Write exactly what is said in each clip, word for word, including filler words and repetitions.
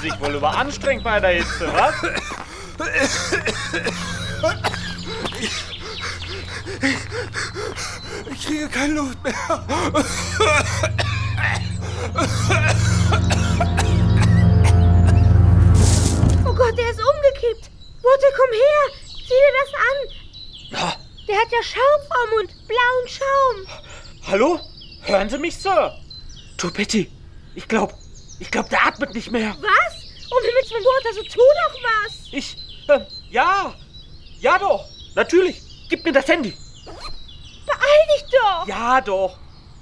sich wohl überanstrengt bei der Hitze, was? Ich kriege keine Luft mehr. Oh Gott, der ist umgekippt. Wotte, komm her. Sieh dir das an. Der hat ja Schaum vorm Mund. Blauen Schaum. Hallo? Hören Sie mich, Sir? Du, Betty, ich glaub, ich glaub, der atmet nicht mehr. Was? Um Himmels Willen, Water, so tu doch was. Ich, äh, ja. Ja doch, natürlich. Gib mir das Handy. Beeil dich doch. Ja doch.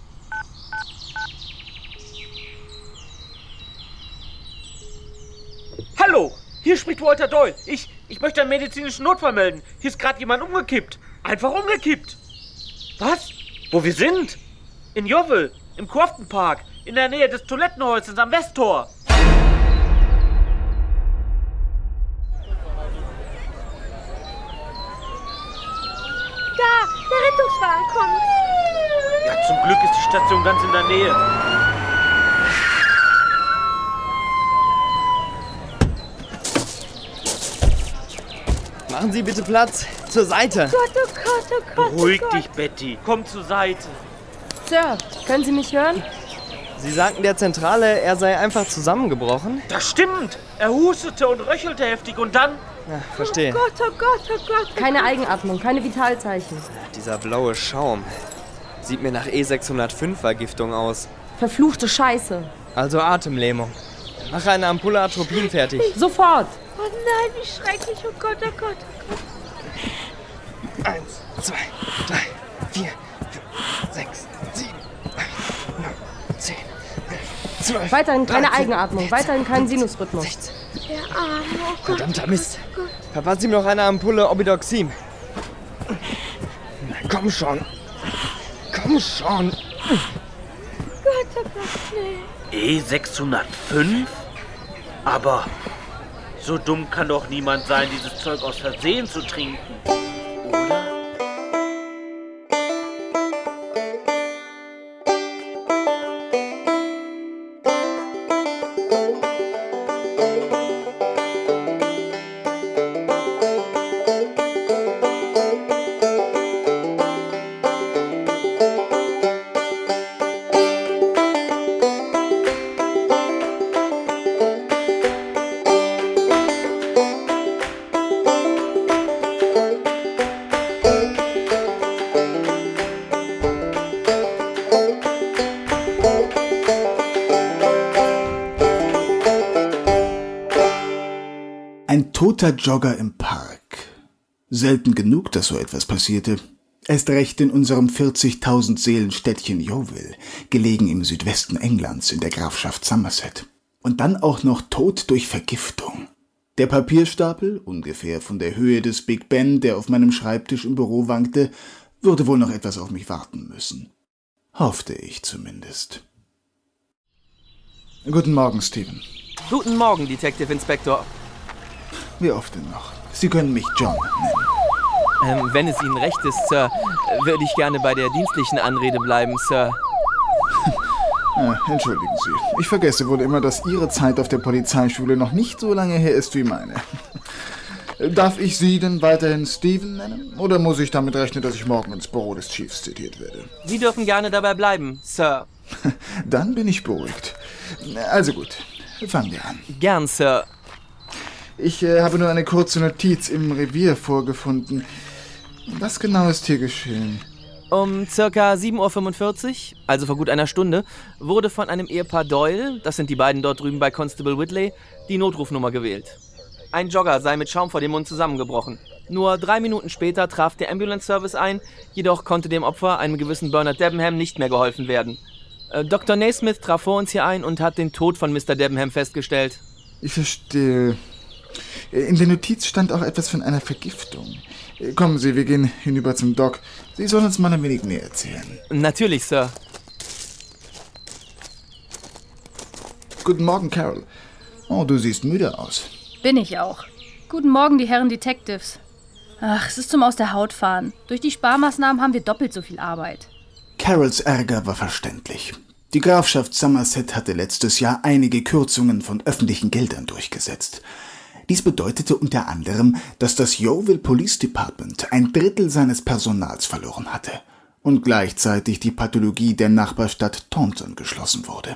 Hallo, hier spricht Walter Doyle. Ich, ich möchte einen medizinischen Notfall melden. Hier ist gerade jemand umgekippt. Einfach umgekippt. Was? Wo wir sind? In Yeovil, im Crofton Park, in der Nähe des Toilettenhäuschens am Westtor. Da, der Rettungswagen kommt. Ja, zum Glück ist die Station ganz in der Nähe. Machen Sie bitte Platz. Zur Seite. Gott, oh Gott, oh Gott, Beruhig oh Gott. dich, Betty. Komm zur Seite. Sir, können Sie mich hören? Sie sagten der Zentrale, er sei einfach zusammengebrochen? Das stimmt. Er hustete und röchelte heftig und dann... Ja, verstehe. Oh Gott, oh Gott, oh Gott. Oh Keine Gott. Eigenatmung, keine Vitalzeichen. Dieser blaue Schaum. Sieht mir nach E sechshundertfünf Vergiftung aus. Verfluchte Scheiße. Also Atemlähmung. Mach eine Ampulle Atropin fertig. Sofort. Oh nein, wie schrecklich. Oh Gott, oh Gott, oh Gott. Eins, zwei, drei, vier, fünf, sechs, sieben, acht, neun, zehn, elf, zwölf. Weiterhin keine dreizehn, Eigenatmung, weiterhin kein Sinusrhythmus. sechzehn. Der Arme, oh Gott. Verdammter Mist. Oh Gott. Verpasst ihm noch eine Ampulle Obidoxim. Na, komm schon. Komm schon. Gott, oh Gott, nee. E sechshundertfünf? Aber so dumm kann doch niemand sein, dieses Zeug aus Versehen zu trinken. Oder? Ein toter Jogger im Park. Selten genug, dass so etwas passierte. Erst recht in unserem vierzigtausend Seelenstädtchen Yeovil, gelegen im Südwesten Englands in der Grafschaft Somerset. Und dann auch noch tot durch Vergiftung. Der Papierstapel, ungefähr von der Höhe des Big Ben, der auf meinem Schreibtisch im Büro wankte, würde wohl noch etwas auf mich warten müssen. Hoffte ich zumindest. Guten Morgen, Stephen. Guten Morgen, Detective Inspector. Wie oft denn noch? Sie können mich John nennen. Ähm, wenn es Ihnen recht ist, Sir, würde ich gerne bei der dienstlichen Anrede bleiben, Sir. Ja, entschuldigen Sie. Ich vergesse wohl immer, dass Ihre Zeit auf der Polizeischule noch nicht so lange her ist wie meine. Darf ich Sie denn weiterhin Stephen nennen? Oder muss ich damit rechnen, dass ich morgen ins Büro des Chiefs zitiert werde? Sie dürfen gerne dabei bleiben, Sir. Dann bin ich beruhigt. Also gut, fangen wir an. Gern, Sir. Ich äh, habe nur eine kurze Notiz im Revier vorgefunden. Was genau ist hier geschehen? Um circa sieben Uhr fünfundvierzig, also vor gut einer Stunde, wurde von einem Ehepaar Doyle, das sind die beiden dort drüben bei Constable Whitley, die Notrufnummer gewählt. Ein Jogger sei mit Schaum vor dem Mund zusammengebrochen. Nur drei Minuten später traf der Ambulance Service ein, jedoch konnte dem Opfer, einem gewissen Bernard Debenham, nicht mehr geholfen werden. Äh, Doktor Naismith traf vor uns hier ein und hat den Tod von Mister Debenham festgestellt. Ich verstehe. In der Notiz stand auch etwas von einer Vergiftung. Kommen Sie, wir gehen hinüber zum Doc. Sie sollen uns mal ein wenig mehr erzählen. Natürlich, Sir. Guten Morgen, Carol. Oh, du siehst müde aus. Bin ich auch. Guten Morgen, die Herren Detectives. Ach, es ist zum Aus der Haut fahren. Durch die Sparmaßnahmen haben wir doppelt so viel Arbeit. Carols Ärger war verständlich. Die Grafschaft Somerset hatte letztes Jahr einige Kürzungen von öffentlichen Geldern durchgesetzt. Dies bedeutete unter anderem, dass das Yeovil Police Department ein Drittel seines Personals verloren hatte und gleichzeitig die Pathologie der Nachbarstadt Taunton geschlossen wurde.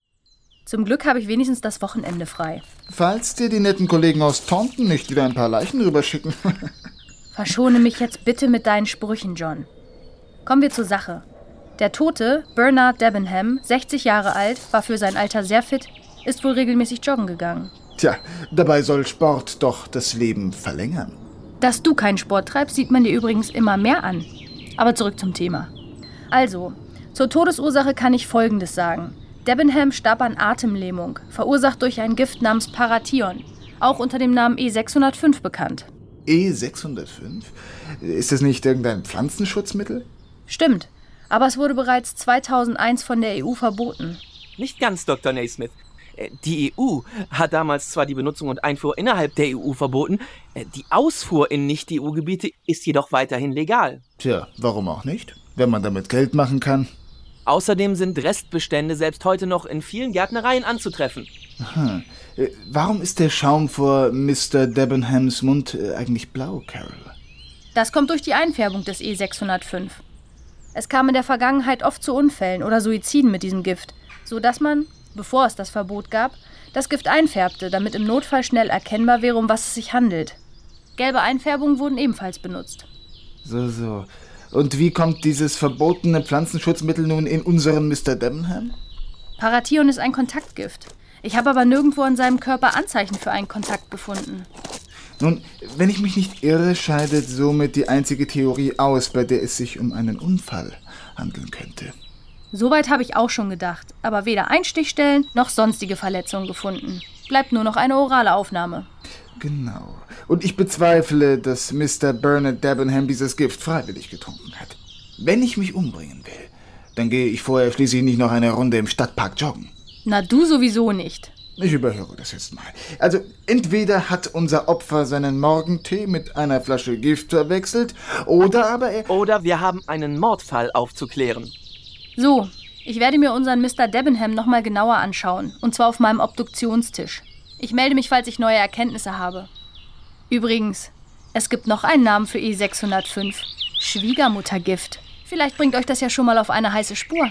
Zum Glück habe ich wenigstens das Wochenende frei. Falls dir die netten Kollegen aus Taunton nicht wieder ein paar Leichen rüberschicken. Verschone mich jetzt bitte mit deinen Sprüchen, John. Kommen wir zur Sache. Der Tote, Bernard Debenham, sechzig Jahre alt, war für sein Alter sehr fit, ist wohl regelmäßig joggen gegangen. Tja, dabei soll Sport doch das Leben verlängern. Dass du keinen Sport treibst, sieht man dir übrigens immer mehr an. Aber zurück zum Thema. Also, zur Todesursache kann ich Folgendes sagen. Debenham starb an Atemlähmung, verursacht durch ein Gift namens Parathion, auch unter dem Namen E sechshundertfünf bekannt. E sechshundertfünf? Ist das nicht irgendein Pflanzenschutzmittel? Stimmt, aber es wurde bereits zweitausendeins von der E U verboten. Nicht ganz, Doktor Naismith. Die E U hat damals zwar die Benutzung und Einfuhr innerhalb der E U verboten, die Ausfuhr in Nicht-E U-Gebiete ist jedoch weiterhin legal. Tja, warum auch nicht? Wenn man damit Geld machen kann. Außerdem sind Restbestände selbst heute noch in vielen Gärtnereien anzutreffen. Aha. Warum ist der Schaum vor Mister Debenhams Mund eigentlich blau, Carol? Das kommt durch die Einfärbung des E sechshundertfünf. Es kam in der Vergangenheit oft zu Unfällen oder Suiziden mit diesem Gift, sodass man, bevor es das Verbot gab, das Gift einfärbte, damit im Notfall schnell erkennbar wäre, um was es sich handelt. Gelbe Einfärbungen wurden ebenfalls benutzt. So, so. Und wie kommt dieses verbotene Pflanzenschutzmittel nun in unseren Mister Debenham? Parathion ist ein Kontaktgift. Ich habe aber nirgendwo an seinem Körper Anzeichen für einen Kontakt gefunden. Nun, wenn ich mich nicht irre, scheidet somit die einzige Theorie aus, bei der es sich um einen Unfall handeln könnte. Soweit habe ich auch schon gedacht, aber weder Einstichstellen noch sonstige Verletzungen gefunden. Bleibt nur noch eine orale Aufnahme. Genau. Und ich bezweifle, dass Mister Bernard Debenham dieses Gift freiwillig getrunken hat. Wenn ich mich umbringen will, dann gehe ich vorher schließlich nicht noch eine Runde im Stadtpark joggen. Na, du sowieso nicht. Ich überhöre das jetzt mal. Also, entweder hat unser Opfer seinen Morgentee mit einer Flasche Gift verwechselt, oder aber er... Oder wir haben einen Mordfall aufzuklären. So, ich werde mir unseren Mister Debenham nochmal genauer anschauen, und zwar auf meinem Obduktionstisch. Ich melde mich, falls ich neue Erkenntnisse habe. Übrigens, es gibt noch einen Namen für E sechshundertfünf. Schwiegermuttergift. Vielleicht bringt euch das ja schon mal auf eine heiße Spur.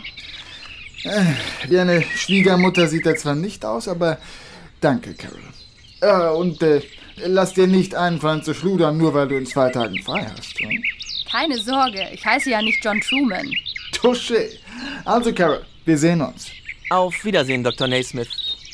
Äh, wie eine Schwiegermutter sieht er zwar nicht aus, aber danke, Carol. Äh, und äh, lass dir nicht einfallen zu schludern, nur weil du in zwei Tagen frei hast. Hm? Keine Sorge, ich heiße ja nicht John Truman. Touché. Also, Carol, wir sehen uns. Auf Wiedersehen, Doktor Naismith.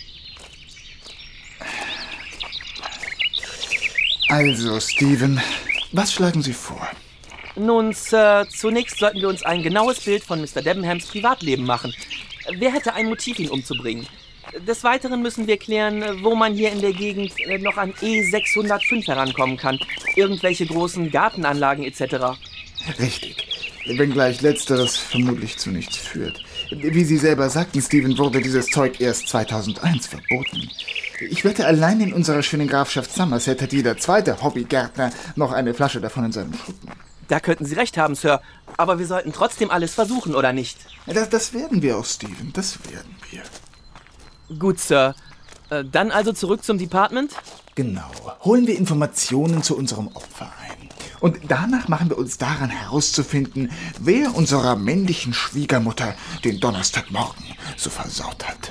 Also, Stephen, was schlagen Sie vor? Nun, Sir, zunächst sollten wir uns ein genaues Bild von Mister Debenhams Privatleben machen. Wer hätte ein Motiv, ihn umzubringen? Des Weiteren müssen wir klären, wo man hier in der Gegend noch an E sechshundertfünf herankommen kann. Irgendwelche großen Gartenanlagen et cetera. Richtig. Wenngleich Letzteres vermutlich zu nichts führt. Wie Sie selber sagten, Stephen, wurde dieses Zeug erst zweitausendeins verboten. Ich wette, allein in unserer schönen Grafschaft Somerset hat jeder zweite Hobbygärtner noch eine Flasche davon in seinem Schuppen. Da könnten Sie recht haben, Sir. Aber wir sollten trotzdem alles versuchen, oder nicht? Das, das werden wir auch, Stephen. Das werden wir. Gut, Sir. Äh, dann also zurück zum Department? Genau. Holen wir Informationen zu unserem Opfer ein. Und danach machen wir uns daran herauszufinden, wer unserer männlichen Schwiegermutter den Donnerstagmorgen so versaut hat.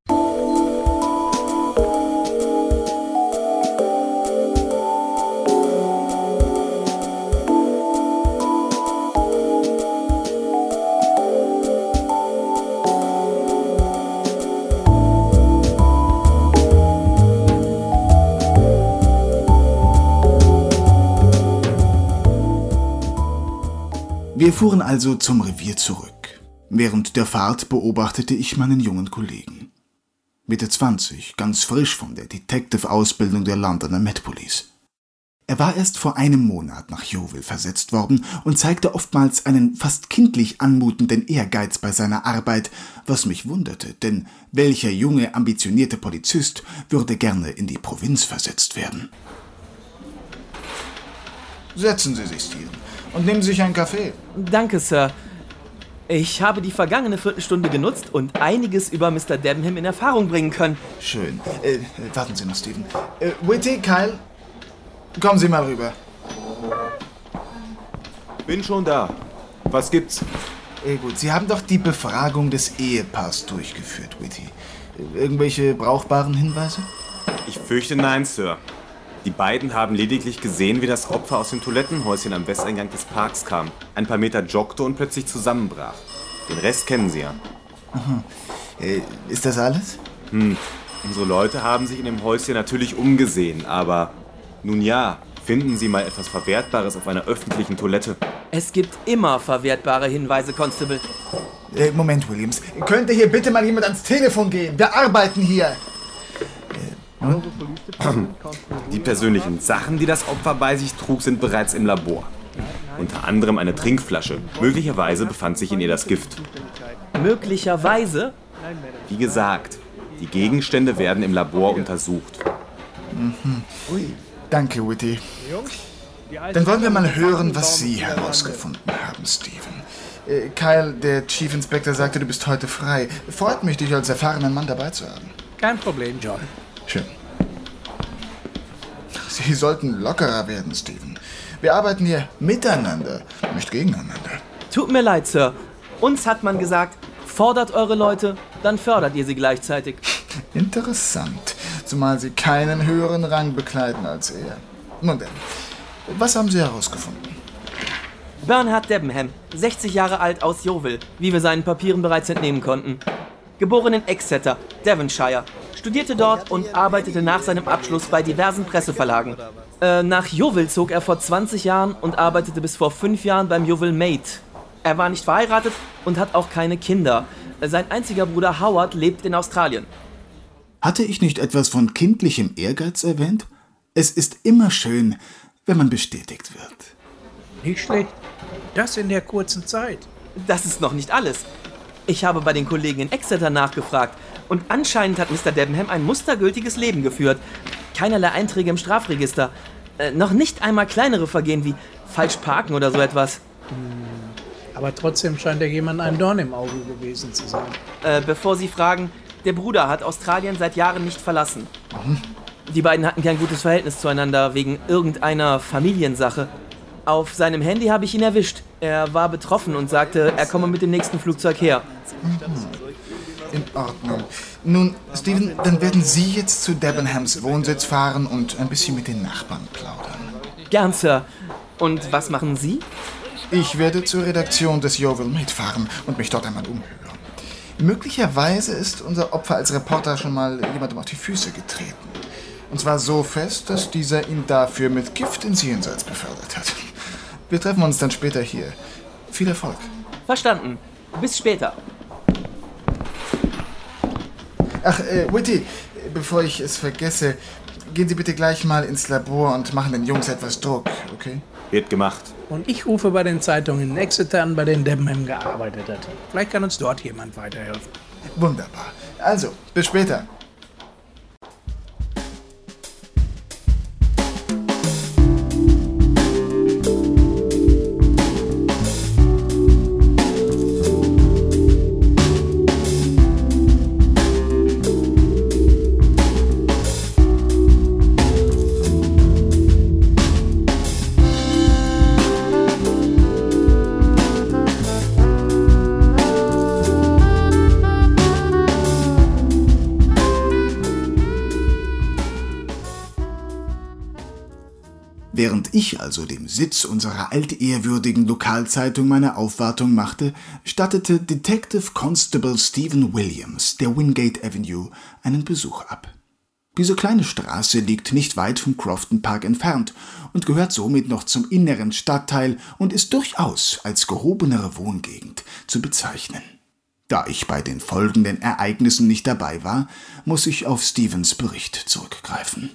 Wir fuhren also zum Revier zurück. Während der Fahrt beobachtete ich meinen jungen Kollegen. Mitte zwanzig, ganz frisch von der Detective-Ausbildung der Londoner Met Police. Er war erst vor einem Monat nach Yeovil versetzt worden und zeigte oftmals einen fast kindlich anmutenden Ehrgeiz bei seiner Arbeit, was mich wunderte, denn welcher junge, ambitionierte Polizist würde gerne in die Provinz versetzt werden? Setzen Sie sich, Stephen, und nehmen Sie sich einen Kaffee. Danke, Sir. Ich habe die vergangene Viertelstunde genutzt und einiges über Mister Debenham in Erfahrung bringen können. Schön. Äh, warten Sie noch, Steven. Äh, Whitty, Kyle, kommen Sie mal rüber. Bin schon da. Was gibt's? Äh, gut, Sie haben doch die Befragung des Ehepaars durchgeführt, Whitty. Irgendwelche brauchbaren Hinweise? Ich fürchte nein, Sir. Die beiden haben lediglich gesehen, wie das Opfer aus dem Toilettenhäuschen am Westeingang des Parks kam, ein paar Meter joggte und plötzlich zusammenbrach. Den Rest kennen Sie ja. Aha. Äh, ist das alles? Hm. Unsere Leute haben sich in dem Häuschen natürlich umgesehen, aber nun ja, finden Sie mal etwas Verwertbares auf einer öffentlichen Toilette. Es gibt immer verwertbare Hinweise, Constable. Äh, Moment, Williams. Könnte hier bitte mal jemand ans Telefon gehen? Wir arbeiten hier. Die persönlichen Sachen, die das Opfer bei sich trug, sind bereits im Labor. Unter anderem eine Trinkflasche. Möglicherweise befand sich in ihr das Gift. Möglicherweise? Wie gesagt, die Gegenstände werden im Labor untersucht. Mhm. Danke, Whitty. Dann wollen wir mal hören, was Sie herausgefunden haben, Steven. Äh, Kyle, der Chief Inspector, sagte, du bist heute frei. Freut mich, dich als erfahrenen Mann dabei zu haben. Kein Problem, John. Schön. Sie sollten lockerer werden, Steven. Wir arbeiten hier miteinander, nicht gegeneinander. Tut mir leid, Sir. Uns hat man gesagt, fordert eure Leute, dann fördert ihr sie gleichzeitig. Interessant, zumal Sie keinen höheren Rang bekleiden als er. Nun denn, was haben Sie herausgefunden? Bernhard Debenham, sechzig Jahre alt, aus Yeovil, wie wir seinen Papieren bereits entnehmen konnten. Geboren in Exeter, Devonshire. Studierte dort und arbeitete nach seinem Abschluss bei diversen Presseverlagen. Äh, nach Yeovil zog er vor zwanzig Jahren und arbeitete bis vor fünf Jahren beim Yeovil Maid. Er war nicht verheiratet und hat auch keine Kinder. Sein einziger Bruder Howard lebt in Australien. Hatte ich nicht etwas von kindlichem Ehrgeiz erwähnt? Es ist immer schön, wenn man bestätigt wird. Nicht schlecht. Das in der kurzen Zeit. Das ist noch nicht alles. Ich habe bei den Kollegen in Exeter nachgefragt und anscheinend hat Mister Debenham ein mustergültiges Leben geführt. Keinerlei Einträge im Strafregister. Äh, noch nicht einmal kleinere Vergehen wie falsch parken oder so etwas. Aber trotzdem scheint er jemand ein Dorn im Auge gewesen zu sein. Äh, bevor Sie fragen, der Bruder hat Australien seit Jahren nicht verlassen. Mhm. Die beiden hatten kein gutes Verhältnis zueinander wegen irgendeiner Familiensache. Auf seinem Handy habe ich ihn erwischt. Er war betroffen und sagte, er komme mit dem nächsten Flugzeug her. In Ordnung. Nun, Steven, dann werden Sie jetzt zu Debenhams Wohnsitz fahren und ein bisschen mit den Nachbarn plaudern. Gern, Sir. Und was machen Sie? Ich werde zur Redaktion des Yeovil Maid fahren und mich dort einmal umhören. Möglicherweise ist unser Opfer als Reporter schon mal jemandem auf die Füße getreten. Und zwar so fest, dass dieser ihn dafür mit Gift ins Jenseits befördert hat. Wir treffen uns dann später hier. Viel Erfolg. Verstanden. Bis später. Ach, äh, Whitty, bevor ich es vergesse, gehen Sie bitte gleich mal ins Labor und machen den Jungs etwas Druck, okay? Wird gemacht. Und ich rufe bei den Zeitungen in Exeter an, bei denen Debenham gearbeitet hat. Vielleicht kann uns dort jemand weiterhelfen. Wunderbar. Also, bis später. Während ich also dem Sitz unserer altehrwürdigen Lokalzeitung meine Aufwartung machte, stattete Detective Constable Steven Williams der Wingate Avenue einen Besuch ab. Diese kleine Straße liegt nicht weit vom Crofton Park entfernt und gehört somit noch zum inneren Stadtteil und ist durchaus als gehobenere Wohngegend zu bezeichnen. Da ich bei den folgenden Ereignissen nicht dabei war, muss ich auf Stevens Bericht zurückgreifen.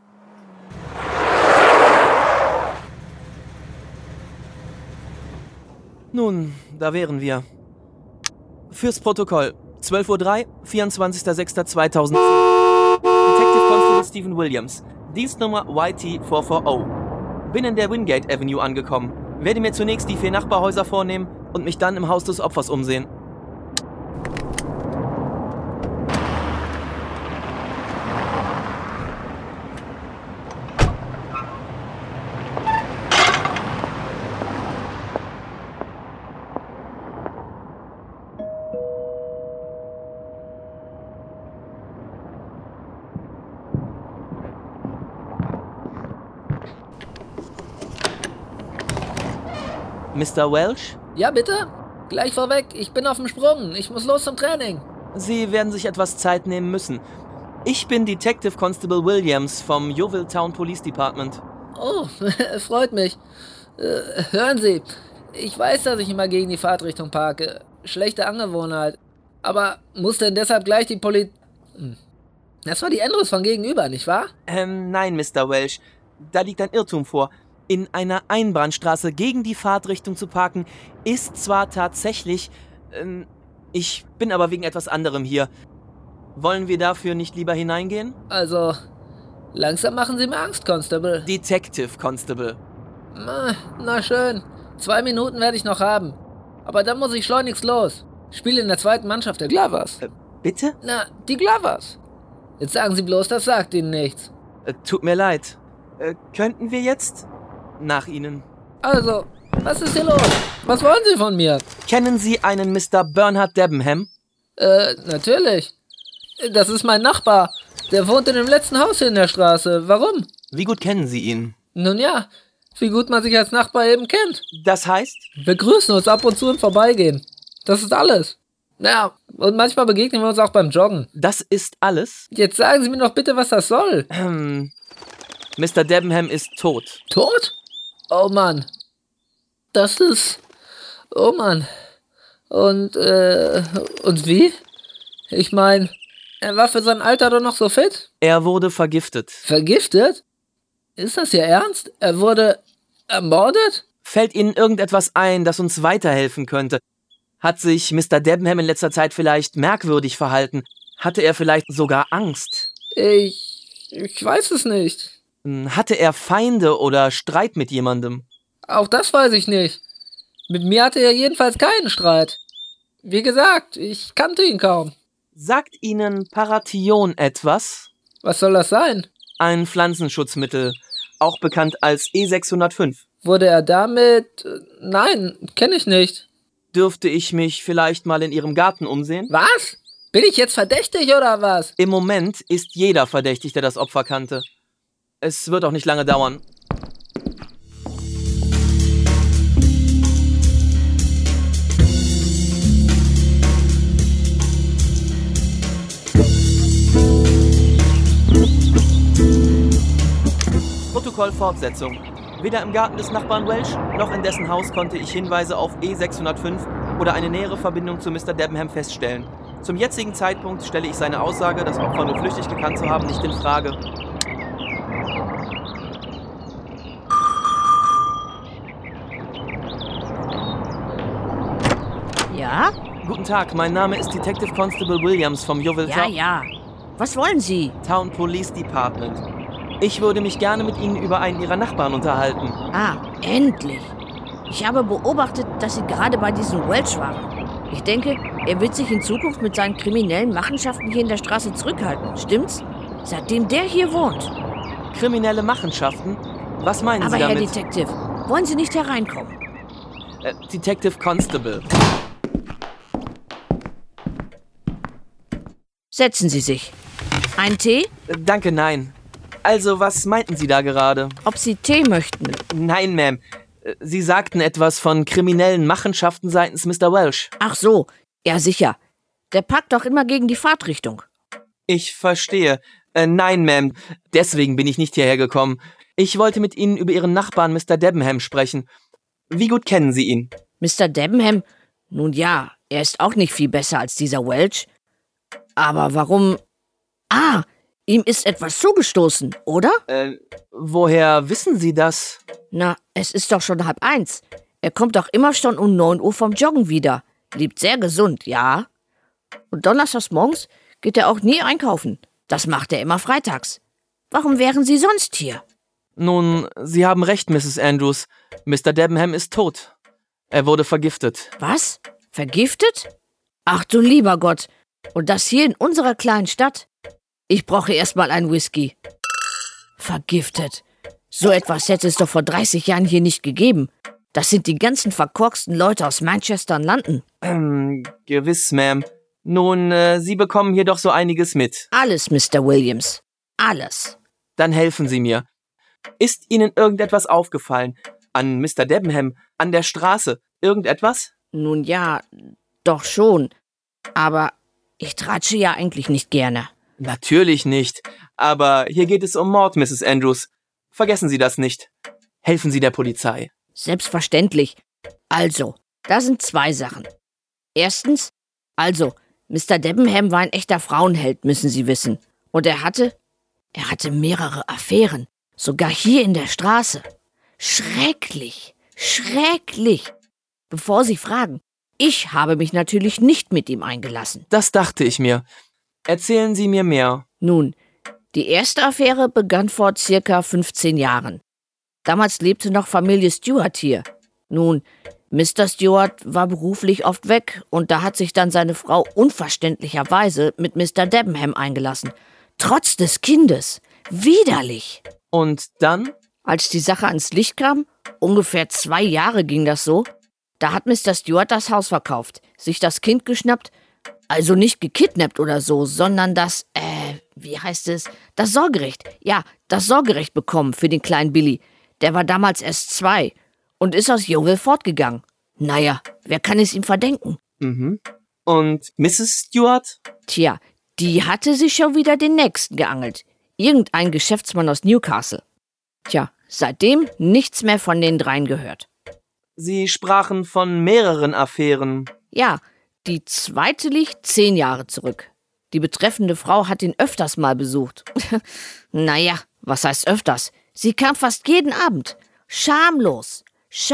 Nun, da wären wir. Fürs Protokoll. zwölf Uhr drei, vierundzwanzigster sechster zweitausendzehn. Detective Constable Steven Williams. Dienstnummer Y T vier vier null. Bin in der Wingate Avenue angekommen. Werde mir zunächst die vier Nachbarhäuser vornehmen, und mich dann im Haus des Opfers umsehen. Mister Welch? Ja, bitte? Gleich vorweg, ich bin auf dem Sprung. Ich muss los zum Training. Sie werden sich etwas Zeit nehmen müssen. Ich bin Detective Constable Williams vom Yeovil Town Police Department. Oh, freut mich. Äh, hören Sie, ich weiß, dass ich immer gegen die Fahrtrichtung parke. Schlechte Angewohnheit. Aber muss denn deshalb gleich die Poli... Hm. Das war die Endros von gegenüber, nicht wahr? Ähm, nein, Mister Welch. Da liegt ein Irrtum vor. In einer Einbahnstraße gegen die Fahrtrichtung zu parken, ist zwar tatsächlich... Ähm, ich bin aber wegen etwas anderem hier. Wollen wir dafür nicht lieber hineingehen? Also, langsam machen Sie mir Angst, Constable. Detective Constable. Na, na schön. Zwei Minuten werde ich noch haben. Aber dann muss ich schleunigst los. Ich spiele in der zweiten Mannschaft der Glovers. Äh, bitte? Na, die Glovers. Jetzt sagen Sie bloß, das sagt Ihnen nichts. Äh, tut mir leid. Äh, könnten wir jetzt... Nach Ihnen. Also, was ist hier los? Was wollen Sie von mir? Kennen Sie einen Mister Bernhard Debenham? Äh, natürlich. Das ist mein Nachbar. Der wohnt in dem letzten Haus hier in der Straße. Warum? Wie gut kennen Sie ihn? Nun ja, wie gut man sich als Nachbar eben kennt. Das heißt? Wir grüßen uns ab und zu im Vorbeigehen. Das ist alles. Ja, und manchmal begegnen wir uns auch beim Joggen. Das ist alles? Jetzt sagen Sie mir doch bitte, was das soll. Ähm, Mister Debenham ist tot. Tot? Oh Mann. Das ist... Oh Mann. Und, äh... Und wie? Ich meine, er war für sein Alter doch noch so fit? Er wurde vergiftet. Vergiftet? Ist das Ihr Ernst? Er wurde... ermordet? Fällt Ihnen irgendetwas ein, das uns weiterhelfen könnte? Hat sich Mister Debenham in letzter Zeit vielleicht merkwürdig verhalten? Hatte er vielleicht sogar Angst? Ich... Ich weiß es nicht. Hatte er Feinde oder Streit mit jemandem? Auch das weiß ich nicht. Mit mir hatte er jedenfalls keinen Streit. Wie gesagt, ich kannte ihn kaum. Sagt Ihnen Parathion etwas? Was soll das sein? Ein Pflanzenschutzmittel, auch bekannt als E sechshundertfünf. Wurde er damit... Nein, kenne ich nicht. Dürfte ich mich vielleicht mal in Ihrem Garten umsehen? Was? Bin ich jetzt verdächtig oder was? Im Moment ist jeder verdächtig, der das Opfer kannte. Es wird auch nicht lange dauern. Protokoll-Fortsetzung. Weder im Garten des Nachbarn Welch, noch in dessen Haus konnte ich Hinweise auf E sechshundertfünf oder eine nähere Verbindung zu Mister Debenham feststellen. Zum jetzigen Zeitpunkt stelle ich seine Aussage, das Opfer nur flüchtig gekannt zu haben, nicht in Frage. Ja? Guten Tag, mein Name ist Detective Constable Williams vom Yeovil Ja, Town... ja. Was wollen Sie? Town Police Department. Ich würde mich gerne mit Ihnen über einen Ihrer Nachbarn unterhalten. Ah, endlich. Ich habe beobachtet, dass Sie gerade bei diesem Welch waren. Ich denke, er wird sich in Zukunft mit seinen kriminellen Machenschaften hier in der Straße zurückhalten. Stimmt's? Seitdem der hier wohnt. Kriminelle Machenschaften? Was meinen Aber Sie damit? Herr Detective, wollen Sie nicht hereinkommen? Äh, Detective Constable. Setzen Sie sich. Ein Tee? Äh, danke, nein. Also, was meinten Sie da gerade? Ob Sie Tee möchten? Nein, Ma'am. Sie sagten etwas von kriminellen Machenschaften seitens Mister Welch. Ach so, ja sicher. Der parkt doch immer gegen die Fahrtrichtung. Ich verstehe. Äh, nein, Ma'am. Deswegen bin ich nicht hierher gekommen. Ich wollte mit Ihnen über Ihren Nachbarn Mister Debenham sprechen. Wie gut kennen Sie ihn? Mister Debenham? Nun ja, er ist auch nicht viel besser als dieser Welch. Aber warum... Ah, ihm ist etwas zugestoßen, oder? Äh, woher wissen Sie das? Na, es ist doch schon halb eins. Er kommt doch immer schon um neun Uhr vom Joggen wieder. Lebt sehr gesund, ja. Und donnerstags morgens geht er auch nie einkaufen. Das macht er immer freitags. Warum wären Sie sonst hier? Nun, Sie haben recht, Misses Andrews. Mister Debenham ist tot. Er wurde vergiftet. Was? Vergiftet? Ach du lieber Gott. Und das hier in unserer kleinen Stadt? Ich brauche erstmal einen Whisky. Vergiftet. So etwas hätte es doch vor dreißig Jahren hier nicht gegeben. Das sind die ganzen verkorksten Leute aus Manchester und London. Ähm, gewiss, Ma'am. Nun, äh, Sie bekommen hier doch so einiges mit. Alles, Mister Williams. Alles. Dann helfen Sie mir. Ist Ihnen irgendetwas aufgefallen? An Mister Debenham? An der Straße? Irgendetwas? Nun ja, doch schon. Aber ich tratsche ja eigentlich nicht gerne. Natürlich nicht. Aber hier geht es um Mord, Misses Andrews. Vergessen Sie das nicht. Helfen Sie der Polizei. Selbstverständlich. Also, da sind zwei Sachen. Erstens, also, Mister Debenham war ein echter Frauenheld, müssen Sie wissen. Und er hatte, er hatte mehrere Affären. Sogar hier in der Straße. Schrecklich, schrecklich. Bevor Sie fragen, ich habe mich natürlich nicht mit ihm eingelassen. Das dachte ich mir. Erzählen Sie mir mehr. Nun, die erste Affäre begann vor circa fünfzehn Jahren. Damals lebte noch Familie Stewart hier. Nun, Mister Stewart war beruflich oft weg und da hat sich dann seine Frau unverständlicherweise mit Mister Debenham eingelassen. Trotz des Kindes. Widerlich. Und dann? Als die Sache ans Licht kam, ungefähr zwei Jahre ging das so, da hat Mister Stewart das Haus verkauft, sich das Kind geschnappt, also nicht gekidnappt oder so, sondern das, äh, wie heißt es, das Sorgerecht. Ja, das Sorgerecht bekommen für den kleinen Billy. Der war damals erst zwei und ist aus Yeovil fortgegangen. Naja, wer kann es ihm verdenken? Mhm. Und Misses Stewart? Tja, die hatte sich schon wieder den Nächsten geangelt. Irgendein Geschäftsmann aus Newcastle. Tja, seitdem nichts mehr von den dreien gehört. Sie sprachen von mehreren Affären. Ja, die zweite liegt zehn Jahre zurück. Die betreffende Frau hat ihn öfters mal besucht. Naja, was heißt öfters? Sie kam fast jeden Abend. Schamlos.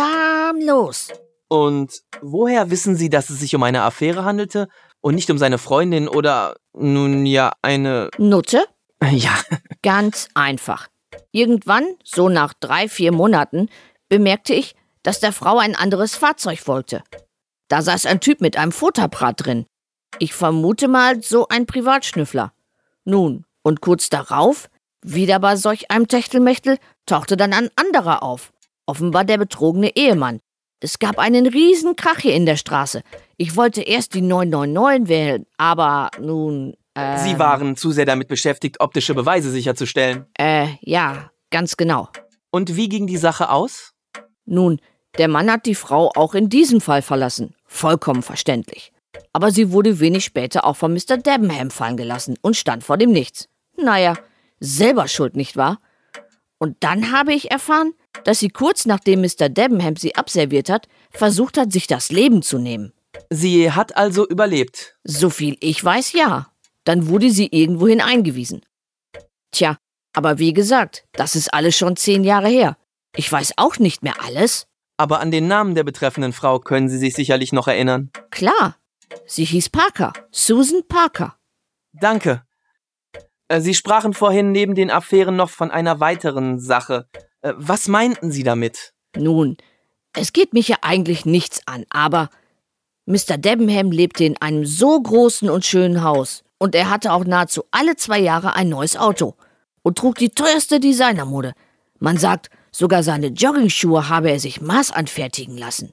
Schamlos. Und woher wissen Sie, dass es sich um eine Affäre handelte und nicht um seine Freundin oder, nun ja, eine... Nutte? Ja. Ganz einfach. Irgendwann, so nach drei, vier Monaten, bemerkte ich, dass der Frau ein anderes Fahrzeug folgte. Da saß ein Typ mit einem Fotoapparat drin. Ich vermute mal so ein Privatschnüffler. Nun, und kurz darauf, wieder bei solch einem Techtelmechtel, tauchte dann ein anderer auf. Offenbar der betrogene Ehemann. Es gab einen riesen Krach hier in der Straße. Ich wollte erst die neun neun neun wählen, aber nun... Ähm, Sie waren zu sehr damit beschäftigt, optische Beweise sicherzustellen. Äh, ja, ganz genau. Und wie ging die Sache aus? Nun, der Mann hat die Frau auch in diesem Fall verlassen. Vollkommen verständlich. Aber sie wurde wenig später auch von Mister Debenham fallen gelassen und stand vor dem Nichts. Naja, selber schuld, nicht wahr? Und dann habe ich erfahren, dass sie kurz nachdem Mister Debenham sie abserviert hat, versucht hat, sich das Leben zu nehmen. Sie hat also überlebt? Soviel ich weiß, ja. Dann wurde sie irgendwohin eingewiesen. Tja, aber wie gesagt, das ist alles schon zehn Jahre her. Ich weiß auch nicht mehr alles. Aber an den Namen der betreffenden Frau können Sie sich sicherlich noch erinnern. Klar, sie hieß Parker, Susan Parker. Danke. Sie sprachen vorhin neben den Affären noch von einer weiteren Sache. Was meinten Sie damit? Nun, es geht mich ja eigentlich nichts an, aber Mister Debenham lebte in einem so großen und schönen Haus und er hatte auch nahezu alle zwei Jahre ein neues Auto und trug die teuerste Designermode. Man sagt, sogar seine Joggingschuhe habe er sich maßanfertigen lassen.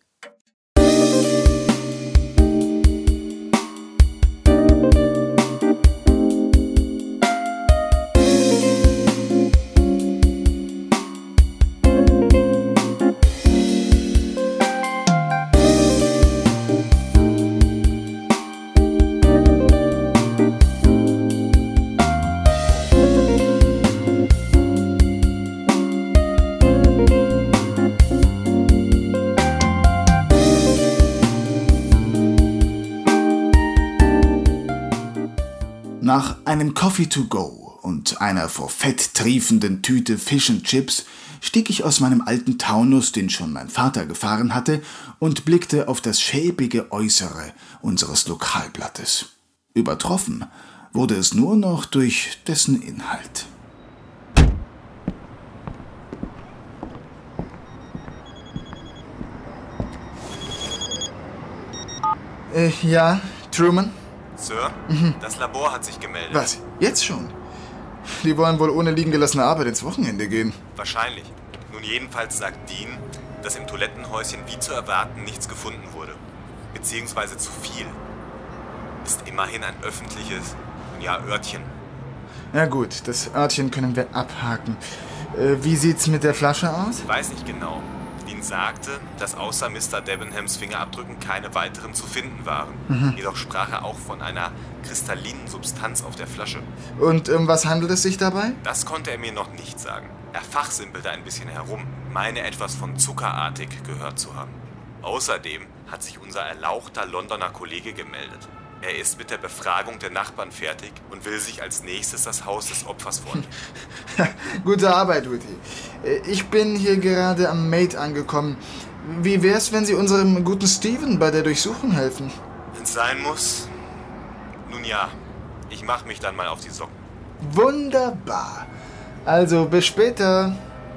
Nach einem Coffee to go und einer vor Fett triefenden Tüte Fish and Chips stieg ich aus meinem alten Taunus, den schon mein Vater gefahren hatte, und blickte auf das schäbige Äußere unseres Lokalblattes. Übertroffen wurde es nur noch durch dessen Inhalt. Äh, ja, Truman? Sir, Mhm. das Labor hat sich gemeldet. Was? Jetzt schon? Die wollen wohl ohne liegen gelassene Arbeit ins Wochenende gehen. Wahrscheinlich. Nun jedenfalls sagt Dean, dass im Toilettenhäuschen wie zu erwarten nichts gefunden wurde. Beziehungsweise zu viel. Ist immerhin ein öffentliches, ja, Örtchen. Na gut, das Örtchen können wir abhaken. Äh, wie sieht's mit der Flasche aus? Ich weiß nicht genau. Dean sagte, dass außer Mister Debenhams Fingerabdrücken keine weiteren zu finden waren. Mhm. Jedoch sprach er auch von einer kristallinen Substanz auf der Flasche. Und um was handelt es sich dabei? Das konnte er mir noch nicht sagen. Er fachsimpelte ein bisschen herum, meine etwas von zuckerartig gehört zu haben. Außerdem hat sich unser erlauchter Londoner Kollege gemeldet. Er ist mit der Befragung der Nachbarn fertig und will sich als nächstes das Haus des Opfers vornehmen. Gute Arbeit, Woody. Ich bin hier gerade am Maid angekommen. Wie wär's, wenn Sie unserem guten Steven bei der Durchsuchung helfen? Wenn's sein muss. Nun ja, ich mach mich dann mal auf die Socken. Wunderbar. Also, bis später.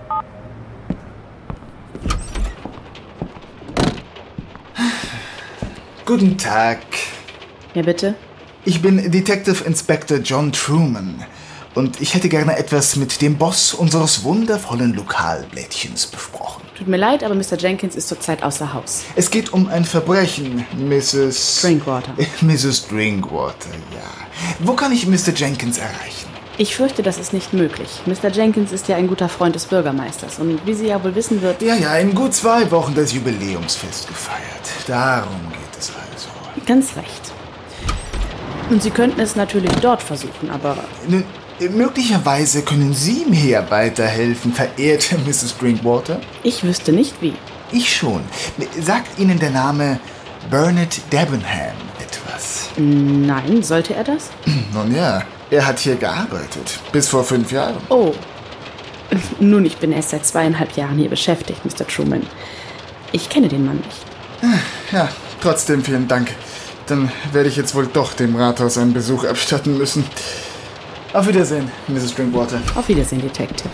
Guten Tag. Ja, bitte? Ich bin Detective Inspector John Truman und ich hätte gerne etwas mit dem Boss unseres wundervollen Lokalblättchens besprochen. Tut mir leid, aber Mister Jenkins ist zurzeit außer Haus. Es geht um ein Verbrechen, Misses Drinkwater. Misses Drinkwater, ja. Wo kann ich Mister Jenkins erreichen? Ich fürchte, das ist nicht möglich. Mister Jenkins ist ja ein guter Freund des Bürgermeisters und wie Sie ja wohl wissen wird... Ja, ja, in gut zwei Wochen das Jubiläumsfest gefeiert. Darum geht es also. Ganz recht. Und Sie könnten es natürlich dort versuchen, aber... N- möglicherweise können Sie mir weiterhelfen, verehrte Misses Drinkwater? Ich wüsste nicht wie. Ich schon. Sagt Ihnen der Name Bernard Debenham etwas? Nein, sollte er das? Nun ja, er hat hier gearbeitet. Bis vor fünf Jahren. Oh. Nun, ich bin erst seit zweieinhalb Jahren hier beschäftigt, Mister Truman. Ich kenne den Mann nicht. Ja, trotzdem vielen Dank. Dann werde ich jetzt wohl doch dem Rathaus einen Besuch abstatten müssen. Auf Wiedersehen, Misses Drinkwater. Auf Wiedersehen, Detective.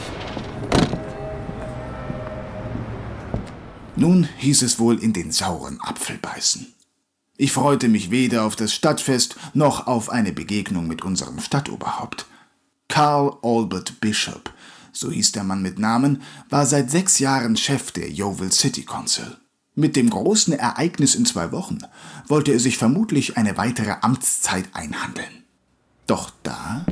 Nun hieß es wohl in den sauren Apfel beißen. Ich freute mich weder auf das Stadtfest noch auf eine Begegnung mit unserem Stadtoberhaupt. Carl Albert Bishop, so hieß der Mann mit Namen, war seit sechs Jahren Chef der Yeovil City Council. Mit dem großen Ereignis in zwei Wochen wollte er sich vermutlich eine weitere Amtszeit einhandeln. Doch da...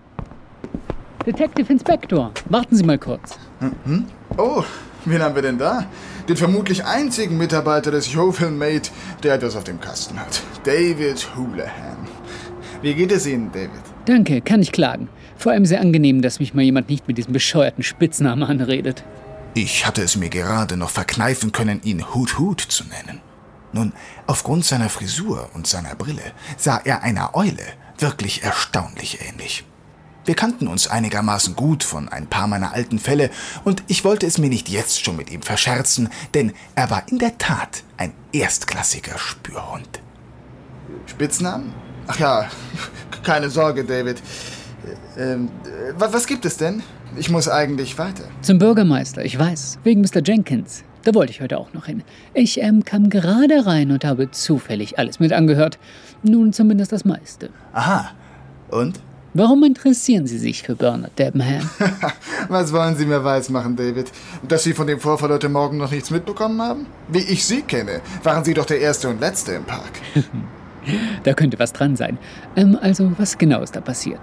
Detective Inspector, warten Sie mal kurz. Hm? Oh, wen haben wir denn da? Den vermutlich einzigen Mitarbeiter des Yeovil Maid, der etwas auf dem Kasten hat. David Houlihan. Wie geht es Ihnen, David? Danke, kann ich klagen. Vor allem sehr angenehm, dass mich mal jemand nicht mit diesem bescheuerten Spitznamen anredet. Ich hatte es mir gerade noch verkneifen können, ihn Hoot Hoot zu nennen. Nun, aufgrund seiner Frisur und seiner Brille sah er einer Eule wirklich erstaunlich ähnlich. Wir kannten uns einigermaßen gut von ein paar meiner alten Fälle und ich wollte es mir nicht jetzt schon mit ihm verscherzen, denn er war in der Tat ein erstklassiger Spürhund. Spitznamen? Ach ja, keine Sorge, David. Ähm, was, was gibt es denn? Ich muss eigentlich weiter. Zum Bürgermeister, ich weiß, wegen Mister Jenkins. Da wollte ich heute auch noch hin. Ich ähm, kam gerade rein und habe zufällig alles mit angehört. Nun zumindest das meiste. Aha. Und? Warum interessieren Sie sich für Bernard Debenham? Was wollen Sie mir weismachen, David? Dass Sie von dem Vorfall heute Morgen noch nichts mitbekommen haben? Wie ich Sie kenne, waren Sie doch der Erste und Letzte im Park. Da könnte was dran sein. Ähm, also, was genau ist da passiert?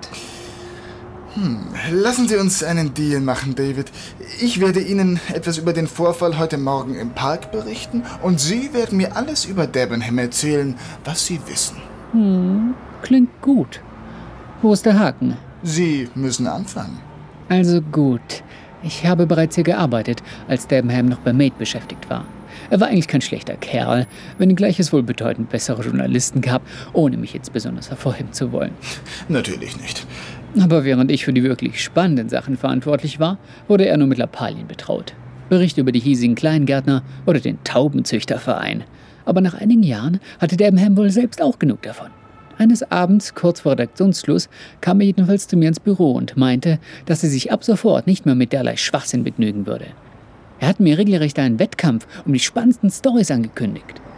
Hm, lassen Sie uns einen Deal machen, David. Ich werde Ihnen etwas über den Vorfall heute Morgen im Park berichten und Sie werden mir alles über Debenham erzählen, was Sie wissen. Hm, klingt gut. Wo ist der Haken? Sie müssen anfangen. Also gut. Ich habe bereits hier gearbeitet, als Debenham noch bei Maid beschäftigt war. Er war eigentlich kein schlechter Kerl, wenngleich es wohl bedeutend bessere Journalisten gab, ohne mich jetzt besonders hervorheben zu wollen. Natürlich nicht. Aber während ich für die wirklich spannenden Sachen verantwortlich war, wurde er nur mit Lappalien betraut. Berichte über die hiesigen Kleingärtner oder den Taubenzüchterverein. Aber nach einigen Jahren hatte Debenham wohl selbst auch genug davon. Eines Abends, kurz vor Redaktionsschluss, kam er jedenfalls zu mir ins Büro und meinte, dass er sich ab sofort nicht mehr mit derlei Schwachsinn begnügen würde. Er hat mir regelrecht einen Wettkampf um die spannendsten Storys angekündigt.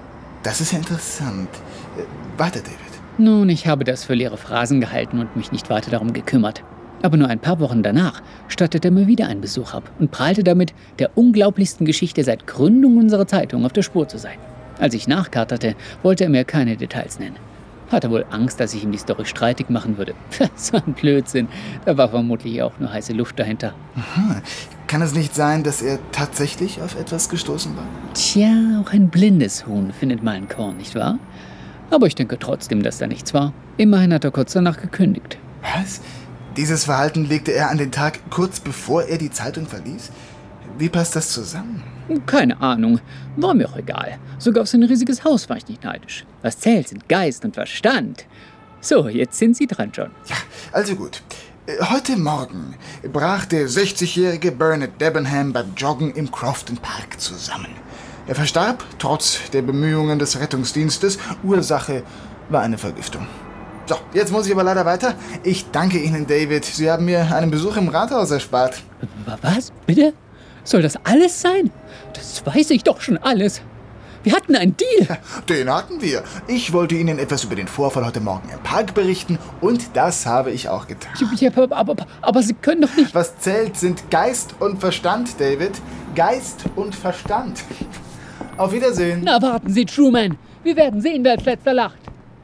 Das ist ja interessant. Weiter, David. Nun, ich habe das für leere Phrasen gehalten und mich nicht weiter darum gekümmert. Aber nur ein paar Wochen danach stattete er mir wieder einen Besuch ab und prahlte damit, der unglaublichsten Geschichte seit Gründung unserer Zeitung auf der Spur zu sein. Als ich nachkartete, wollte er mir keine Details nennen. Hatte wohl Angst, dass ich ihm die Story streitig machen würde. So ein Blödsinn. Da war vermutlich auch nur heiße Luft dahinter. Aha. Kann es nicht sein, dass er tatsächlich auf etwas gestoßen war? Tja, auch ein blindes Huhn findet mal ein Korn, nicht wahr? Aber ich denke trotzdem, dass da nichts war. Immerhin hat er kurz danach gekündigt. Was? Dieses Verhalten legte er an den Tag kurz bevor er die Zeitung verließ? Wie passt das zusammen? Keine Ahnung. War mir auch egal. Sogar auf sein riesiges Haus war ich nicht neidisch. Was zählt, sind Geist und Verstand. So, jetzt sind Sie dran, John. Ja, also gut. Heute Morgen brach der sechzigjährige Bernard Debenham beim Joggen im Crofton Park zusammen. Er verstarb, trotz der Bemühungen des Rettungsdienstes. Ursache war eine Vergiftung. So, jetzt muss ich aber leider weiter. Ich danke Ihnen, David. Sie haben mir einen Besuch im Rathaus erspart. Was? Bitte? Soll das alles sein? Das weiß ich doch schon alles. Wir hatten einen Deal. Ja, den hatten wir. Ich wollte Ihnen etwas über den Vorfall heute Morgen im Park berichten und das habe ich auch getan. Ja, aber, aber, aber Sie können doch nicht... Was zählt, sind Geist und Verstand, David. Geist und Verstand. Auf Wiedersehen. Na, warten Sie, Truman. Wir werden sehen, wer als letzter lacht.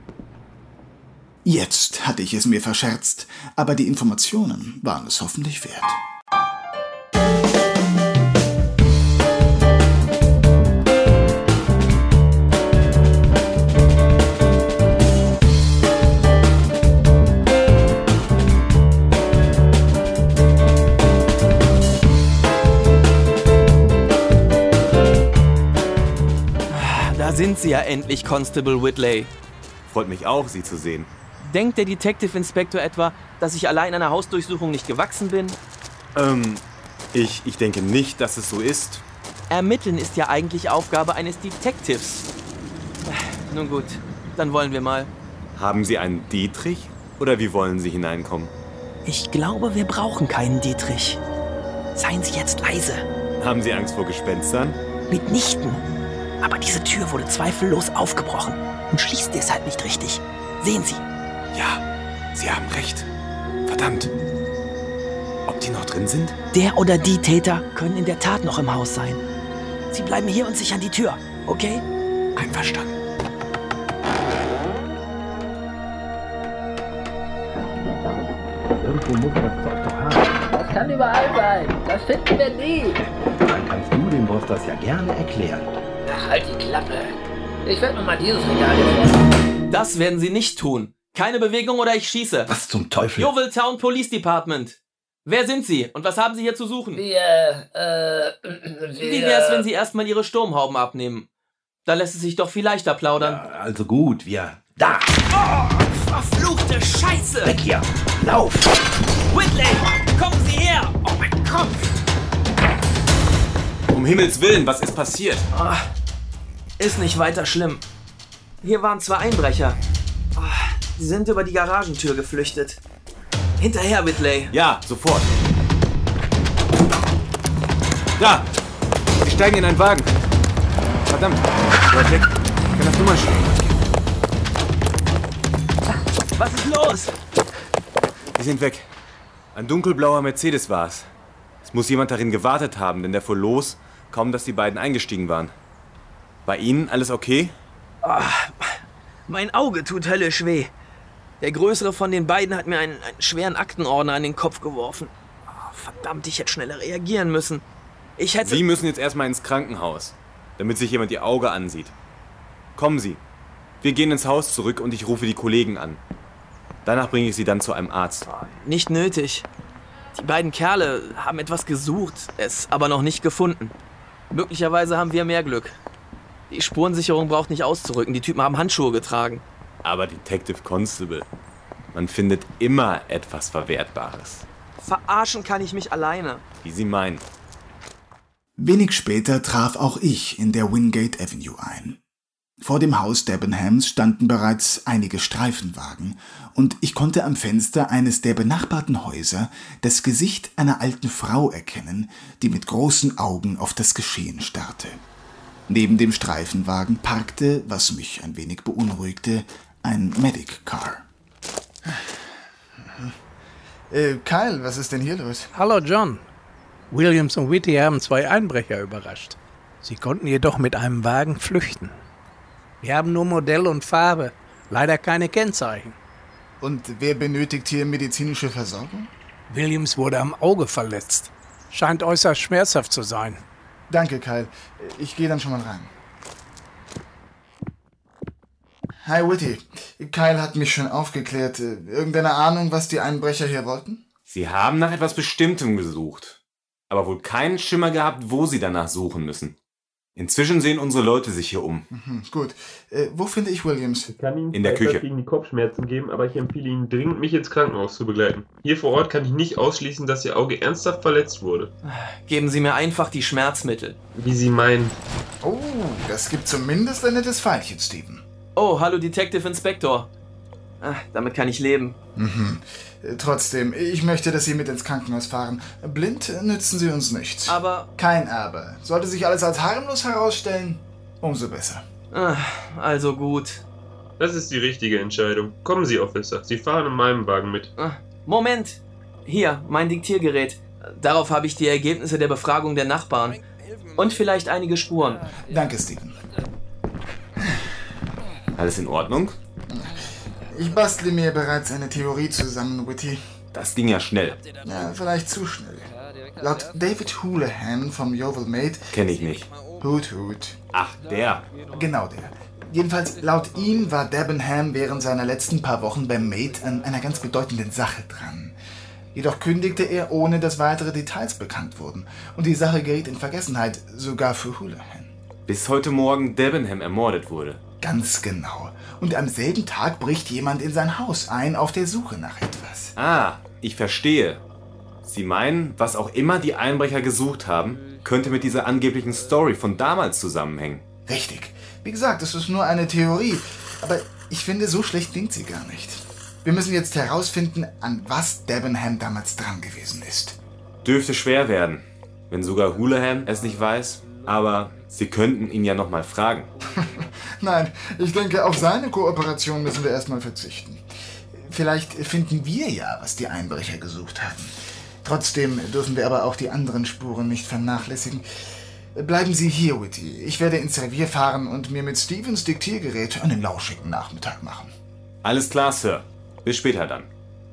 Jetzt hatte ich es mir verscherzt, aber die Informationen waren es hoffentlich wert. Da sind Sie ja endlich, Constable Whitley. Freut mich auch, Sie zu sehen. Denkt der Detective Inspector etwa, dass ich allein einer Hausdurchsuchung nicht gewachsen bin? Ähm, ich, ich denke nicht, dass es so ist. Ermitteln ist ja eigentlich Aufgabe eines Detectives. Nun gut, dann wollen wir mal. Haben Sie einen Dietrich? Oder wie wollen Sie hineinkommen? Ich glaube, wir brauchen keinen Dietrich. Seien Sie jetzt leise. Haben Sie Angst vor Gespenstern? Mitnichten. Aber diese Tür wurde zweifellos aufgebrochen und schließt deshalb nicht richtig. Sehen Sie. Ja, Sie haben recht. Verdammt. Ob die noch drin sind? Der oder die Täter können in der Tat noch im Haus sein. Sie bleiben hier und sichern die Tür, okay? Einverstanden. Irgendwo muss man das Zeug doch haben. Das kann überall sein. Das finden wir nie. Dann kannst du dem Boss das ja gerne erklären. Ach, halt die Klappe. Ich werde mir mal dieses Regal hier vornehmen. Das werden Sie nicht tun. Keine Bewegung oder ich schieße. Was zum Teufel? Yeovil Town Police Department. Wer sind Sie und was haben Sie hier zu suchen? Wir, äh, wir... Wie wär's, wenn Sie erstmal Ihre Sturmhauben abnehmen? Da lässt es sich doch viel leichter plaudern. Ja, also gut, wir... Da! Oh, verfluchte Scheiße! Weg hier! Lauf! Whitley, kommen Sie her! Oh mein Kopf! Um Himmels Willen, was ist passiert? Oh, ist nicht weiter schlimm. Hier waren zwei Einbrecher. Oh, sie sind über die Garagentür geflüchtet. Hinterher, Whitley. Ja, sofort. Da! Sie steigen in einen Wagen. Verdammt, bleib weg. Ich kann das Nummernschild. Was ist los? Die sind weg. Ein dunkelblauer Mercedes war es. Es muss jemand darin gewartet haben, denn der fuhr los, kaum dass die beiden eingestiegen waren. Bei Ihnen alles okay? Oh, mein Auge tut höllisch weh. Der größere von den beiden hat mir einen, einen schweren Aktenordner an den Kopf geworfen. Oh, verdammt, ich hätte schneller reagieren müssen. Ich hätte... Sie müssen jetzt erstmal ins Krankenhaus, damit sich jemand Ihr Auge ansieht. Kommen Sie. Wir gehen ins Haus zurück und ich rufe die Kollegen an. Danach bringe ich Sie dann zu einem Arzt. Oh, nicht nötig. Die beiden Kerle haben etwas gesucht, es aber noch nicht gefunden. Möglicherweise haben wir mehr Glück. Die Spurensicherung braucht nicht auszurücken. Die Typen haben Handschuhe getragen. Aber Detective Constable, man findet immer etwas Verwertbares. Verarschen kann ich mich alleine. Wie Sie meinen. Wenig später traf auch ich in der Wingate Avenue ein. Vor dem Haus Debenhams standen bereits einige Streifenwagen und ich konnte am Fenster eines der benachbarten Häuser das Gesicht einer alten Frau erkennen, die mit großen Augen auf das Geschehen starrte. Neben dem Streifenwagen parkte, was mich ein wenig beunruhigte, ein Medic-Car. Äh, Kyle, was ist denn hier los? Hallo John. Williams und Whitty haben zwei Einbrecher überrascht. Sie konnten jedoch mit einem Wagen flüchten. Wir haben nur Modell und Farbe, leider keine Kennzeichen. Und wer benötigt hier medizinische Versorgung? Williams wurde am Auge verletzt. Scheint äußerst schmerzhaft zu sein. Danke, Kyle. Ich gehe dann schon mal rein. Hi, Whitty. Kyle hat mich schon aufgeklärt. Irgendeine Ahnung, was die Einbrecher hier wollten? Sie haben nach etwas Bestimmtem gesucht, aber wohl keinen Schimmer gehabt, wo sie danach suchen müssen. Inzwischen sehen unsere Leute sich hier um. Mhm, gut. Äh, wo finde ich Williams? Ich kann Ihnen In der etwas Küche. gegen die Kopfschmerzen geben, aber ich empfehle Ihnen dringend, mich ins Krankenhaus zu begleiten. Hier vor Ort kann ich nicht ausschließen, dass Ihr Auge ernsthaft verletzt wurde. Geben Sie mir einfach die Schmerzmittel. Wie Sie meinen. Oh, das gibt zumindest ein nettes Pfeilchen, Steven. Oh, hallo Detective Inspector. Ah, damit kann ich leben. Mhm. Trotzdem, ich möchte, dass Sie mit ins Krankenhaus fahren. Blind nützen Sie uns nichts. Aber... Kein Aber. Sollte sich alles als harmlos herausstellen, umso besser. Ah, also gut. Das ist die richtige Entscheidung. Kommen Sie, Officer. Sie fahren in meinem Wagen mit. Ah, Moment. Hier, mein Diktiergerät. Darauf habe ich die Ergebnisse der Befragung der Nachbarn. Und vielleicht einige Spuren. Danke, Steven. Alles in Ordnung? Ich bastle mir bereits eine Theorie zusammen, Whitty. Das ging ja schnell. Ja, vielleicht zu schnell. Laut David Houlihan vom Yeovil Maid... Kenn ich nicht. Hut, Hut. Ach, der. Genau der. Jedenfalls, laut ihm war Debenham während seiner letzten paar Wochen beim Maid an einer ganz bedeutenden Sache dran. Jedoch kündigte er, ohne dass weitere Details bekannt wurden. Und die Sache geriet in Vergessenheit, sogar für Houlihan. Bis heute Morgen Debenham ermordet wurde. Ganz genau. Und am selben Tag bricht jemand in sein Haus ein, auf der Suche nach etwas. Ah, ich verstehe. Sie meinen, was auch immer die Einbrecher gesucht haben, könnte mit dieser angeblichen Story von damals zusammenhängen. Richtig. Wie gesagt, es ist nur eine Theorie. Aber ich finde, so schlecht klingt sie gar nicht. Wir müssen jetzt herausfinden, an was Debenham damals dran gewesen ist. Dürfte schwer werden, wenn sogar Houlihan es nicht weiß. Aber Sie könnten ihn ja noch mal fragen. Nein, ich denke, auf seine Kooperation müssen wir erstmal verzichten. Vielleicht finden wir ja, was die Einbrecher gesucht haben. Trotzdem dürfen wir aber auch die anderen Spuren nicht vernachlässigen. Bleiben Sie hier, Whitty. Ich werde ins Revier fahren und mir mit Stevens Diktiergerät einen lauschigen Nachmittag machen. Alles klar, Sir. Bis später dann.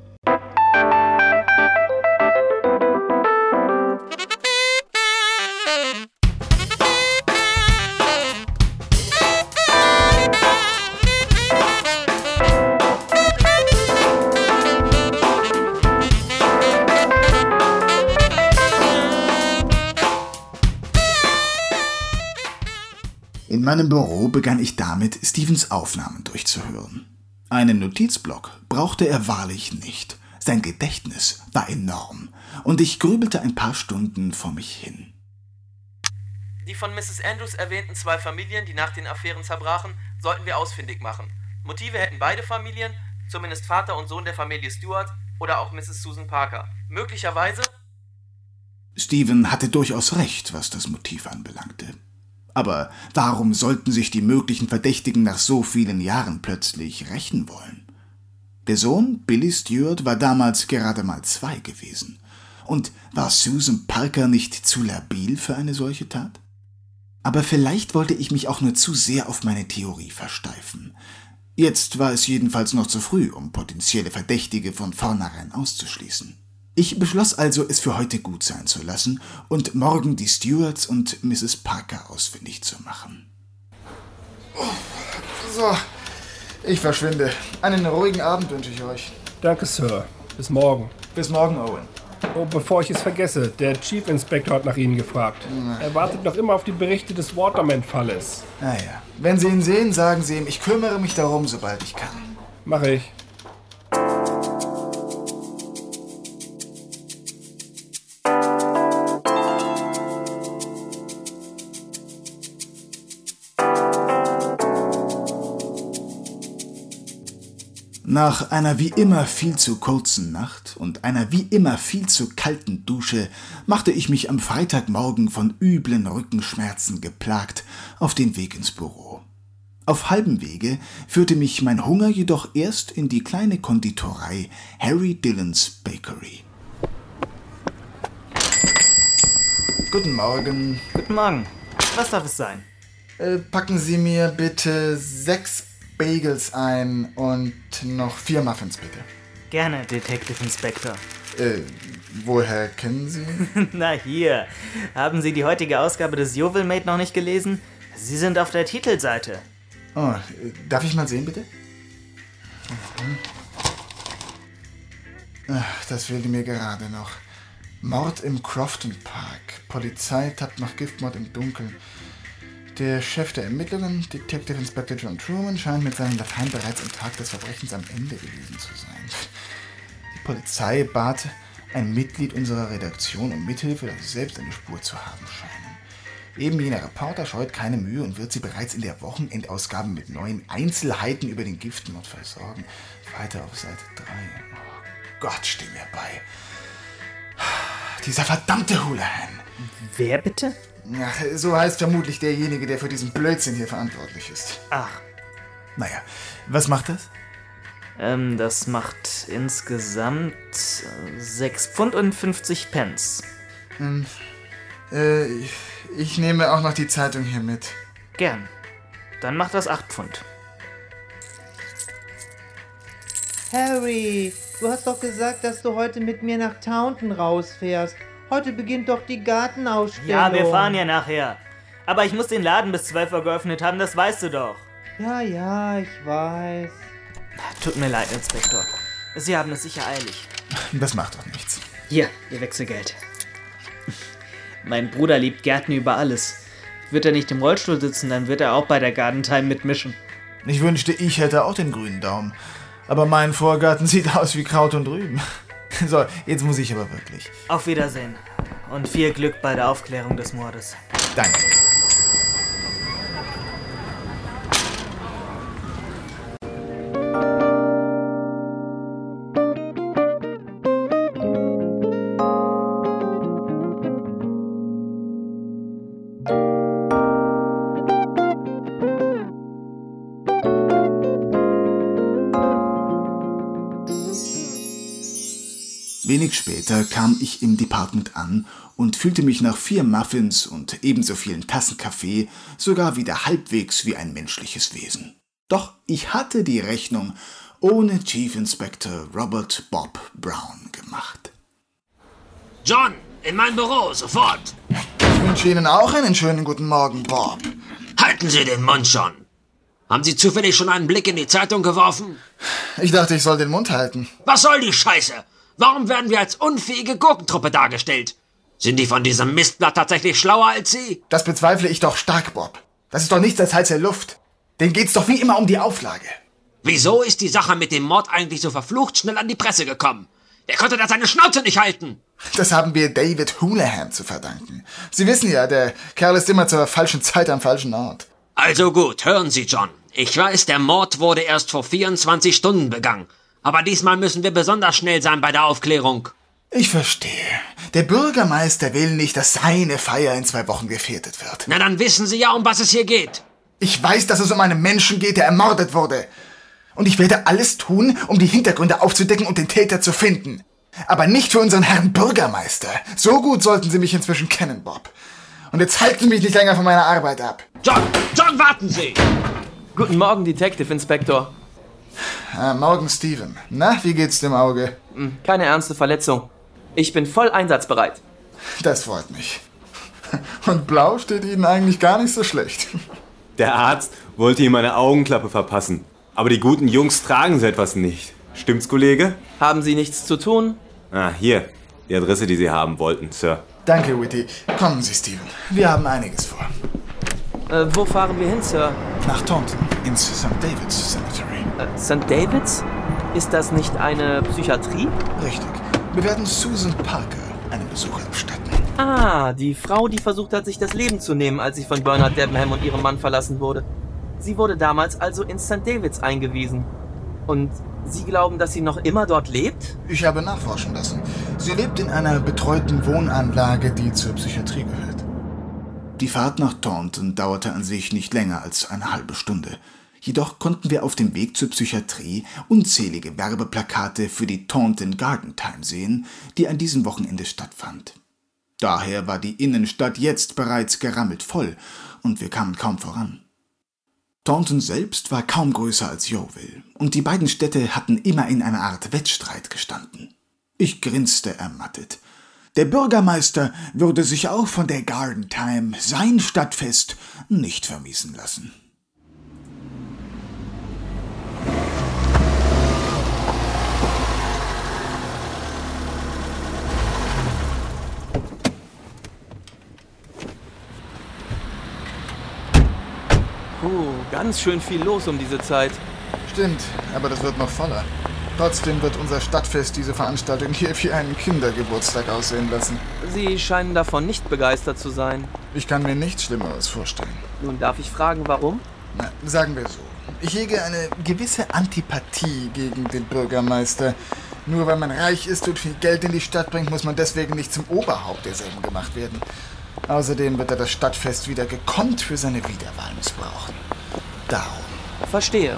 In meinem Büro begann ich damit, Stevens Aufnahmen durchzuhören. Einen Notizblock brauchte er wahrlich nicht. Sein Gedächtnis war enorm und ich grübelte ein paar Stunden vor mich hin. Die von Misses Andrews erwähnten zwei Familien, die nach den Affären zerbrachen, sollten wir ausfindig machen. Motive hätten beide Familien, zumindest Vater und Sohn der Familie Stewart oder auch Misses Susan Parker. Möglicherweise... Steven hatte durchaus recht, was das Motiv anbelangte. Aber warum sollten sich die möglichen Verdächtigen nach so vielen Jahren plötzlich rächen wollen? Der Sohn, Billy Stewart, war damals gerade mal zwei gewesen. Und war Susan Parker nicht zu labil für eine solche Tat? Aber vielleicht wollte ich mich auch nur zu sehr auf meine Theorie versteifen. Jetzt war es jedenfalls noch zu früh, um potenzielle Verdächtige von vornherein auszuschließen. Ich beschloss also, es für heute gut sein zu lassen und morgen die Stewarts und Misses Parker ausfindig zu machen. So, ich verschwinde. Einen ruhigen Abend wünsche ich euch. Danke, Sir. Bis morgen. Bis morgen, Owen. Oh, bevor ich es vergesse, der Chief Inspector hat nach Ihnen gefragt. Er wartet noch immer auf die Berichte des Waterman-Falles. Naja, wenn Sie ihn sehen, sagen Sie ihm, ich kümmere mich darum, sobald ich kann. Mache ich. Nach einer wie immer viel zu kurzen Nacht und einer wie immer viel zu kalten Dusche machte ich mich am Freitagmorgen von üblen Rückenschmerzen geplagt auf den Weg ins Büro. Auf halbem Wege führte mich mein Hunger jedoch erst in die kleine Konditorei Harry Dillon's Bakery. Guten Morgen. Guten Morgen. Was darf es sein? Äh, packen Sie mir bitte sechs Bagels ein und noch vier Muffins, bitte. Gerne, Detective Inspector. Äh, woher kennen Sie? Na hier, haben Sie die heutige Ausgabe des Jovelmate noch nicht gelesen? Sie sind auf der Titelseite. Oh, darf ich mal sehen, bitte? Mhm. Ach, das fehlte mir gerade noch. Mord im Crofton Park. Polizei tappt nach Giftmord im Dunkeln. Der Chef der Ermittlungen, Detective Inspector John Truman, scheint mit seinem Latein bereits am Tag des Verbrechens am Ende gewesen zu sein. Die Polizei bat ein Mitglied unserer Redaktion um Mithilfe, da sie selbst eine Spur zu haben scheinen. Eben jener Reporter scheut keine Mühe und wird sie bereits in der Wochenendausgabe mit neuen Einzelheiten über den Giftmord versorgen. Weiter auf Seite drei. Oh Gott, steh mir bei. Dieser verdammte Houlihan. Wer bitte? Ja, so heißt vermutlich derjenige, der für diesen Blödsinn hier verantwortlich ist. Ach. Naja, was macht das? Ähm, das macht insgesamt äh, sechs Pfund und fünfzig Pence. Hm, äh, ich, ich nehme auch noch die Zeitung hier mit. Gern. Dann macht das acht Pfund. Harry, du hast doch gesagt, dass du heute mit mir nach Taunton rausfährst. Heute beginnt doch die Gartenausstellung. Ja, wir fahren ja nachher. Aber ich muss den Laden bis zwölf Uhr geöffnet haben, das weißt du doch. Ja, ja, ich weiß. Tut mir leid, Inspektor. Sie haben es sicher eilig. Das macht doch nichts. Hier, Ihr Wechselgeld. Mein Bruder liebt Gärten über alles. Wird er nicht im Rollstuhl sitzen, dann wird er auch bei der Gardentime mitmischen. Ich wünschte, ich hätte auch den grünen Daumen. Aber mein Vorgarten sieht aus wie Kraut und Rüben. So, jetzt muss ich aber wirklich. Auf Wiedersehen. Und viel Glück bei der Aufklärung des Mordes. Danke. Wenig später kam ich im Department an und fühlte mich nach vier Muffins und ebenso vielen Tassen Kaffee sogar wieder halbwegs wie ein menschliches Wesen. Doch ich hatte die Rechnung ohne Chief Inspector Robert Bob Brown gemacht. John, in mein Büro, sofort! Ich wünsche Ihnen auch einen schönen guten Morgen, Bob. Halten Sie den Mund schon! Haben Sie zufällig schon einen Blick in die Zeitung geworfen? Ich dachte, ich soll den Mund halten. Was soll die Scheiße? Warum werden wir als unfähige Gurkentruppe dargestellt? Sind die von diesem Mistblatt tatsächlich schlauer als Sie? Das bezweifle ich doch stark, Bob. Das ist doch nichts als heiße Luft. Denen geht's doch wie immer um die Auflage. Wieso ist die Sache mit dem Mord eigentlich so verflucht schnell an die Presse gekommen? Wer konnte da seine Schnauze nicht halten? Das haben wir David Houlihan zu verdanken. Sie wissen ja, der Kerl ist immer zur falschen Zeit am falschen Ort. Also gut, hören Sie, John. Ich weiß, der Mord wurde erst vor vierundzwanzig Stunden begangen. Aber diesmal müssen wir besonders schnell sein bei der Aufklärung. Ich verstehe. Der Bürgermeister will nicht, dass seine Feier in zwei Wochen gefährdet wird. Na, dann wissen Sie ja, um was es hier geht. Ich weiß, dass es um einen Menschen geht, der ermordet wurde. Und ich werde alles tun, um die Hintergründe aufzudecken und den Täter zu finden. Aber nicht für unseren Herrn Bürgermeister. So gut sollten Sie mich inzwischen kennen, Bob. Und jetzt halten Sie mich nicht länger von meiner Arbeit ab. John, John, warten Sie! Guten Morgen, Detective Inspector. Ah, morgen, Steven. Na, wie geht's dem Auge? Keine ernste Verletzung. Ich bin voll einsatzbereit. Das freut mich. Und blau steht Ihnen eigentlich gar nicht so schlecht. Der Arzt wollte ihm eine Augenklappe verpassen. Aber die guten Jungs tragen so etwas nicht. Stimmt's, Kollege? Haben Sie nichts zu tun? Ah, hier. Die Adresse, die Sie haben wollten, Sir. Danke, Whitty. Kommen Sie, Steven. Wir haben einiges vor. Äh, wo fahren wir hin, Sir? Nach Taunton, ins Sankt David's Cemetery. Äh, Sankt David's? Ist das nicht eine Psychiatrie? Richtig. Wir werden Susan Parker einen Besuch abstatten. Ah, die Frau, die versucht hat, sich das Leben zu nehmen, als sie von Bernard Debenham und ihrem Mann verlassen wurde. Sie wurde damals also in Sankt David's eingewiesen. Und Sie glauben, dass sie noch immer dort lebt? Ich habe nachforschen lassen. Sie lebt in einer betreuten Wohnanlage, die zur Psychiatrie gehört. Die Fahrt nach Taunton dauerte an sich nicht länger als eine halbe Stunde. Jedoch konnten wir auf dem Weg zur Psychiatrie unzählige Werbeplakate für die Taunton Garden Time sehen, die an diesem Wochenende stattfand. Daher war die Innenstadt jetzt bereits gerammelt voll und wir kamen kaum voran. Taunton selbst war kaum größer als Yeovil und die beiden Städte hatten immer in einer Art Wettstreit gestanden. Ich grinste ermattet. Der Bürgermeister würde sich auch von der Garden Time, sein Stadtfest, nicht vermiesen lassen. Puh, ganz schön viel los um diese Zeit. Stimmt, aber das wird noch voller. Trotzdem wird unser Stadtfest diese Veranstaltung hier wie einen Kindergeburtstag aussehen lassen. Sie scheinen davon nicht begeistert zu sein. Ich kann mir nichts Schlimmeres vorstellen. Nun darf ich fragen, warum? Na, sagen wir so. Ich hege eine gewisse Antipathie gegen den Bürgermeister. Nur weil man reich ist und viel Geld in die Stadt bringt, muss man deswegen nicht zum Oberhaupt derselben gemacht werden. Außerdem wird er das Stadtfest wieder gekonnt für seine Wiederwahl missbrauchen. Darum. Verstehe.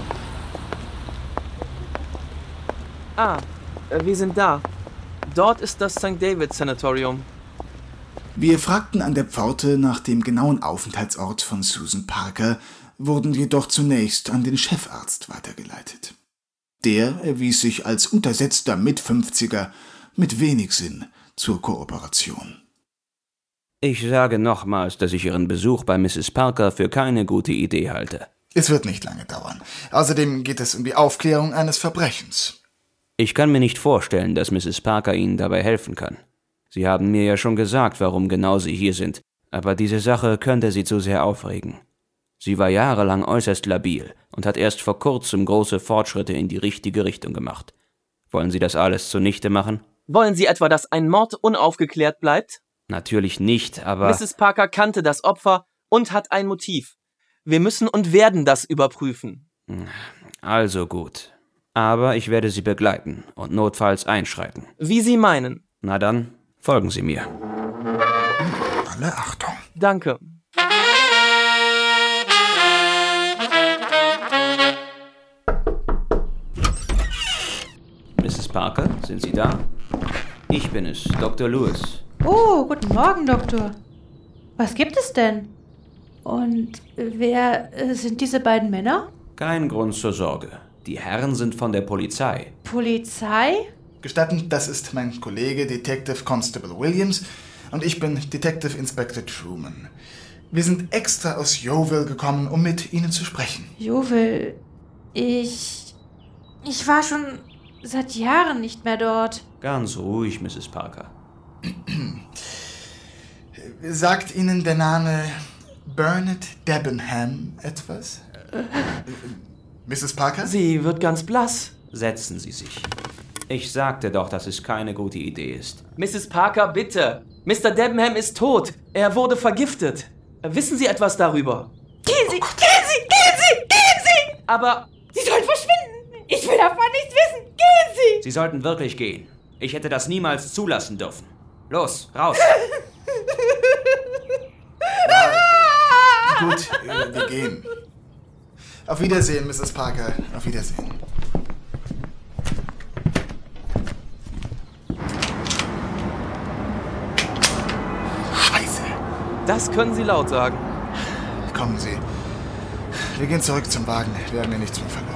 Ah, wir sind da. Dort ist das Sankt David Sanatorium. Wir fragten an der Pforte nach dem genauen Aufenthaltsort von Susan Parker, wurden jedoch zunächst an den Chefarzt weitergeleitet. Der erwies sich als untersetzter Mitfünfziger mit wenig Sinn zur Kooperation. Ich sage nochmals, dass ich Ihren Besuch bei Misses Parker für keine gute Idee halte. Es wird nicht lange dauern. Außerdem geht es um die Aufklärung eines Verbrechens. Ich kann mir nicht vorstellen, dass Misses Parker Ihnen dabei helfen kann. Sie haben mir ja schon gesagt, warum genau Sie hier sind, aber diese Sache könnte Sie zu sehr aufregen. Sie war jahrelang äußerst labil und hat erst vor kurzem große Fortschritte in die richtige Richtung gemacht. Wollen Sie das alles zunichte machen? Wollen Sie etwa, dass ein Mord unaufgeklärt bleibt? Natürlich nicht, aber... Misses Parker kannte das Opfer und hat ein Motiv. Wir müssen und werden das überprüfen. Also gut. Aber ich werde Sie begleiten und notfalls einschreiten. Wie Sie meinen. Na dann, folgen Sie mir. Alle Achtung. Danke. Misses Parker, sind Sie da? Ich bin es, Doktor Lewis. Oh, guten Morgen, Doktor. Was gibt es denn? Und wer äh, sind diese beiden Männer? Kein Grund zur Sorge. Die Herren sind von der Polizei. Polizei? Gestatten, das ist mein Kollege Detective Constable Williams und ich bin Detective Inspector Truman. Wir sind extra aus Yeovil gekommen, um mit Ihnen zu sprechen. Yeovil? Ich... Ich war schon seit Jahren nicht mehr dort. Ganz ruhig, Misses Parker. Sagt Ihnen der Name Bernard Debenham etwas? Äh. Misses Parker? Sie wird ganz blass. Setzen Sie sich. Ich sagte doch, dass es keine gute Idee ist. Misses Parker, bitte. Mister Debenham ist tot. Er wurde vergiftet. Wissen Sie etwas darüber? Gehen Sie, gehen Sie, gehen Sie, gehen Sie! Aber... Sie sollen verschwinden. Ich will davon nichts wissen. Gehen Sie! Sie sollten wirklich gehen. Ich hätte das niemals zulassen dürfen. Los, raus! Ja, gut, äh, wir gehen. Auf Wiedersehen, Misses Parker. Auf Wiedersehen. Scheiße. Das können Sie laut sagen. Kommen Sie. Wir gehen zurück zum Wagen. Wir haben ja nichts mehr verloren.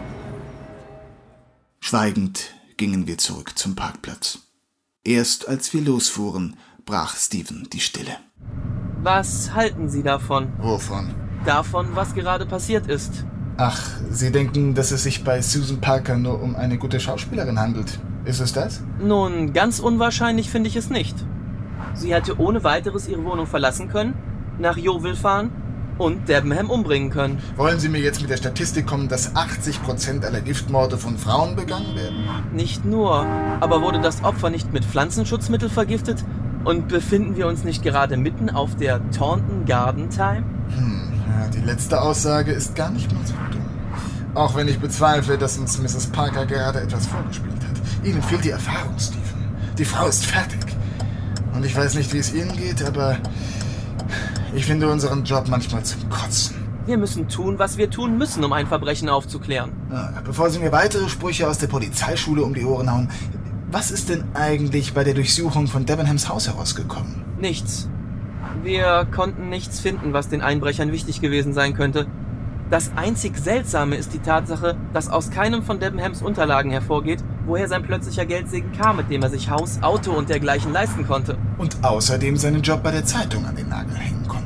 Schweigend gingen wir zurück zum Parkplatz. Erst als wir losfuhren, brach Stephen die Stille. Was halten Sie davon? Wovon? Davon, was gerade passiert ist. Ach, Sie denken, dass es sich bei Susan Parker nur um eine gute Schauspielerin handelt. Ist es das? Nun, ganz unwahrscheinlich finde ich es nicht. Sie hätte ohne weiteres ihre Wohnung verlassen können, nach Yeovil fahren und Debenham umbringen können. Wollen Sie mir jetzt mit der Statistik kommen, dass achtzig Prozent aller Giftmorde von Frauen begangen werden? Nicht nur, aber wurde das Opfer nicht mit Pflanzenschutzmittel vergiftet? Und befinden wir uns nicht gerade mitten auf der Taunton Garden Time? Hm, ja, die letzte Aussage ist gar nicht mal so dumm. Auch wenn ich bezweifle, dass uns Misses Parker gerade etwas vorgespielt hat. Ihnen fehlt die Erfahrung, Stephen. Die Frau ist fertig. Und ich weiß nicht, wie es Ihnen geht, aber ich finde unseren Job manchmal zum Kotzen. Wir müssen tun, was wir tun müssen, um ein Verbrechen aufzuklären. Ja, bevor Sie mir weitere Sprüche aus der Polizeischule um die Ohren hauen, was ist denn eigentlich bei der Durchsuchung von Debenhams Haus herausgekommen? Nichts. Wir konnten nichts finden, was den Einbrechern wichtig gewesen sein könnte. Das einzig Seltsame ist die Tatsache, dass aus keinem von Debenhams Unterlagen hervorgeht, woher sein plötzlicher Geldsegen kam, mit dem er sich Haus, Auto und dergleichen leisten konnte. Und außerdem seinen Job bei der Zeitung an den Nagel hängen konnte.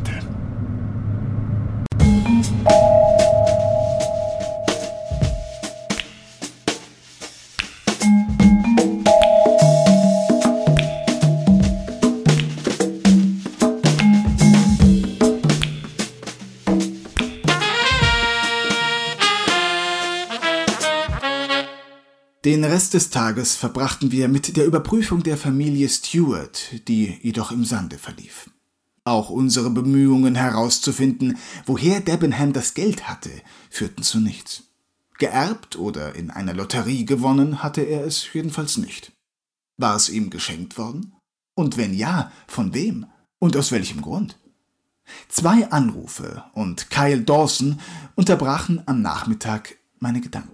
Den Rest des Tages verbrachten wir mit der Überprüfung der Familie Stewart, die jedoch im Sande verlief. Auch unsere Bemühungen herauszufinden, woher Debenham das Geld hatte, führten zu nichts. Geerbt oder in einer Lotterie gewonnen hatte er es jedenfalls nicht. War es ihm geschenkt worden? Und wenn ja, von wem? Und aus welchem Grund? Zwei Anrufe und Kyle Dawson unterbrachen am Nachmittag meine Gedanken.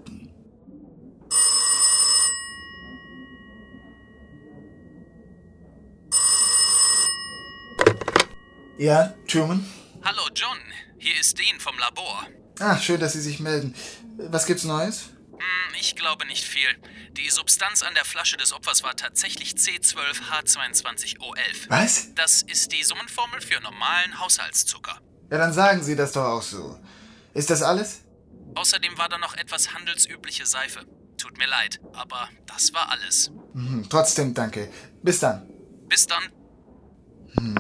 Ja, Truman? Hallo John, hier ist Dean vom Labor. Ah, schön, dass Sie sich melden. Was gibt's Neues? Hm, ich glaube nicht viel. Die Substanz an der Flasche des Opfers war tatsächlich C zwölf H zweiundzwanzig O elf. Was? Das ist die Summenformel für normalen Haushaltszucker. Ja, dann sagen Sie das doch auch so. Ist das alles? Außerdem war da noch etwas handelsübliche Seife. Tut mir leid, aber das war alles. Mhm, trotzdem danke. Bis dann. Bis dann. Hm.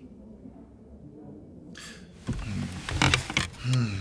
Hm.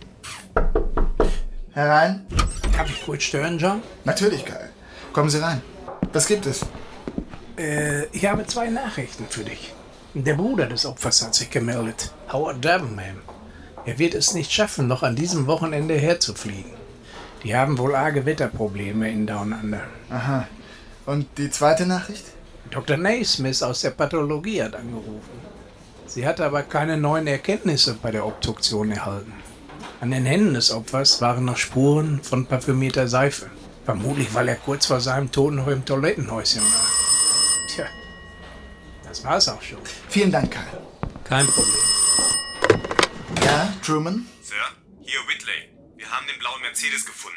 Herein. Darf ich kurz stören, John? Natürlich, Kyle. Kommen Sie rein. Was gibt es? Äh, ich habe zwei Nachrichten für dich. Der Bruder des Opfers hat sich gemeldet, Howard Debenham. Er wird es nicht schaffen, noch an diesem Wochenende herzufliegen. Die haben wohl arge Wetterprobleme in Down Under. Aha. Und die zweite Nachricht? Doktor Naismith aus der Pathologie hat angerufen. Sie hatte aber keine neuen Erkenntnisse bei der Obduktion erhalten. An den Händen des Opfers waren noch Spuren von parfümierter Seife. Vermutlich, weil er kurz vor seinem Tod noch im Toilettenhäuschen war. Tja, das war's auch schon. Vielen Dank, Kyle. Kein Problem. Ja, Truman? Sir, hier Whitley. Wir haben den blauen Mercedes gefunden.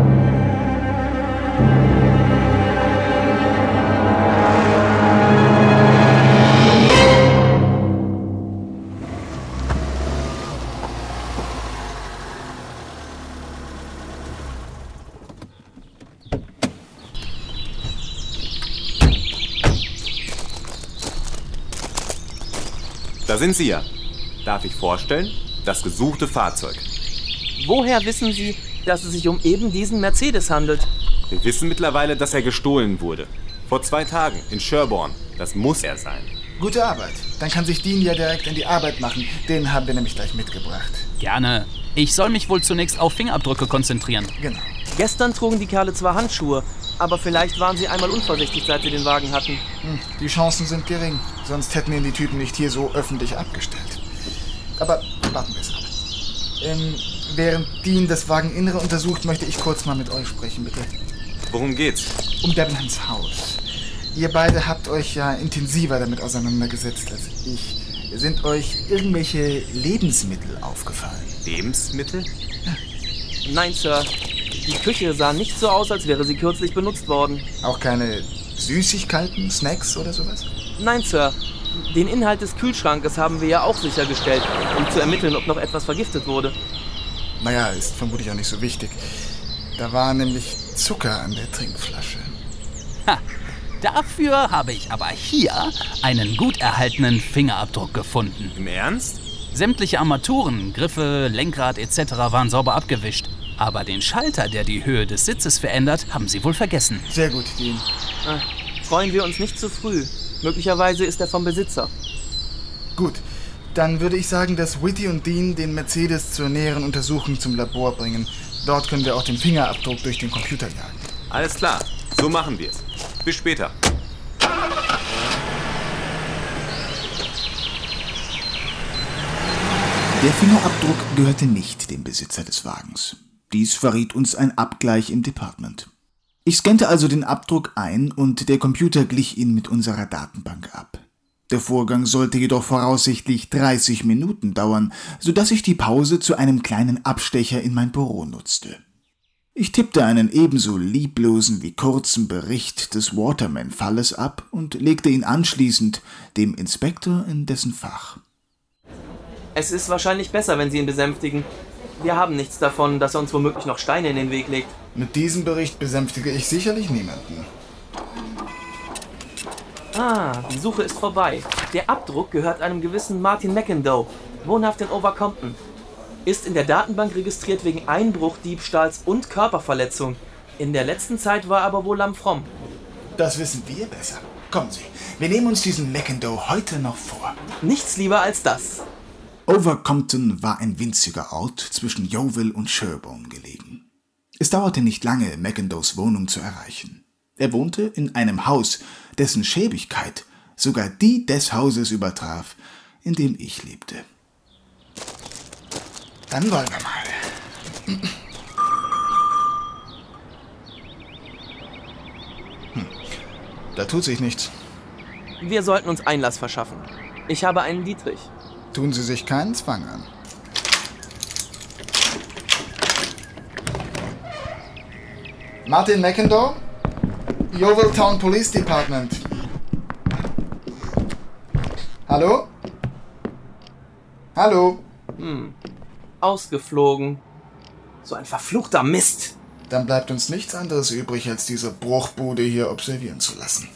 Da sind Sie ja. Darf ich vorstellen? Das gesuchte Fahrzeug. Woher wissen Sie, dass es sich um eben diesen Mercedes handelt? Wir wissen mittlerweile, dass er gestohlen wurde. Vor zwei Tagen in Sherborne. Das muss er sein. Gute Arbeit. Dann kann sich Dean ja direkt in die Arbeit machen. Den haben wir nämlich gleich mitgebracht. Gerne. Ich soll mich wohl zunächst auf Fingerabdrücke konzentrieren. Genau. Gestern trugen die Kerle zwar Handschuhe, aber vielleicht waren sie einmal unvorsichtig, seit sie den Wagen hatten. Hm, die Chancen sind gering. Sonst hätten ihn die Typen nicht hier so öffentlich abgestellt. Aber warten wir es ab. Ähm, während Dean das Wageninnere untersucht, möchte ich kurz mal mit euch sprechen, bitte. Worum geht's? Um Debenhams Haus. Ihr beide habt euch ja intensiver damit auseinandergesetzt als ich. Sind euch irgendwelche Lebensmittel aufgefallen? Lebensmittel? Ja. Nein, Sir. Die Küche sah nicht so aus, als wäre sie kürzlich benutzt worden. Auch keine Süßigkeiten, Snacks oder sowas? Nein, Sir. Den Inhalt des Kühlschrankes haben wir ja auch sichergestellt, um zu ermitteln, ob noch etwas vergiftet wurde. Naja, ist vermutlich auch nicht so wichtig. Da war nämlich Zucker an der Trinkflasche. Ha! Dafür habe ich aber hier einen gut erhaltenen Fingerabdruck gefunden. Im Ernst? Sämtliche Armaturen, Griffe, Lenkrad et cetera waren sauber abgewischt. Aber den Schalter, der die Höhe des Sitzes verändert, haben Sie wohl vergessen. Sehr gut, Dean. Ah, freuen wir uns nicht zu früh. Möglicherweise ist er vom Besitzer. Gut. Dann würde ich sagen, dass Whitty und Dean den Mercedes zur näheren Untersuchung zum Labor bringen. Dort können wir auch den Fingerabdruck durch den Computer jagen. Alles klar, so machen wir es. Bis später. Der Fingerabdruck gehörte nicht dem Besitzer des Wagens. Dies verriet uns ein Abgleich im Department. Ich scannte also den Abdruck ein und der Computer glich ihn mit unserer Datenbank ab. Der Vorgang sollte jedoch voraussichtlich dreißig Minuten dauern, sodass ich die Pause zu einem kleinen Abstecher in mein Büro nutzte. Ich tippte einen ebenso lieblosen wie kurzen Bericht des Waterman-Falles ab und legte ihn anschließend dem Inspektor in dessen Fach. Es ist wahrscheinlich besser, wenn Sie ihn besänftigen. Wir haben nichts davon, dass er uns womöglich noch Steine in den Weg legt. Mit diesem Bericht besänftige ich sicherlich niemanden. Ah, die Suche ist vorbei. Der Abdruck gehört einem gewissen Martin McIndoe, wohnhaft in Overcompton. Ist in der Datenbank registriert wegen Einbruch, Diebstahls und Körperverletzung. In der letzten Zeit war er aber wohl am Fromm. Das wissen wir besser. Kommen Sie, wir nehmen uns diesen McIndoe heute noch vor. Nichts lieber als das. Overcompton war ein winziger Ort zwischen Yeovil und Sherborne gelegen. Es dauerte nicht lange, McIndoes Wohnung zu erreichen. Er wohnte in einem Haus, dessen Schäbigkeit sogar die des Hauses übertraf, in dem ich lebte. Dann wollen wir mal. Hm. Da tut sich nichts. Wir sollten uns Einlass verschaffen. Ich habe einen Dietrich. Tun Sie sich keinen Zwang an. Martin McIndoe, Yeovil Town Police Department. Hallo? Hallo? Hm. Ausgeflogen. So ein verfluchter Mist. Dann bleibt uns nichts anderes übrig, als diese Bruchbude hier observieren zu lassen.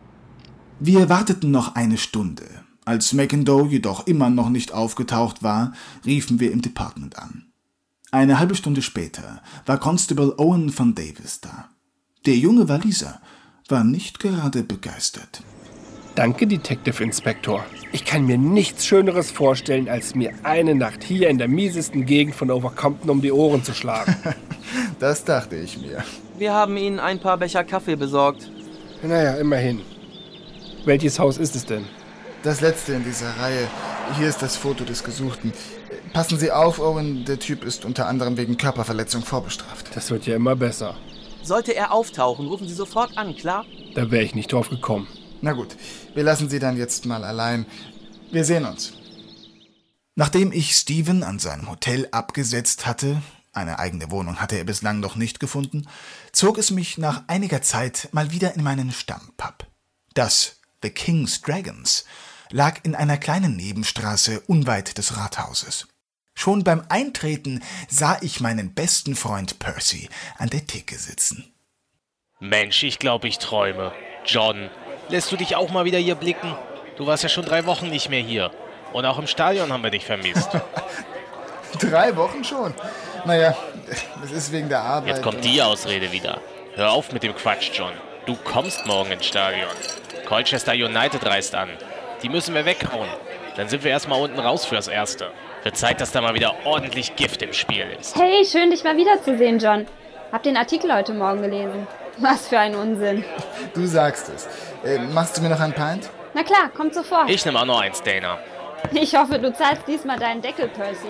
Wir warteten noch eine Stunde. Als McIndoe jedoch immer noch nicht aufgetaucht war, riefen wir im Department an. Eine halbe Stunde später war Constable Owen von Davis da. Der junge Waliser war nicht gerade begeistert. Danke, Detective Inspector. Ich kann mir nichts Schöneres vorstellen, als mir eine Nacht hier in der miesesten Gegend von Overcompton um die Ohren zu schlagen. Das dachte ich mir. Wir haben Ihnen ein paar Becher Kaffee besorgt. Naja, immerhin. Welches Haus ist es denn? Das letzte in dieser Reihe. Hier ist das Foto des Gesuchten. Passen Sie auf, Owen, der Typ ist unter anderem wegen Körperverletzung vorbestraft. Das wird ja immer besser. Sollte er auftauchen, rufen Sie sofort an, klar? Da wäre ich nicht drauf gekommen. Na gut, wir lassen Sie dann jetzt mal allein. Wir sehen uns. Nachdem ich Steven an seinem Hotel abgesetzt hatte, eine eigene Wohnung hatte er bislang noch nicht gefunden, zog es mich nach einiger Zeit mal wieder in meinen Stammpub. Das The King's Dragons lag in einer kleinen Nebenstraße unweit des Rathauses. Schon beim Eintreten sah ich meinen besten Freund Percy an der Theke sitzen. Mensch, ich glaube, ich träume. John, lässt du dich auch mal wieder hier blicken? Du warst ja schon drei Wochen nicht mehr hier. Und auch im Stadion haben wir dich vermisst. Drei Wochen schon? Naja, das ist wegen der Arbeit. Jetzt kommt die Ausrede wieder. Hör auf mit dem Quatsch, John. Du kommst morgen ins Stadion. Colchester United reist an. Die müssen wir weghauen. Dann sind wir erstmal unten raus fürs Erste. Wird Zeit, dass da mal wieder ordentlich Gift im Spiel ist. Hey, schön dich mal wiederzusehen, John. Hab den Artikel heute Morgen gelesen. Was für ein Unsinn. Du sagst es. Äh, machst du mir noch ein Pint? Na klar, kommt sofort. Ich nehme auch noch eins, Dana. Ich hoffe, du zahlst diesmal deinen Deckel, Percy.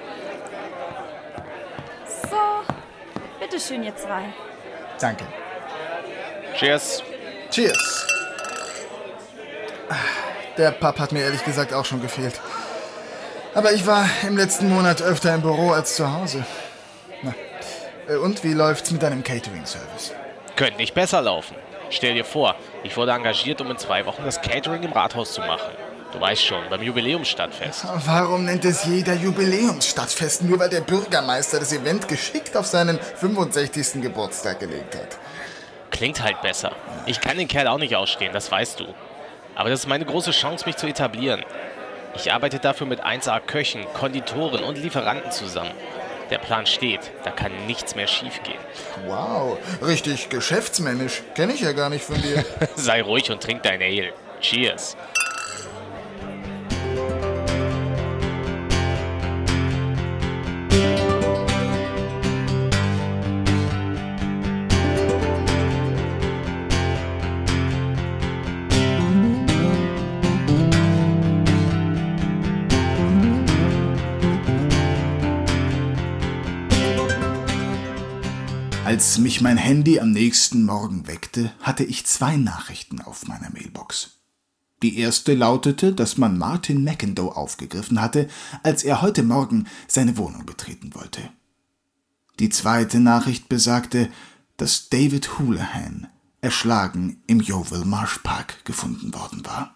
So, bitteschön, ihr zwei. Danke. Cheers. Cheers. Der Pub hat mir ehrlich gesagt auch schon gefehlt. Aber ich war im letzten Monat öfter im Büro als zu Hause. Na. Und wie läuft's mit deinem Catering-Service? Könnte nicht besser laufen. Stell dir vor, ich wurde engagiert, um in zwei Wochen das Catering im Rathaus zu machen. Du weißt schon, beim Jubiläumsstadtfest. Warum nennt es jeder Jubiläumsstadtfest? Nur weil der Bürgermeister das Event geschickt auf seinen fünfundsechzigsten Geburtstag gelegt hat. Klingt halt besser. Ich kann den Kerl auch nicht ausstehen, das weißt du. Aber das ist meine große Chance, mich zu etablieren. Ich arbeite dafür mit eins A Köchen, Konditoren und Lieferanten zusammen. Der Plan steht, da kann nichts mehr schiefgehen. Wow, richtig geschäftsmännisch. Kenn ich ja gar nicht von dir. Sei ruhig und trink dein Ale. Cheers. Als mich mein Handy am nächsten Morgen weckte, hatte ich zwei Nachrichten auf meiner Mailbox. Die erste lautete, dass man Martin McIndoe aufgegriffen hatte, als er heute Morgen seine Wohnung betreten wollte. Die zweite Nachricht besagte, dass David Houlihan erschlagen im Yeovil Marsh Park gefunden worden war.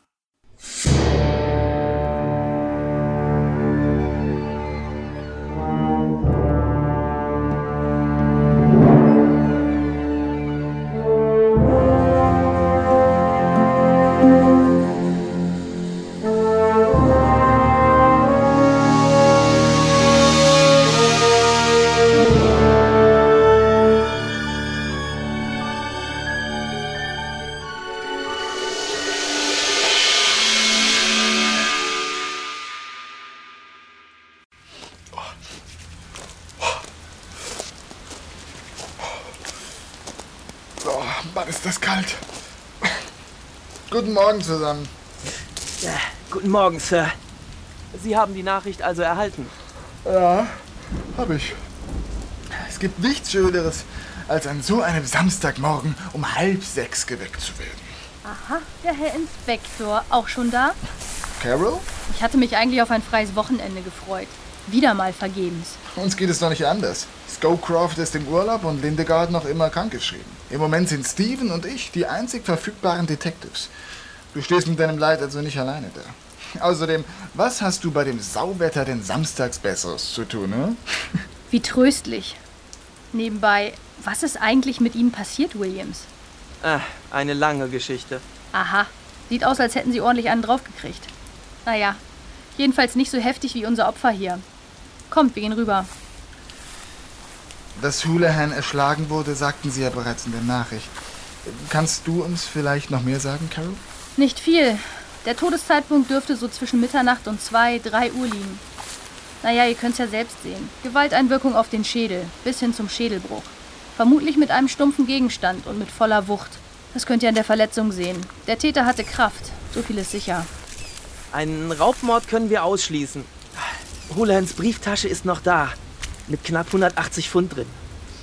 Mann, ist das kalt. Guten Morgen zusammen. Ja, guten Morgen, Sir. Sie haben die Nachricht also erhalten? Ja, hab ich. Es gibt nichts Schöneres, als an so einem Samstagmorgen um halb sechs geweckt zu werden. Aha, der Herr Inspektor, auch schon da? Carol? Ich hatte mich eigentlich auf ein freies Wochenende gefreut. Wieder mal vergebens. Uns geht es doch nicht anders. Scowcroft ist im Urlaub und Lindegard noch immer krankgeschrieben. Im Moment sind Steven und ich die einzig verfügbaren Detectives. Du stehst mit deinem Leid also nicht alleine da. Außerdem, was hast du bei dem Sauwetter denn samstags Besseres zu tun, ne? Wie tröstlich. Nebenbei, was ist eigentlich mit Ihnen passiert, Williams? Ah, eine lange Geschichte. Aha, sieht aus, als hätten Sie ordentlich einen draufgekriegt. Naja, jedenfalls nicht so heftig wie unser Opfer hier. Kommt, wir gehen rüber. Dass Houlihan erschlagen wurde, sagten Sie ja bereits in der Nachricht. Kannst du uns vielleicht noch mehr sagen, Carol? Nicht viel. Der Todeszeitpunkt dürfte so zwischen Mitternacht und zwei, drei Uhr liegen. Naja, ihr könnt's ja selbst sehen. Gewalteinwirkung auf den Schädel, bis hin zum Schädelbruch. Vermutlich mit einem stumpfen Gegenstand und mit voller Wucht. Das könnt ihr an der Verletzung sehen. Der Täter hatte Kraft, so viel ist sicher. Einen Raubmord können wir ausschließen. Houlihans Brieftasche ist noch da, mit knapp hundertachtzig Pfund drin.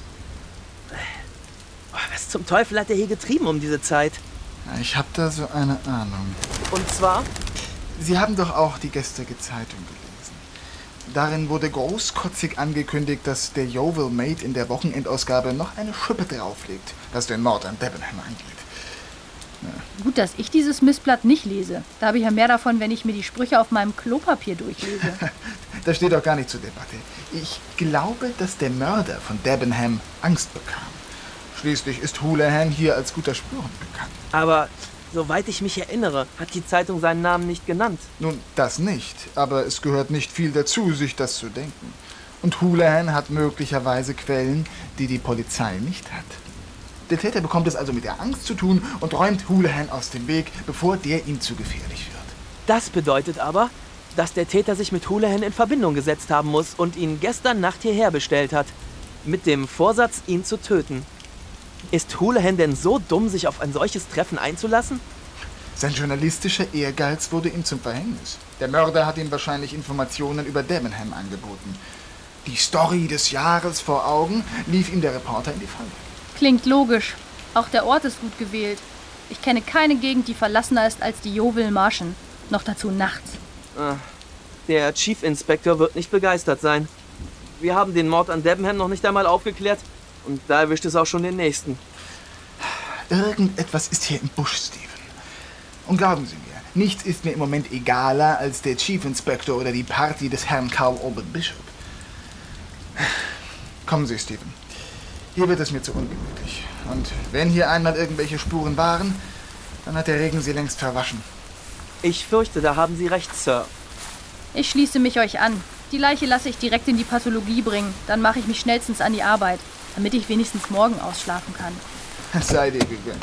Was zum Teufel hat er hier getrieben um diese Zeit? Ich hab da so eine Ahnung. Und zwar? Sie haben doch auch die gestrige Zeitung gelesen. Darin wurde großkotzig angekündigt, dass der Yeovil Maid in der Wochenendausgabe noch eine Schippe drauflegt, was den Mord an Debenham angeht. Ja. Gut, dass ich dieses Mistblatt nicht lese. Da habe ich ja mehr davon, wenn ich mir die Sprüche auf meinem Klopapier durchlese. Das steht doch gar nicht zur Debatte. Ich glaube, dass der Mörder von Debenham Angst bekam. Schließlich ist Houlihan hier als guter Spuren bekannt. Aber soweit ich mich erinnere, hat die Zeitung seinen Namen nicht genannt. Nun, das nicht. Aber es gehört nicht viel dazu, sich das zu denken. Und Houlihan hat möglicherweise Quellen, die die Polizei nicht hat. Der Täter bekommt es also mit der Angst zu tun und räumt Houlihan aus dem Weg, bevor der ihm zu gefährlich wird. Das bedeutet aber, dass der Täter sich mit Houlihan in Verbindung gesetzt haben muss und ihn gestern Nacht hierher bestellt hat. Mit dem Vorsatz, ihn zu töten. Ist Houlihan denn so dumm, sich auf ein solches Treffen einzulassen? Sein journalistischer Ehrgeiz wurde ihm zum Verhängnis. Der Mörder hat ihm wahrscheinlich Informationen über Debenham angeboten. Die Story des Jahres vor Augen lief ihm der Reporter in die Falle. Klingt logisch. Auch der Ort ist gut gewählt. Ich kenne keine Gegend, die verlassener ist als die Yeovil Marschen. Noch dazu nachts. Ah, der Chief Inspector wird nicht begeistert sein. Wir haben den Mord an Debenham noch nicht einmal aufgeklärt und da erwischt es auch schon den nächsten. Irgendetwas ist hier im Busch, Steven. Und glauben Sie mir, nichts ist mir im Moment egaler als der Chief Inspector oder die Party des Herrn Carl Albert Bishop. Kommen Sie, Steven. Hier wird es mir zu ungemütlich. Und wenn hier einmal irgendwelche Spuren waren, dann hat der Regen sie längst verwaschen. Ich fürchte, da haben Sie recht, Sir. Ich schließe mich euch an. Die Leiche lasse ich direkt in die Pathologie bringen. Dann mache ich mich schnellstens an die Arbeit, damit ich wenigstens morgen ausschlafen kann. Es sei dir gegönnt.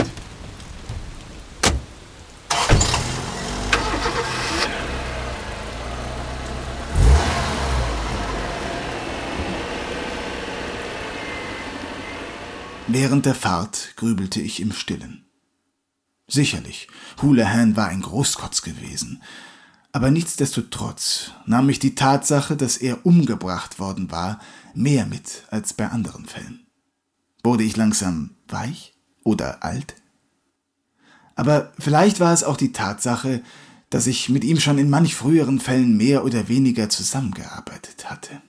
Während der Fahrt grübelte ich im Stillen. Sicherlich, Houlihan war ein Großkotz gewesen, aber nichtsdestotrotz nahm mich die Tatsache, dass er umgebracht worden war, mehr mit als bei anderen Fällen. Wurde ich langsam weich oder alt? Aber vielleicht war es auch die Tatsache, dass ich mit ihm schon in manch früheren Fällen mehr oder weniger zusammengearbeitet hatte.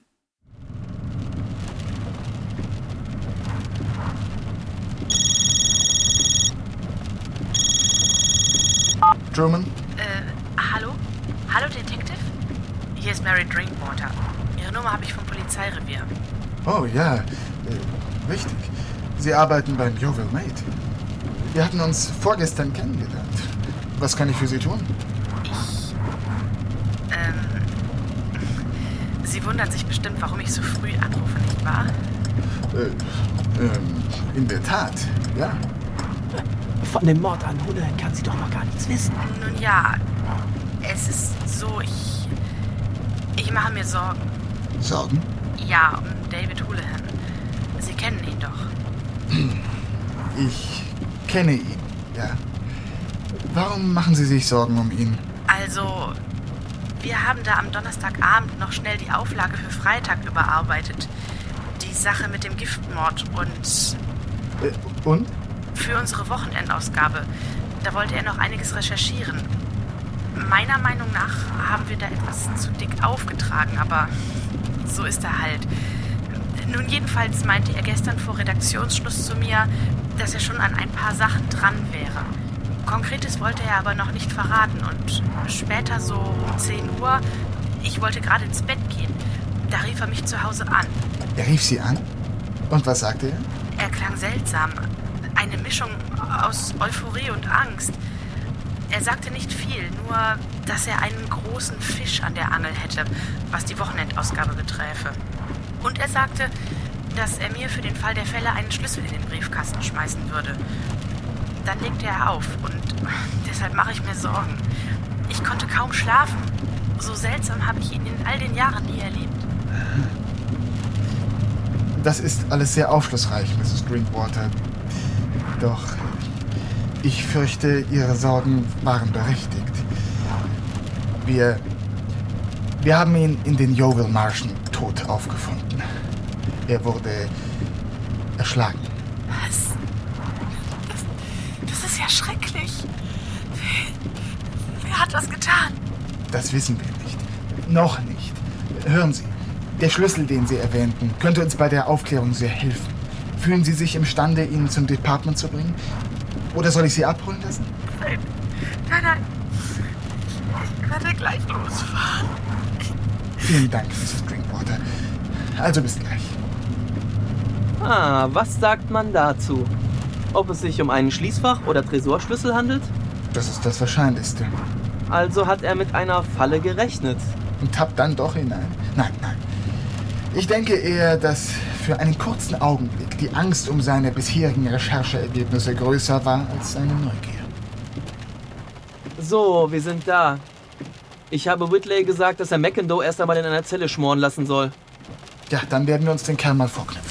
Truman? Äh, hallo? Hallo, Detective? Hier ist Mary Drinkwater. Ihre Nummer habe ich vom Polizeirevier. Oh ja, äh, richtig. Sie arbeiten beim Yeovil Maid. Wir hatten uns vorgestern kennengelernt. Was kann ich für Sie tun? Ich... Ähm... Sie wundern sich bestimmt, warum ich so früh anrufe, nicht wahr? Äh, ähm, in der Tat, ja. Von dem Mord an Houlihan kann sie doch noch gar nichts wissen. Nun ja, es ist so, ich... Ich mache mir Sorgen. Sorgen? Ja, um David Houlihan. Sie kennen ihn doch. Ich kenne ihn, ja. Warum machen Sie sich Sorgen um ihn? Also, wir haben da am Donnerstagabend noch schnell die Auflage für Freitag überarbeitet. Die Sache mit dem Giftmord und... Äh, und? Für unsere Wochenendausgabe. Da wollte er noch einiges recherchieren. Meiner Meinung nach haben wir da etwas zu dick aufgetragen, aber so ist er halt. Nun jedenfalls meinte er gestern vor Redaktionsschluss zu mir, dass er schon an ein paar Sachen dran wäre. Konkretes wollte er aber noch nicht verraten und später so um zehn Uhr, ich wollte gerade ins Bett gehen, da rief er mich zu Hause an. Er rief Sie an? Und was sagte er? Er klang seltsam. Eine Mischung aus Euphorie und Angst. Er sagte nicht viel, nur, dass er einen großen Fisch an der Angel hätte, was die Wochenendausgabe beträfe. Und er sagte, dass er mir für den Fall der Fälle einen Schlüssel in den Briefkasten schmeißen würde. Dann legte er auf und deshalb mache ich mir Sorgen. Ich konnte kaum schlafen. So seltsam habe ich ihn in all den Jahren nie erlebt. Das ist alles sehr aufschlussreich, Misses Drinkwater. Doch ich fürchte, Ihre Sorgen waren berechtigt. Wir, wir haben ihn in den Yeovil Marschen tot aufgefunden. Er wurde erschlagen. Was? Das, das ist ja schrecklich. Wer, wer hat das getan? Das wissen wir nicht. Noch nicht. Hören Sie, der Schlüssel, den Sie erwähnten, könnte uns bei der Aufklärung sehr helfen. Fühlen Sie sich imstande, ihn zum Department zu bringen? Oder soll ich Sie abholen lassen? Nein, nein, nein. Ich werde gleich losfahren. Vielen Dank, Misses Drinkwater. Also bis gleich. Ah, was sagt man dazu? Ob es sich um einen Schließfach- oder Tresorschlüssel handelt? Das ist das Wahrscheinlichste. Also hat er mit einer Falle gerechnet. Und tappt dann doch hinein. Nein, nein. Ich denke eher, dass für einen kurzen Augenblick die Angst um seine bisherigen Rechercheergebnisse größer war als seine Neugier. So, wir sind da. Ich habe Whitley gesagt, dass er McIndoe erst einmal in einer Zelle schmoren lassen soll. Ja, dann werden wir uns den Kerl mal vorknüpfen.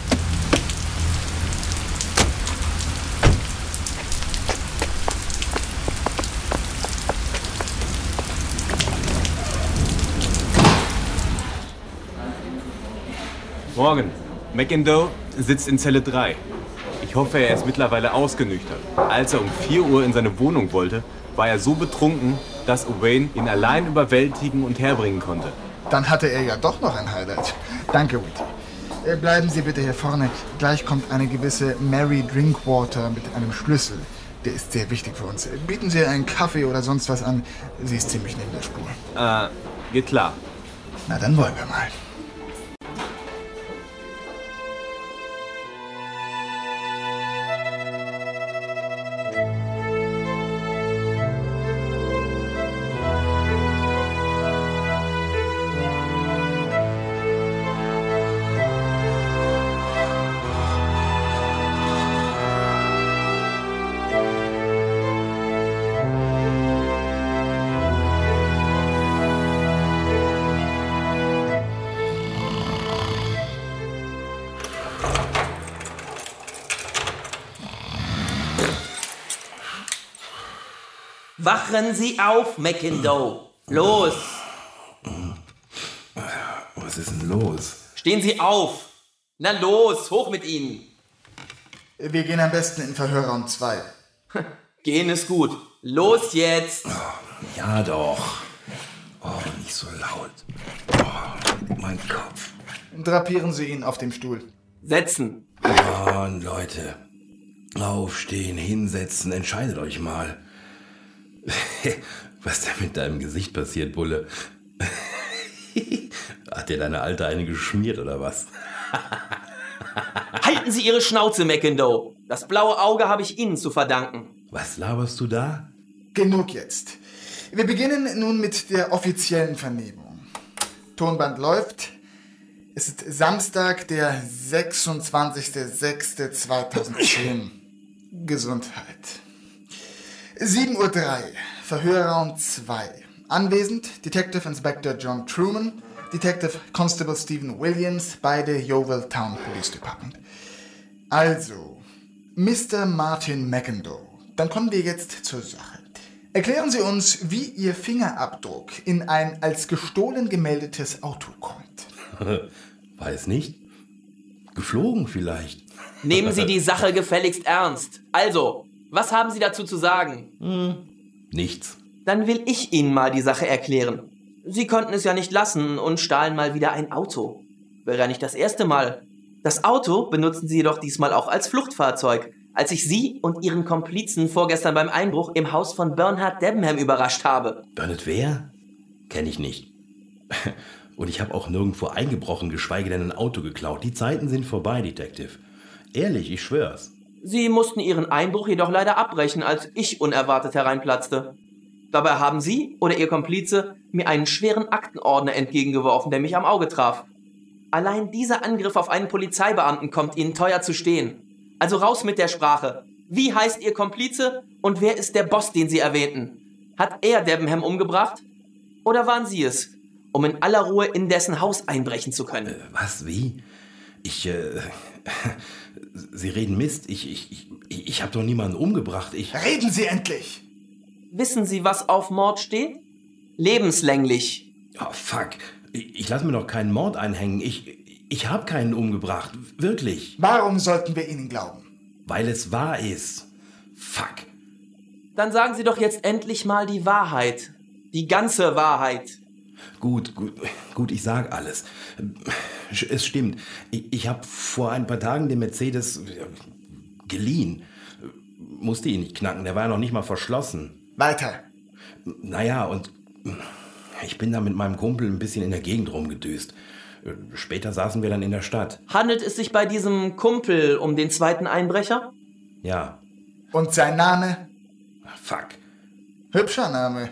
Morgen. McIndoe sitzt in Zelle drei. Ich hoffe, er ist mittlerweile ausgenüchtert. Als er um vier Uhr in seine Wohnung wollte, war er so betrunken, dass Owain ihn allein überwältigen und herbringen konnte. Dann hatte er ja doch noch ein Highlight. Danke, Whitty. Bleiben Sie bitte hier vorne. Gleich kommt eine gewisse Mary Drinkwater mit einem Schlüssel. Der ist sehr wichtig für uns. Bieten Sie einen Kaffee oder sonst was an. Sie ist ziemlich neben der Spur. Äh, geht klar. Na, dann wollen wir mal. Wachen Sie auf, McIndoe! Los! Was ist denn los? Stehen Sie auf! Na los, hoch mit Ihnen! Wir gehen am besten in Verhörraum zwei. Gehen ist gut. Los jetzt! Ja doch. Oh, nicht so laut. Oh, mein Kopf. Drapieren Sie ihn auf dem Stuhl. Setzen. Oh, Leute. Aufstehen, hinsetzen, entscheidet euch mal. Was da mit deinem Gesicht passiert, Bulle? Hat dir deine Alte eine geschmiert, oder was? Halten Sie Ihre Schnauze, McIndoe. Das blaue Auge habe ich Ihnen zu verdanken. Was laberst du da? Genug jetzt. Wir beginnen nun mit der offiziellen Vernehmung. Tonband läuft. Es ist Samstag, der sechsundzwanzigster sechster zweitausendzehn. Gesundheit. sieben Uhr drei, Verhörraum zwei. Anwesend Detective Inspector John Truman, Detective Constable Stephen Williams, beide Yeovil Town Police Department. Also, Mister Martin McIndoe, dann kommen wir jetzt zur Sache. Erklären Sie uns, wie Ihr Fingerabdruck in ein als gestohlen gemeldetes Auto kommt. Weiß nicht. Geflogen vielleicht. Nehmen Sie die Sache gefälligst ernst. Also, was haben Sie dazu zu sagen? Hm, nichts. Dann will ich Ihnen mal die Sache erklären. Sie konnten es ja nicht lassen und stahlen mal wieder ein Auto. Wäre ja nicht das erste Mal. Das Auto benutzen Sie jedoch diesmal auch als Fluchtfahrzeug, als ich Sie und Ihren Komplizen vorgestern beim Einbruch im Haus von Bernhard Debenham überrascht habe. Bernhard wer? Kenn ich nicht. Und ich habe auch nirgendwo eingebrochen, geschweige denn ein Auto geklaut. Die Zeiten sind vorbei, Detective. Ehrlich, ich schwör's. Sie mussten Ihren Einbruch jedoch leider abbrechen, als ich unerwartet hereinplatzte. Dabei haben Sie oder Ihr Komplize mir einen schweren Aktenordner entgegengeworfen, der mich am Auge traf. Allein dieser Angriff auf einen Polizeibeamten kommt Ihnen teuer zu stehen. Also raus mit der Sprache. Wie heißt Ihr Komplize und wer ist der Boss, den Sie erwähnten? Hat er Debenham umgebracht? Oder waren Sie es, um in aller Ruhe in dessen Haus einbrechen zu können? Äh, was, wie? Ich, äh... Sie reden Mist. Ich, ich, ich, ich habe doch niemanden umgebracht. Ich... Reden Sie endlich! Wissen Sie, was auf Mord steht? Lebenslänglich. Oh, fuck. Ich, ich lasse mir doch keinen Mord einhängen. Ich, ich habe keinen umgebracht. Wirklich. Warum sollten wir Ihnen glauben? Weil es wahr ist. Fuck. Dann sagen Sie doch jetzt endlich mal die Wahrheit. Die ganze Wahrheit. Gut, gut, gut, ich sag alles. Es stimmt. Ich, ich habe vor ein paar Tagen den Mercedes geliehen. Musste ihn nicht knacken, der war ja noch nicht mal verschlossen. Weiter. Naja, und ich bin da mit meinem Kumpel ein bisschen in der Gegend rumgedüst. Später saßen wir dann in der Stadt. Handelt es sich bei diesem Kumpel um den zweiten Einbrecher? Ja. Und sein Name? Fuck. Hübscher Name.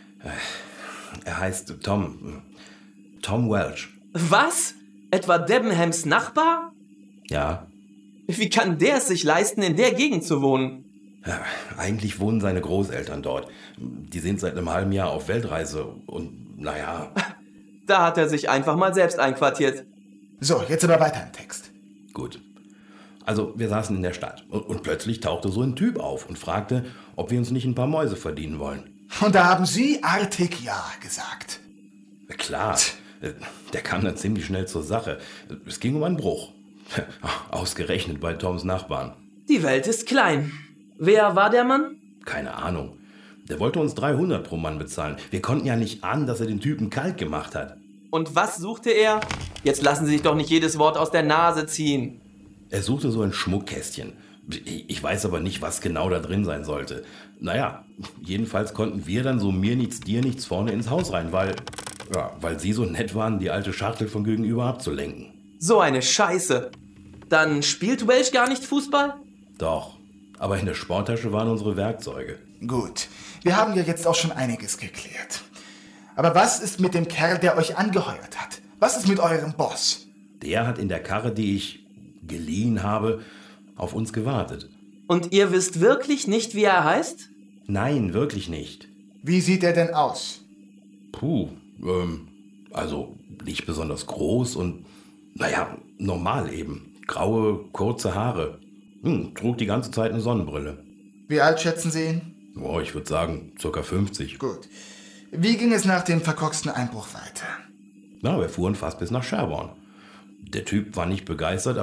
Er heißt Tom. Tom Welch. Was? Etwa Debenhams Nachbar? Ja. Wie kann der es sich leisten, in der Gegend zu wohnen? Ja, eigentlich wohnen seine Großeltern dort. Die sind seit einem halben Jahr auf Weltreise und naja. Da hat er sich einfach mal selbst einquartiert. So, jetzt aber weiter im Text. Gut. Also wir saßen in der Stadt und, und plötzlich tauchte so ein Typ auf und fragte, ob wir uns nicht ein paar Mäuse verdienen wollen. Und da haben Sie artig Ja gesagt. Klar, der kam dann ziemlich schnell zur Sache. Es ging um einen Bruch. Ausgerechnet bei Toms Nachbarn. Die Welt ist klein. Wer war der Mann? Keine Ahnung. Der wollte uns dreihundert pro Mann bezahlen. Wir konnten ja nicht ahnen, dass er den Typen kalt gemacht hat. Und was suchte er? Jetzt lassen Sie sich doch nicht jedes Wort aus der Nase ziehen. Er suchte so ein Schmuckkästchen. Ich weiß aber nicht, was genau da drin sein sollte. Naja, jedenfalls konnten wir dann so mir nichts, dir nichts vorne ins Haus rein, weil, ja, weil sie so nett waren, die alte Schachtel von gegenüber abzulenken. So eine Scheiße. Dann spielt Welch gar nicht Fußball? Doch, aber in der Sporttasche waren unsere Werkzeuge. Gut, wir haben ja jetzt auch schon einiges geklärt. Aber was ist mit dem Kerl, der euch angeheuert hat? Was ist mit eurem Boss? Der hat in der Karre, die ich geliehen habe, auf uns gewartet. Und ihr wisst wirklich nicht, wie er heißt? Nein, wirklich nicht. Wie sieht er denn aus? Puh, ähm, also nicht besonders groß und, naja, normal eben. Graue, kurze Haare. Hm, trug die ganze Zeit eine Sonnenbrille. Wie alt schätzen Sie ihn? Oh, ich würde sagen, circa fünfzig. Gut. Wie ging es nach dem verkorksten Einbruch weiter? Na, wir fuhren fast bis nach Sherborne. Der Typ war nicht begeistert, aber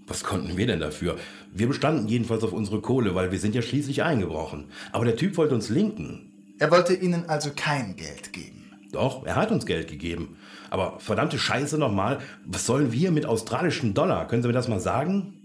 Was konnten wir denn dafür? Wir bestanden jedenfalls auf unsere Kohle, weil wir sind ja schließlich eingebrochen. Aber der Typ wollte uns linken. Er wollte Ihnen also kein Geld geben? Doch, er hat uns Geld gegeben. Aber verdammte Scheiße nochmal, was sollen wir mit australischen Dollar? Können Sie mir das mal sagen?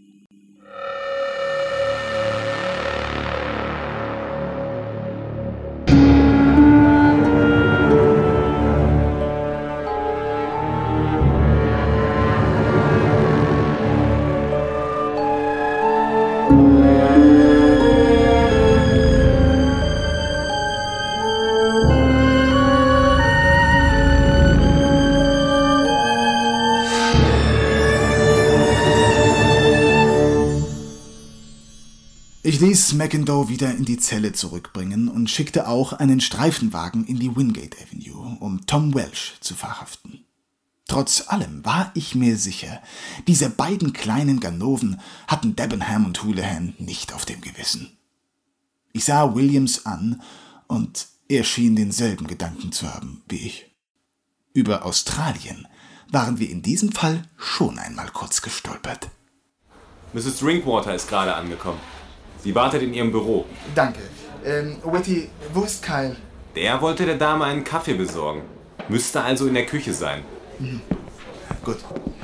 Ich ließ McIndoe wieder in die Zelle zurückbringen und schickte auch einen Streifenwagen in die Wingate Avenue, um Tom Welsh zu verhaften. Trotz allem war ich mir sicher, diese beiden kleinen Ganoven hatten Debenham und Houlihan nicht auf dem Gewissen. Ich sah Williams an und er schien denselben Gedanken zu haben wie ich. Über Australien waren wir in diesem Fall schon einmal kurz gestolpert. Misses Drinkwater ist gerade angekommen. Sie wartet in ihrem Büro. Danke. Ähm, Whitty, wo ist Kyle? Der wollte der Dame einen Kaffee besorgen. Müsste also in der Küche sein. Mhm. Gut.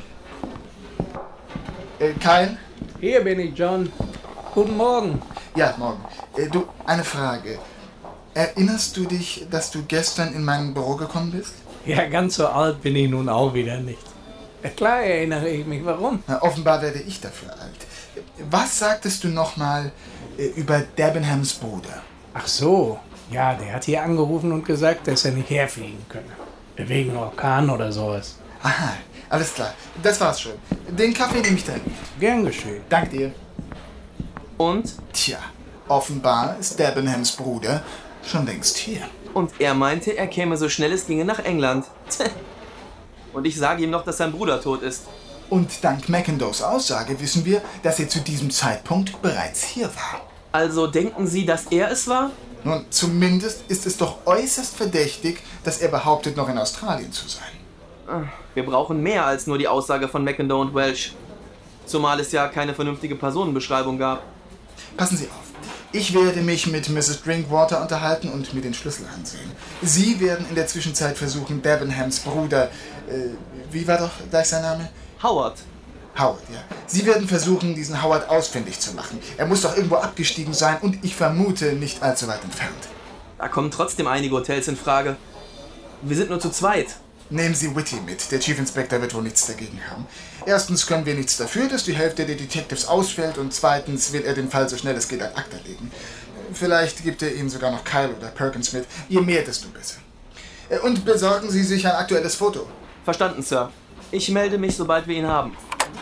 Äh, Kyle? Hier bin ich, John. Guten Morgen. Ja, morgen. Äh, du, eine Frage. Erinnerst du dich, dass du gestern in mein Büro gekommen bist? Ja, ganz so alt bin ich nun auch wieder nicht. Ja, klar erinnere ich mich. Warum? Na, offenbar werde ich dafür alt. Was sagtest du nochmal äh, über Debenhams Bruder? Ach so. Ja, der hat hier angerufen und gesagt, dass er nicht herfliegen könne. Wegen Orkan oder sowas. Aha, alles klar. Das war's schon. Den Kaffee nehme ich dann. Gern geschehen. Dank dir. Und? Tja, offenbar ist Debenhams Bruder schon längst hier. Und er meinte, er käme so schnell es ginge nach England. Und ich sage ihm noch, dass sein Bruder tot ist. Und dank McIndoes Aussage wissen wir, dass er zu diesem Zeitpunkt bereits hier war. Also denken Sie, dass er es war? Nun, zumindest ist es doch äußerst verdächtig, dass er behauptet, noch in Australien zu sein. Wir brauchen mehr als nur die Aussage von McIndoe und Welsh. Zumal es ja keine vernünftige Personenbeschreibung gab. Passen Sie auf. Ich werde mich mit Misses Drinkwater unterhalten und mir den Schlüssel ansehen. Sie werden in der Zwischenzeit versuchen, Debenhams Bruder... Äh, wie war doch gleich sein Name? Howard. Howard, ja. Sie werden versuchen, diesen Howard ausfindig zu machen. Er muss doch irgendwo abgestiegen sein und ich vermute nicht allzu weit entfernt. Da kommen trotzdem einige Hotels in Frage. Wir sind nur zu zweit. Nehmen Sie Whitty mit. Der Chief Inspector wird wohl nichts dagegen haben. Erstens können wir nichts dafür, dass die Hälfte der Detectives ausfällt und zweitens will er den Fall so schnell es geht ad acta legen. Vielleicht gibt er Ihnen sogar noch Kyle oder Perkins mit. Je mehr, desto besser. Und besorgen Sie sich ein aktuelles Foto. Verstanden, Sir. Ich melde mich, sobald wir ihn haben.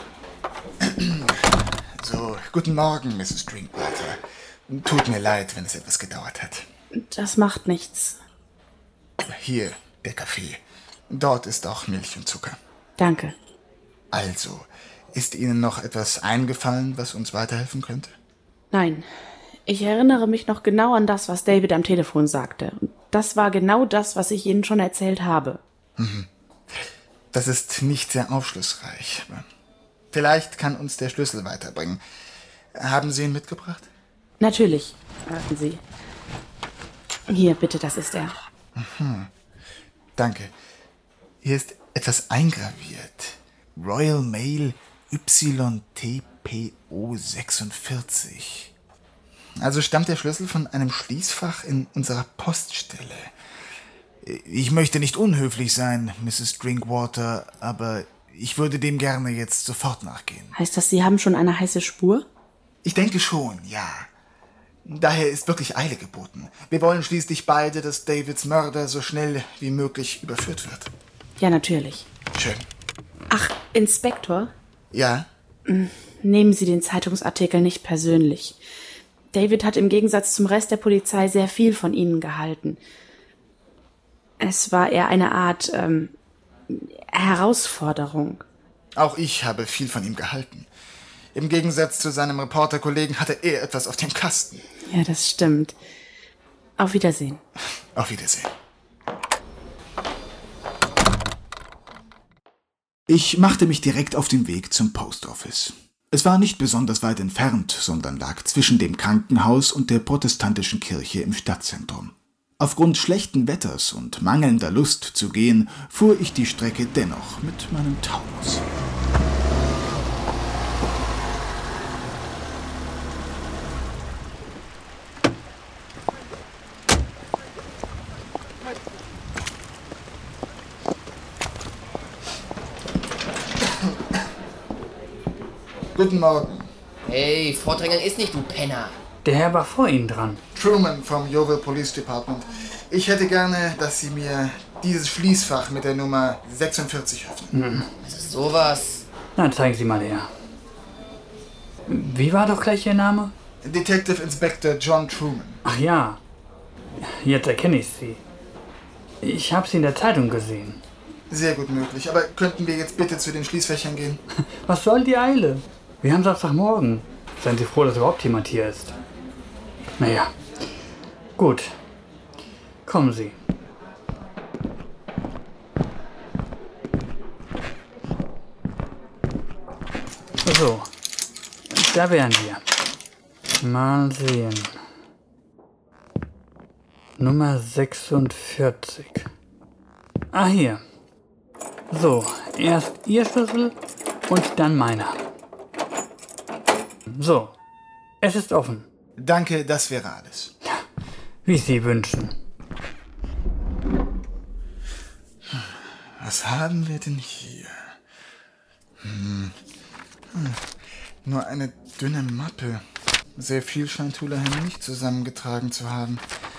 So, guten Morgen, Misses Drinkwater. Tut mir leid, wenn es etwas gedauert hat. Das macht nichts. Hier, der Kaffee. Dort ist auch Milch und Zucker. Danke. Also, ist Ihnen noch etwas eingefallen, was uns weiterhelfen könnte? Nein. Ich erinnere mich noch genau an das, was David am Telefon sagte. Und das war genau das, was ich Ihnen schon erzählt habe. Mhm. Das ist nicht sehr aufschlussreich. Vielleicht kann uns der Schlüssel weiterbringen. Haben Sie ihn mitgebracht? Natürlich. Warten Sie. Hier, bitte, das ist er. Mhm. Danke. Hier ist etwas eingraviert. Royal Mail Y T P O sechsundvierzig. Also stammt der Schlüssel von einem Schließfach in unserer Poststelle. Ich möchte nicht unhöflich sein, Misses Drinkwater, aber ich würde dem gerne jetzt sofort nachgehen. Heißt das, Sie haben schon eine heiße Spur? Ich denke schon, ja. Daher ist wirklich Eile geboten. Wir wollen schließlich beide, dass Davids Mörder so schnell wie möglich überführt wird. Ja, natürlich. Schön. Ach, Inspektor? Ja? Nehmen Sie den Zeitungsartikel nicht persönlich. David hat im Gegensatz zum Rest der Polizei sehr viel von Ihnen gehalten. Es war eher eine Art ähm, Herausforderung. Auch ich habe viel von ihm gehalten. Im Gegensatz zu seinem Reporterkollegen hatte er etwas auf dem Kasten. Ja, das stimmt. Auf Wiedersehen. Auf Wiedersehen. Ich machte mich direkt auf den Weg zum Post Office. Es war nicht besonders weit entfernt, sondern lag zwischen dem Krankenhaus und der protestantischen Kirche im Stadtzentrum. Aufgrund schlechten Wetters und mangelnder Lust zu gehen, fuhr ich die Strecke dennoch mit meinem Taunus. Guten Morgen. Hey, Vordrängeln ist nicht, du Penner. Der Herr war vor Ihnen dran. Truman vom Yeovil Police Department. Ich hätte gerne, dass Sie mir dieses Schließfach mit der Nummer sechsundvierzig öffnen. Hm. Was ist sowas? Na, zeigen Sie mal her. Wie war doch gleich Ihr Name? Detective Inspector John Truman. Ach ja. Jetzt erkenne ich Sie. Ich habe Sie in der Zeitung gesehen. Sehr gut möglich. Aber könnten wir jetzt bitte zu den Schließfächern gehen? Was soll die Eile? Wir haben Samstagmorgen. Seien Sie froh, dass überhaupt jemand hier ist. Naja, gut. Kommen Sie. So, da wären wir. Mal sehen. Nummer sechsundvierzig. Ah, hier. So, erst Ihr Schlüssel und dann meiner. So, es ist offen. Danke, das wäre alles. Wie Sie wünschen. Was haben wir denn hier? Hm. Hm. Nur eine dünne Mappe. Sehr viel scheint Houlihan nicht zusammengetragen zu haben.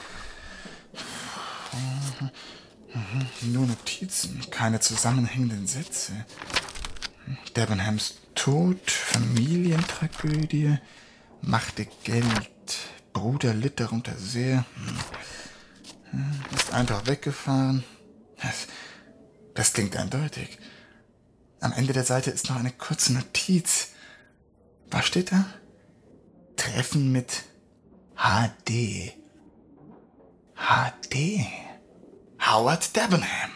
Nur Notizen, keine zusammenhängenden Sätze. Debenhams Tod, Familientragödie, machte Geld, Bruder litt darunter sehr, ist einfach weggefahren. Das, das klingt eindeutig. Am Ende der Seite ist noch eine kurze Notiz. Was steht da? Treffen mit H D. H D. Howard Debenham.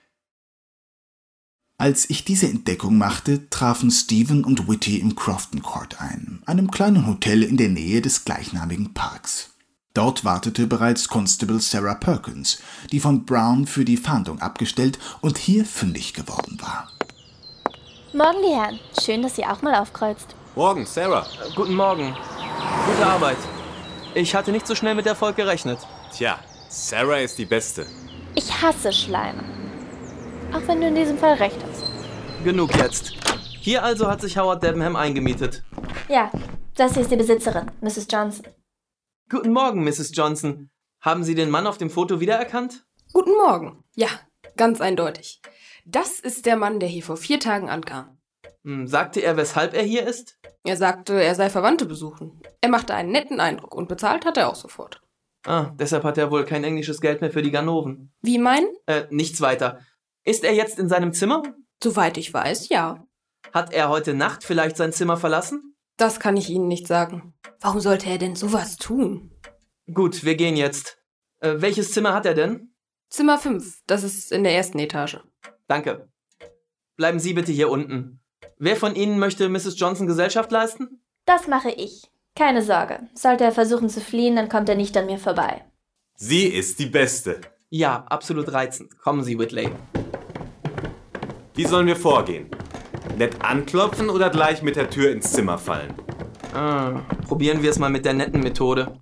Als ich diese Entdeckung machte, trafen Stephen und Whitty im Crofton Court ein, einem kleinen Hotel in der Nähe des gleichnamigen Parks. Dort wartete bereits Constable Sarah Perkins, die von Brown für die Fahndung abgestellt und hier fündig geworden war. Morgen, die Herren. Schön, dass ihr auch mal aufkreuzt. Morgen, Sarah. Äh, guten Morgen. Gute Arbeit. Ich hatte nicht so schnell mit Erfolg gerechnet. Tja, Sarah ist die Beste. Ich hasse Schleime. Auch wenn du in diesem Fall recht hast. Genug jetzt. Hier also hat sich Howard Debenham eingemietet. Ja, das hier ist die Besitzerin, Misses Johnson. Guten Morgen, Misses Johnson. Haben Sie den Mann auf dem Foto wiedererkannt? Guten Morgen. Ja, ganz eindeutig. Das ist der Mann, der hier vor vier Tagen ankam. Hm, sagte er, weshalb er hier ist? Er sagte, er sei Verwandte besuchen. Er machte einen netten Eindruck und bezahlt hat er auch sofort. Ah, deshalb hat er wohl kein englisches Geld mehr für die Ganoven. Wie meinen? Äh, nichts weiter. Ist er jetzt in seinem Zimmer? Soweit ich weiß, ja. Hat er heute Nacht vielleicht sein Zimmer verlassen? Das kann ich Ihnen nicht sagen. Warum sollte er denn sowas tun? Gut, wir gehen jetzt. Äh, welches Zimmer hat er denn? Zimmer fünf. Das ist in der ersten Etage. Danke. Bleiben Sie bitte hier unten. Wer von Ihnen möchte Misses Johnson Gesellschaft leisten? Das mache ich. Keine Sorge. Sollte er versuchen zu fliehen, dann kommt er nicht an mir vorbei. Sie ist die Beste. Ja, absolut reizend. Kommen Sie, Whitley. Wie sollen wir vorgehen? Nett anklopfen oder gleich mit der Tür ins Zimmer fallen? Ah, probieren wir es mal mit der netten Methode.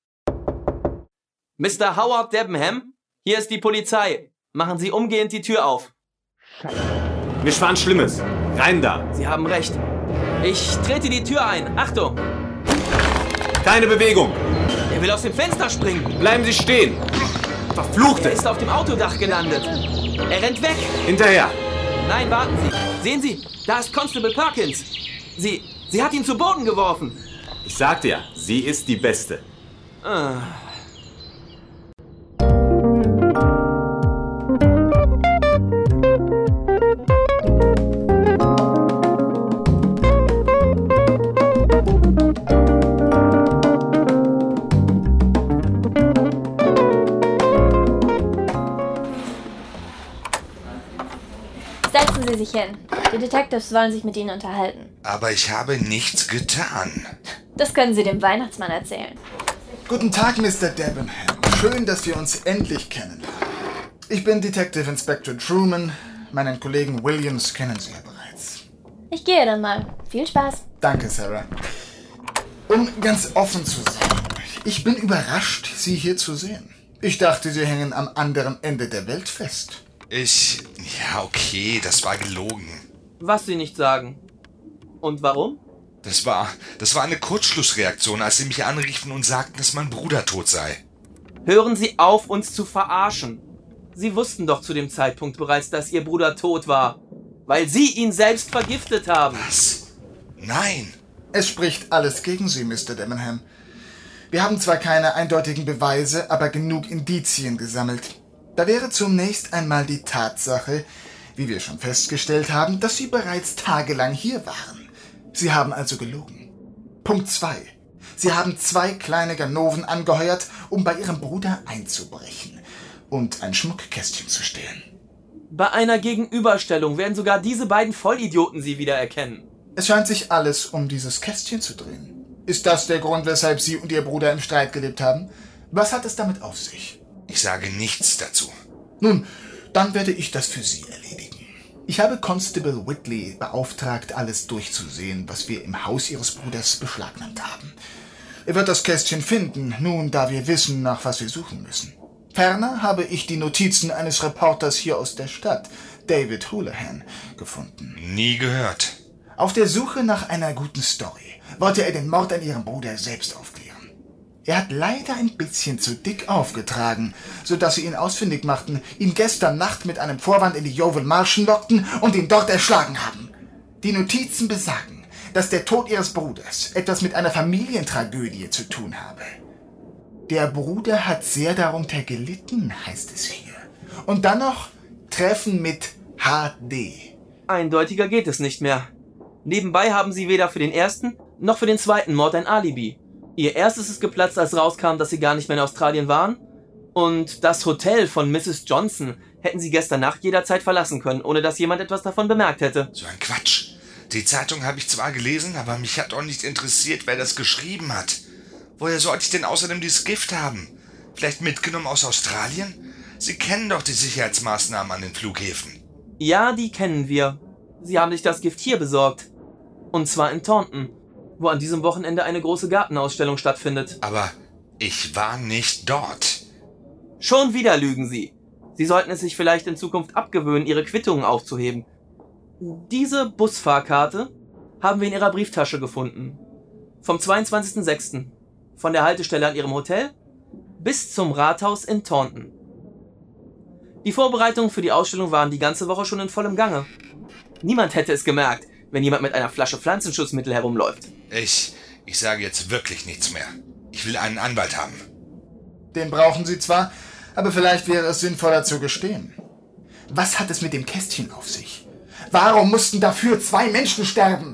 Mister Howard Debenham, hier ist die Polizei. Machen Sie umgehend die Tür auf. Mir schwan Schlimmes. Rein da. Sie haben recht. Ich trete die Tür ein. Achtung. Keine Bewegung. Er will aus dem Fenster springen. Bleiben Sie stehen. Verfluchte. Er ist auf dem Autodach gelandet. Er rennt weg. Hinterher. Nein, warten Sie. Sehen Sie, da ist Constable Perkins. Sie, sie hat ihn zu Boden geworfen. Ich sagte ja, sie ist die Beste. Ah. Setzen Sie sich hin. Die Detectives wollen sich mit Ihnen unterhalten. Aber ich habe nichts getan. Das können Sie dem Weihnachtsmann erzählen. Guten Tag, Mister Debenham. Schön, dass wir uns endlich kennen. Ich bin Detective Inspector Truman. Meinen Kollegen Williams kennen Sie ja bereits. Ich gehe dann mal. Viel Spaß. Danke, Sarah. Um ganz offen zu sein, ich bin überrascht, Sie hier zu sehen. Ich dachte, Sie hängen am anderen Ende der Welt fest. Ich... Ja, okay, das war gelogen. Was Sie nicht sagen. Und warum? Das war... Das war eine Kurzschlussreaktion, als Sie mich anriefen und sagten, dass mein Bruder tot sei. Hören Sie auf, uns zu verarschen. Sie wussten doch zu dem Zeitpunkt bereits, dass Ihr Bruder tot war. Weil Sie ihn selbst vergiftet haben. Was? Nein. Es spricht alles gegen Sie, Mister Debenham. Wir haben zwar keine eindeutigen Beweise, aber genug Indizien gesammelt. Da wäre zunächst einmal die Tatsache, wie wir schon festgestellt haben, dass Sie bereits tagelang hier waren. Sie haben also gelogen. Punkt zwei. Sie haben zwei kleine Ganoven angeheuert, um bei Ihrem Bruder einzubrechen und ein Schmuckkästchen zu stehlen. Bei einer Gegenüberstellung werden sogar diese beiden Vollidioten Sie wiedererkennen. Es scheint sich alles um dieses Kästchen zu drehen. Ist das der Grund, weshalb Sie und Ihr Bruder im Streit gelebt haben? Was hat es damit auf sich? Ich sage nichts dazu. Nun, dann werde ich das für Sie erledigen. Ich habe Constable Whitley beauftragt, alles durchzusehen, was wir im Haus Ihres Bruders beschlagnahmt haben. Er wird das Kästchen finden, nun da wir wissen, nach was wir suchen müssen. Ferner habe ich die Notizen eines Reporters hier aus der Stadt, David Houlihan, gefunden. Nie gehört. Auf der Suche nach einer guten Story wollte er den Mord an Ihrem Bruder selbst aufklären. Er hat leider ein bisschen zu dick aufgetragen, sodass sie ihn ausfindig machten, ihn gestern Nacht mit einem Vorwand in die Yeovil Marschen lockten und ihn dort erschlagen haben. Die Notizen besagen, dass der Tod Ihres Bruders etwas mit einer Familientragödie zu tun habe. Der Bruder hat sehr darunter gelitten, heißt es hier. Und dann noch Treffen mit H D. Eindeutiger geht es nicht mehr. Nebenbei haben Sie weder für den ersten noch für den zweiten Mord ein Alibi. Ihr erstes ist geplatzt, als rauskam, dass Sie gar nicht mehr in Australien waren. Und das Hotel von Misses Johnson hätten Sie gestern Nacht jederzeit verlassen können, ohne dass jemand etwas davon bemerkt hätte. So ein Quatsch. Die Zeitung habe ich zwar gelesen, aber mich hat auch nicht interessiert, wer das geschrieben hat. Woher sollte ich denn außerdem dieses Gift haben? Vielleicht mitgenommen aus Australien? Sie kennen doch die Sicherheitsmaßnahmen an den Flughäfen. Ja, die kennen wir. Sie haben sich das Gift hier besorgt. Und zwar in Taunton, wo an diesem Wochenende eine große Gartenausstellung stattfindet. Aber ich war nicht dort. Schon wieder lügen Sie. Sie sollten es sich vielleicht in Zukunft abgewöhnen, Ihre Quittungen aufzuheben. Diese Busfahrkarte haben wir in Ihrer Brieftasche gefunden. Vom zweiundzwanzigsten sechsten Von der Haltestelle an Ihrem Hotel bis zum Rathaus in Taunton. Die Vorbereitungen für die Ausstellung waren die ganze Woche schon in vollem Gange. Niemand hätte es gemerkt, wenn jemand mit einer Flasche Pflanzenschutzmittel herumläuft. Ich, ich sage jetzt wirklich nichts mehr. Ich will einen Anwalt haben. Den brauchen Sie zwar, aber vielleicht wäre es sinnvoller zu gestehen. Was hat es mit dem Kästchen auf sich? Warum mussten dafür zwei Menschen sterben?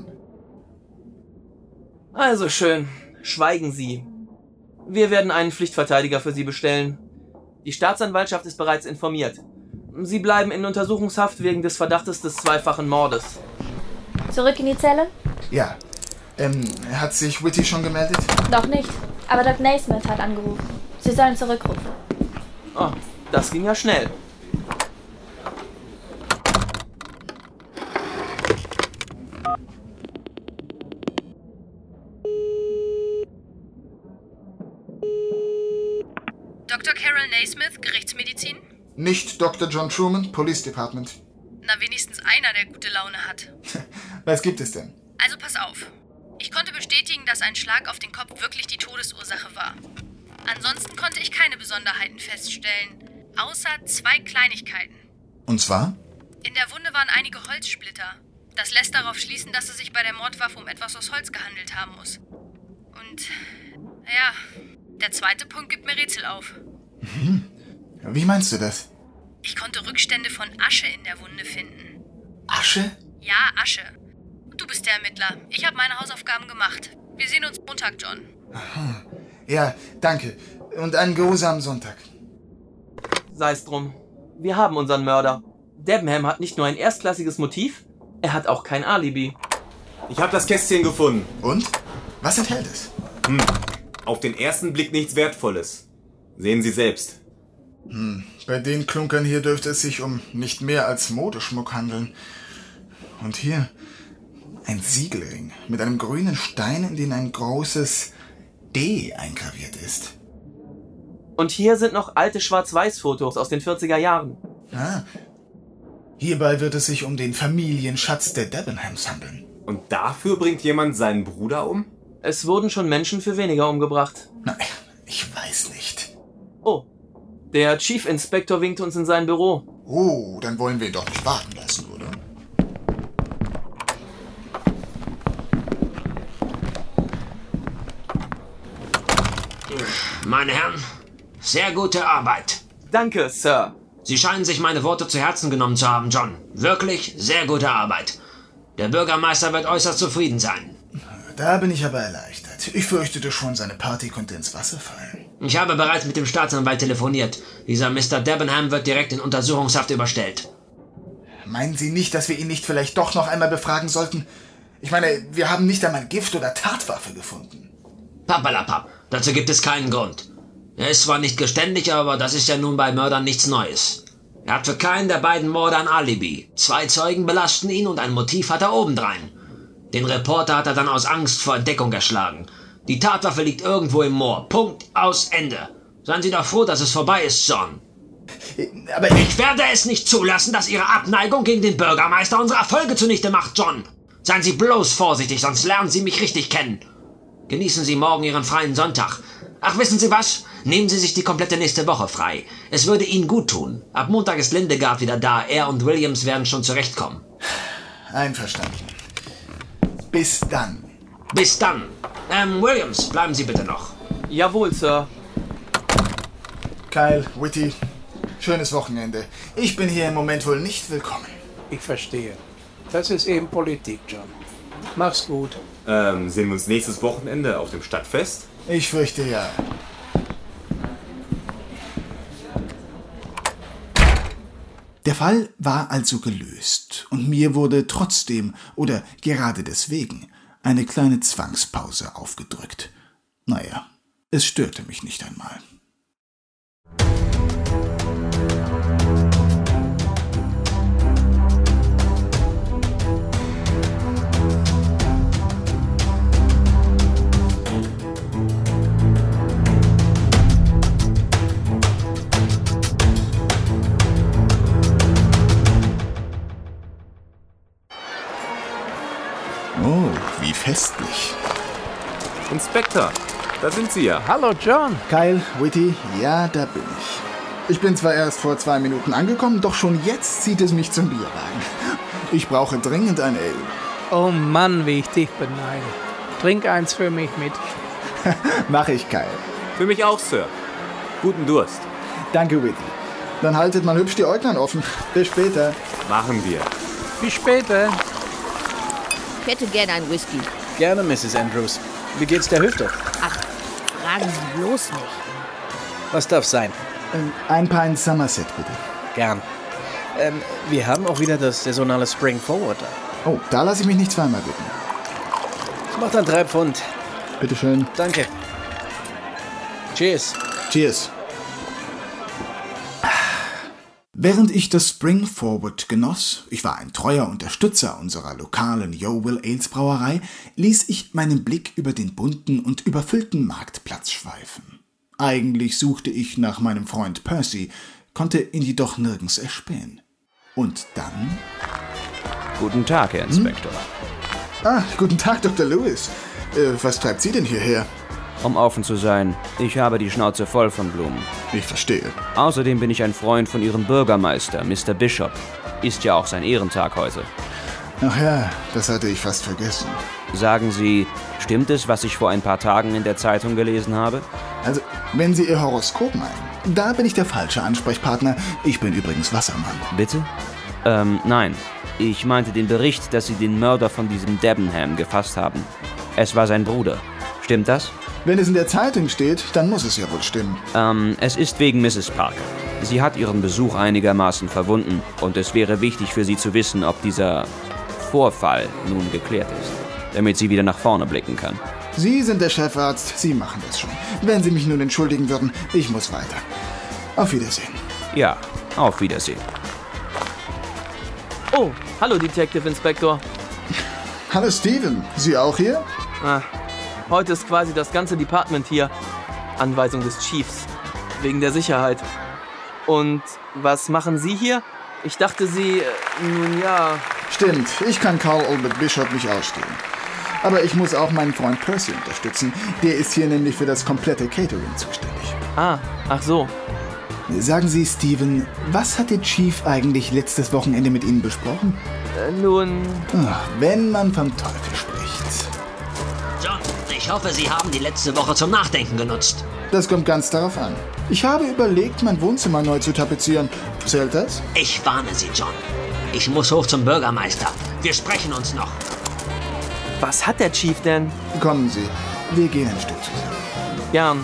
Also schön, schweigen Sie. Wir werden einen Pflichtverteidiger für Sie bestellen. Die Staatsanwaltschaft ist bereits informiert. Sie bleiben in Untersuchungshaft wegen des Verdachtes des zweifachen Mordes. Zurück in die Zelle? Ja. Ähm, hat sich Whitty schon gemeldet? Noch nicht. Aber Doc Naismith hat angerufen. Sie sollen zurückrufen. Oh, das ging ja schnell. Doktor Carol Naismith, Gerichtsmedizin? Nicht Doktor John Truman, Police Department. Na, wenigstens einer, der gute Laune hat. Was gibt es denn? Also pass auf. Ich konnte bestätigen, dass ein Schlag auf den Kopf wirklich die Todesursache war. Ansonsten konnte ich keine Besonderheiten feststellen, außer zwei Kleinigkeiten. Und zwar? In der Wunde waren einige Holzsplitter. Das lässt darauf schließen, dass es sich bei der Mordwaffe um etwas aus Holz gehandelt haben muss. Und, naja, der zweite Punkt gibt mir Rätsel auf. Mhm. Wie meinst du das? Ich konnte Rückstände von Asche in der Wunde finden. Asche? Ja, Asche. Du bist der Ermittler. Ich habe meine Hausaufgaben gemacht. Wir sehen uns Montag, John. Aha. Ja, danke. Und einen geruhsamen Sonntag. Sei's drum. Wir haben unseren Mörder. Debenham hat nicht nur ein erstklassiges Motiv, er hat auch kein Alibi. Ich habe das Kästchen gefunden. Und? Was enthält es? Hm. Auf den ersten Blick nichts Wertvolles. Sehen Sie selbst. Hm. Bei den Klunkern hier dürfte es sich um nicht mehr als Modeschmuck handeln. Und hier ein Siegelring mit einem grünen Stein, in den ein großes D eingraviert ist. Und hier sind noch alte Schwarz-Weiß-Fotos aus den vierziger Jahren. Ah. Hierbei wird es sich um den Familienschatz der Debenhams handeln. Und dafür bringt jemand seinen Bruder um? Es wurden schon Menschen für weniger umgebracht. Nein, ich weiß nicht. Oh, der Chief Inspector winkt uns in sein Büro. Oh, dann wollen wir ihn doch nicht warten lassen, oder? Meine Herren, sehr gute Arbeit. Danke, Sir. Sie scheinen sich meine Worte zu Herzen genommen zu haben, John. Wirklich sehr gute Arbeit. Der Bürgermeister wird äußerst zufrieden sein. Da bin ich aber erleichtert. Ich fürchtete schon, seine Party könnte ins Wasser fallen. Ich habe bereits mit dem Staatsanwalt telefoniert. Dieser Mister Debenham wird direkt in Untersuchungshaft überstellt. Meinen Sie nicht, dass wir ihn nicht vielleicht doch noch einmal befragen sollten? Ich meine, wir haben nicht einmal Gift oder Tatwaffe gefunden. Pappalapapp, dazu gibt es keinen Grund. Er ist zwar nicht geständig, aber das ist ja nun bei Mördern nichts Neues. Er hat für keinen der beiden Morde ein Alibi. Zwei Zeugen belasten ihn und ein Motiv hat er obendrein. Den Reporter hat er dann aus Angst vor Entdeckung erschlagen. Die Tatwaffe liegt irgendwo im Moor. Punkt, aus, Ende. Seien Sie doch froh, dass es vorbei ist, John. Aber ich werde es nicht zulassen, dass Ihre Abneigung gegen den Bürgermeister unsere Erfolge zunichte macht, John. Seien Sie bloß vorsichtig, sonst lernen Sie mich richtig kennen. Genießen Sie morgen Ihren freien Sonntag. Ach, wissen Sie was? Nehmen Sie sich die komplette nächste Woche frei. Es würde Ihnen gut tun. Ab Montag ist Lindegard wieder da. Er und Williams werden schon zurechtkommen. Einverstanden. Bis dann. Bis dann. Ähm, Williams, bleiben Sie bitte noch. Jawohl, Sir. Kyle, Whitty, schönes Wochenende. Ich bin hier im Moment wohl nicht willkommen. Ich verstehe. Das ist eben Politik, John. Mach's gut. Ähm, sehen wir uns nächstes Wochenende auf dem Stadtfest? Ich fürchte ja. Der Fall war also gelöst und mir wurde trotzdem oder gerade deswegen eine kleine Zwangspause aufgedrückt. Naja, es störte mich nicht einmal. Oh, wie festlich. Inspektor, da sind Sie ja. Hallo, John. Kyle, Whitty, ja, da bin ich. Ich bin zwar erst vor zwei Minuten angekommen, doch schon jetzt zieht es mich zum Bierwagen. Ich brauche dringend ein Ale. Oh Mann, wie ich dich beneide. Trink eins für mich mit. Mach ich, Kyle. Für mich auch, Sir. Guten Durst. Danke, Whitty. Dann haltet mal hübsch die Äuglein offen. Bis später. Machen wir. Bis später. Ich hätte gerne einen Whisky. Gerne, Misses Andrews. Wie geht's der Hüfte? Ach, fragen Sie bloß nicht. Was darf sein? Ähm, ein Pint Somerset, bitte. Gern. Ähm, wir haben auch wieder das saisonale Spring Forward da. Oh, da lasse ich mich nicht zweimal bitten. Das macht dann drei Pfund. Bitteschön. Danke. Cheers. Cheers. Während ich das Spring Forward genoss, ich war ein treuer Unterstützer unserer lokalen Yeovil Ales Brauerei, ließ ich meinen Blick über den bunten und überfüllten Marktplatz schweifen. Eigentlich suchte ich nach meinem Freund Percy, konnte ihn jedoch nirgends erspähen. Und dann... Guten Tag, Herr Inspektor. Hm? Ah, guten Tag, Doktor Lewis. Äh, was treibt Sie denn hierher? Um offen zu sein, ich habe die Schnauze voll von Blumen. Ich verstehe. Außerdem bin ich ein Freund von Ihrem Bürgermeister, Mister Bishop. Ist ja auch sein Ehrentag heute. Ach ja, das hatte ich fast vergessen. Sagen Sie, stimmt es, was ich vor ein paar Tagen in der Zeitung gelesen habe? Also, wenn Sie Ihr Horoskop meinen, da bin ich der falsche Ansprechpartner. Ich bin übrigens Wassermann. Bitte? Ähm, nein. Ich meinte den Bericht, dass Sie den Mörder von diesem Debenham gefasst haben. Es war sein Bruder. Stimmt das? Wenn es in der Zeitung steht, dann muss es ja wohl stimmen. Ähm, es ist wegen Misses Parker. Sie hat ihren Besuch einigermaßen verwunden und es wäre wichtig für Sie zu wissen, ob dieser Vorfall nun geklärt ist. damit sie wieder nach vorne blicken kann. Sie sind der Chefarzt, Sie machen das schon. Wenn Sie mich nun entschuldigen würden, ich muss weiter. Auf Wiedersehen. Ja, auf Wiedersehen. Oh, hallo Detective Inspector. Hallo Steven, Sie auch hier? Ah, heute ist quasi das ganze Department hier. Anweisung des Chiefs. Wegen der Sicherheit. Und was machen Sie hier? Ich dachte, Sie, äh, nun ja... Stimmt, ich kann Carl Albert Bishop nicht ausstehen. Aber ich muss auch meinen Freund Percy unterstützen. Der ist hier nämlich für das komplette Catering zuständig. Ah, ach so. Sagen Sie, Steven, was hat der Chief eigentlich letztes Wochenende mit Ihnen besprochen? Äh, nun... Ach, wenn man vom Teufel spricht. John, ich hoffe, Sie haben die letzte Woche zum Nachdenken genutzt. Das kommt ganz darauf an. Ich habe überlegt, mein Wohnzimmer neu zu tapezieren. Zählt das? Ich warne Sie, John. Ich muss hoch zum Bürgermeister. Wir sprechen uns noch. Was hat der Chief denn? Kommen Sie, wir gehen ein Stück zusammen. Gern.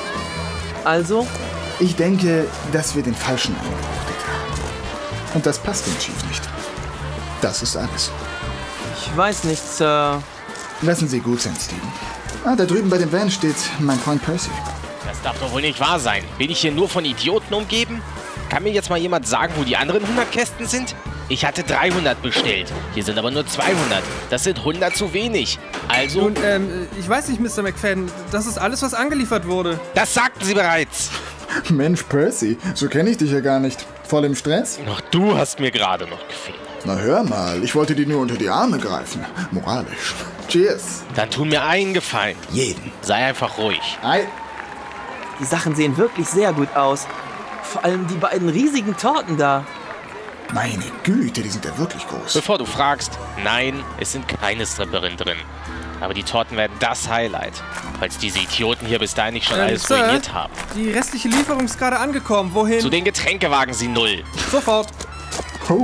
Also? Ich denke, dass wir den Falschen eingebuchtet haben. Und das passt dem Chief nicht. Das ist alles. Ich weiß nicht, Sir. Lassen Sie gut sein, Steven. Ah, da drüben bei dem Van steht mein Freund Percy. Das darf doch wohl nicht wahr sein. Bin ich hier nur von Idioten umgeben? Kann mir jetzt mal jemand sagen, wo die anderen hundert Kästen sind? Ich hatte dreihundert bestellt. Hier sind aber nur zweihundert. Das sind hundert zu wenig. Also... Nun, ähm, ich weiß nicht, Mister McFadden. Das ist alles, was angeliefert wurde. Das sagten Sie bereits. Mensch, Percy, so kenne ich dich ja gar nicht. Voll im Stress? Ach, du hast mir gerade noch gefehlt. Na hör mal, ich wollte dir nur unter die Arme greifen. Moralisch. Cheers. Dann tu mir einen Gefallen. Jeden. Sei einfach ruhig. Ei. Die Sachen sehen wirklich sehr gut aus. Vor allem die beiden riesigen Torten da. Meine Güte, die sind ja wirklich groß. Bevor du fragst, nein, es sind keine Stripperinnen drin. Aber die Torten werden das Highlight, falls diese Idioten hier bis dahin nicht schon ähm, alles Sir, ruiniert haben. Die restliche Lieferung ist gerade angekommen. Wohin? Zu den Getränkewagen sie null. Sofort. Oh,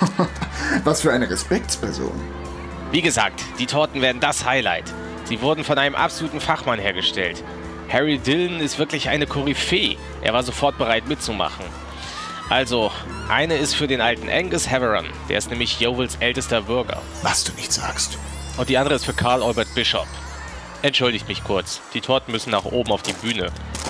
was für eine Respektsperson. Wie gesagt, die Torten werden das Highlight. Sie wurden von einem absoluten Fachmann hergestellt. Harry Dillon ist wirklich eine Koryphäe. Er war sofort bereit mitzumachen. Also, eine ist für den alten Angus Haveron. Der ist nämlich Yeovils ältester Bürger. Was du nicht sagst. Und die andere ist für Carl Albert Bishop. Entschuldigt mich kurz. Die Torten müssen nach oben auf die Bühne.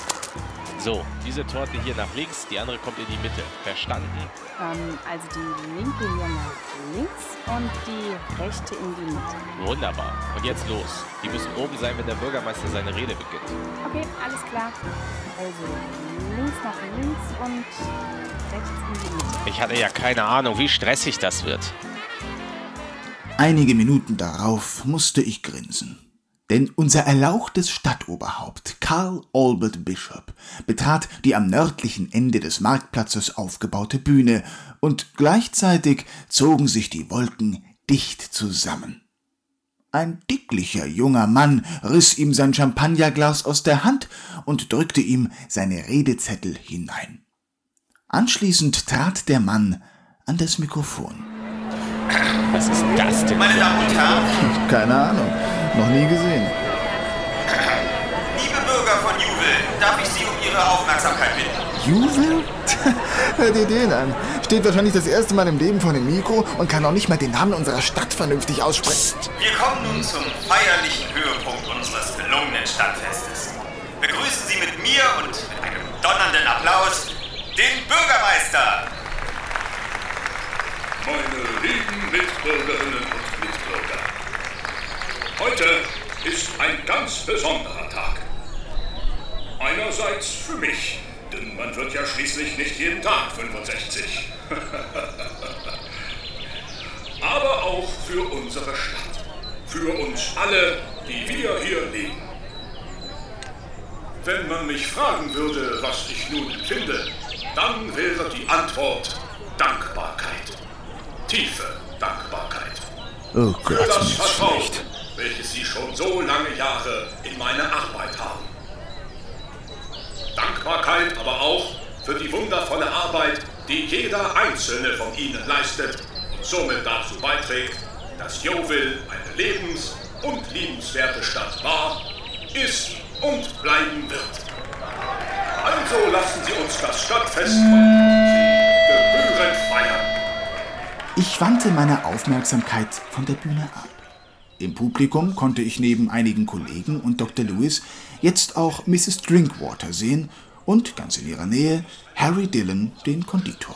So, diese Torte hier nach links, die andere kommt in die Mitte. Verstanden? Ähm, also die linke hier nach links und die rechte in die Mitte. Wunderbar. Und jetzt los. Die müssen oben sein, wenn der Bürgermeister seine Rede beginnt. Okay, alles klar. Also links nach links und rechts in die Mitte. Ich hatte ja keine Ahnung, wie stressig das wird. Einige Minuten darauf musste ich grinsen. Denn unser erlauchtes Stadtoberhaupt, Carl Albert Bishop, betrat die am nördlichen Ende des Marktplatzes aufgebaute Bühne und gleichzeitig zogen sich die Wolken dicht zusammen. Ein dicklicher junger Mann riss ihm sein Champagnerglas aus der Hand und drückte ihm seine Redezettel hinein. Anschließend trat der Mann an das Mikrofon. Was ist das denn? Meine Damen und Herren. Keine Ahnung. Noch nie gesehen. Liebe Bürger von Yeovil, darf ich Sie um Ihre Aufmerksamkeit bitten? Yeovil? Hör dir den an. Steht wahrscheinlich das erste Mal im Leben vor dem Mikro und kann noch nicht mal den Namen unserer Stadt vernünftig aussprechen. Wir kommen nun zum feierlichen Höhepunkt unseres gelungenen Stadtfestes. Begrüßen Sie mit mir und mit einem donnernden Applaus den Bürgermeister. Meine lieben Mitbürgerinnen und Mitbürger, heute ist ein ganz besonderer Tag. Einerseits für mich, denn man wird ja schließlich nicht jeden Tag fünfundsechzig. Aber auch für unsere Stadt, für uns alle, die wir hier leben. Wenn man mich fragen würde, was ich nun empfinde, dann wäre die Antwort Dankbarkeit. Tiefe Dankbarkeit. Oh Gott, für das mir ist Vertrauen, schlecht. welches Sie schon so lange Jahre in meine Arbeit haben. Dankbarkeit aber auch für die wundervolle Arbeit, die jeder Einzelne von Ihnen leistet und somit dazu beiträgt, dass Yeovil eine lebens- und liebenswerte Stadt war, ist und bleiben wird. Also lassen Sie uns das Stadtfest gebührend feiern. Ich wandte meine Aufmerksamkeit von der Bühne ab. Im Publikum konnte ich neben einigen Kollegen und Doktor Lewis jetzt auch Misses Drinkwater sehen und ganz in ihrer Nähe Harry Dillon, den Konditor.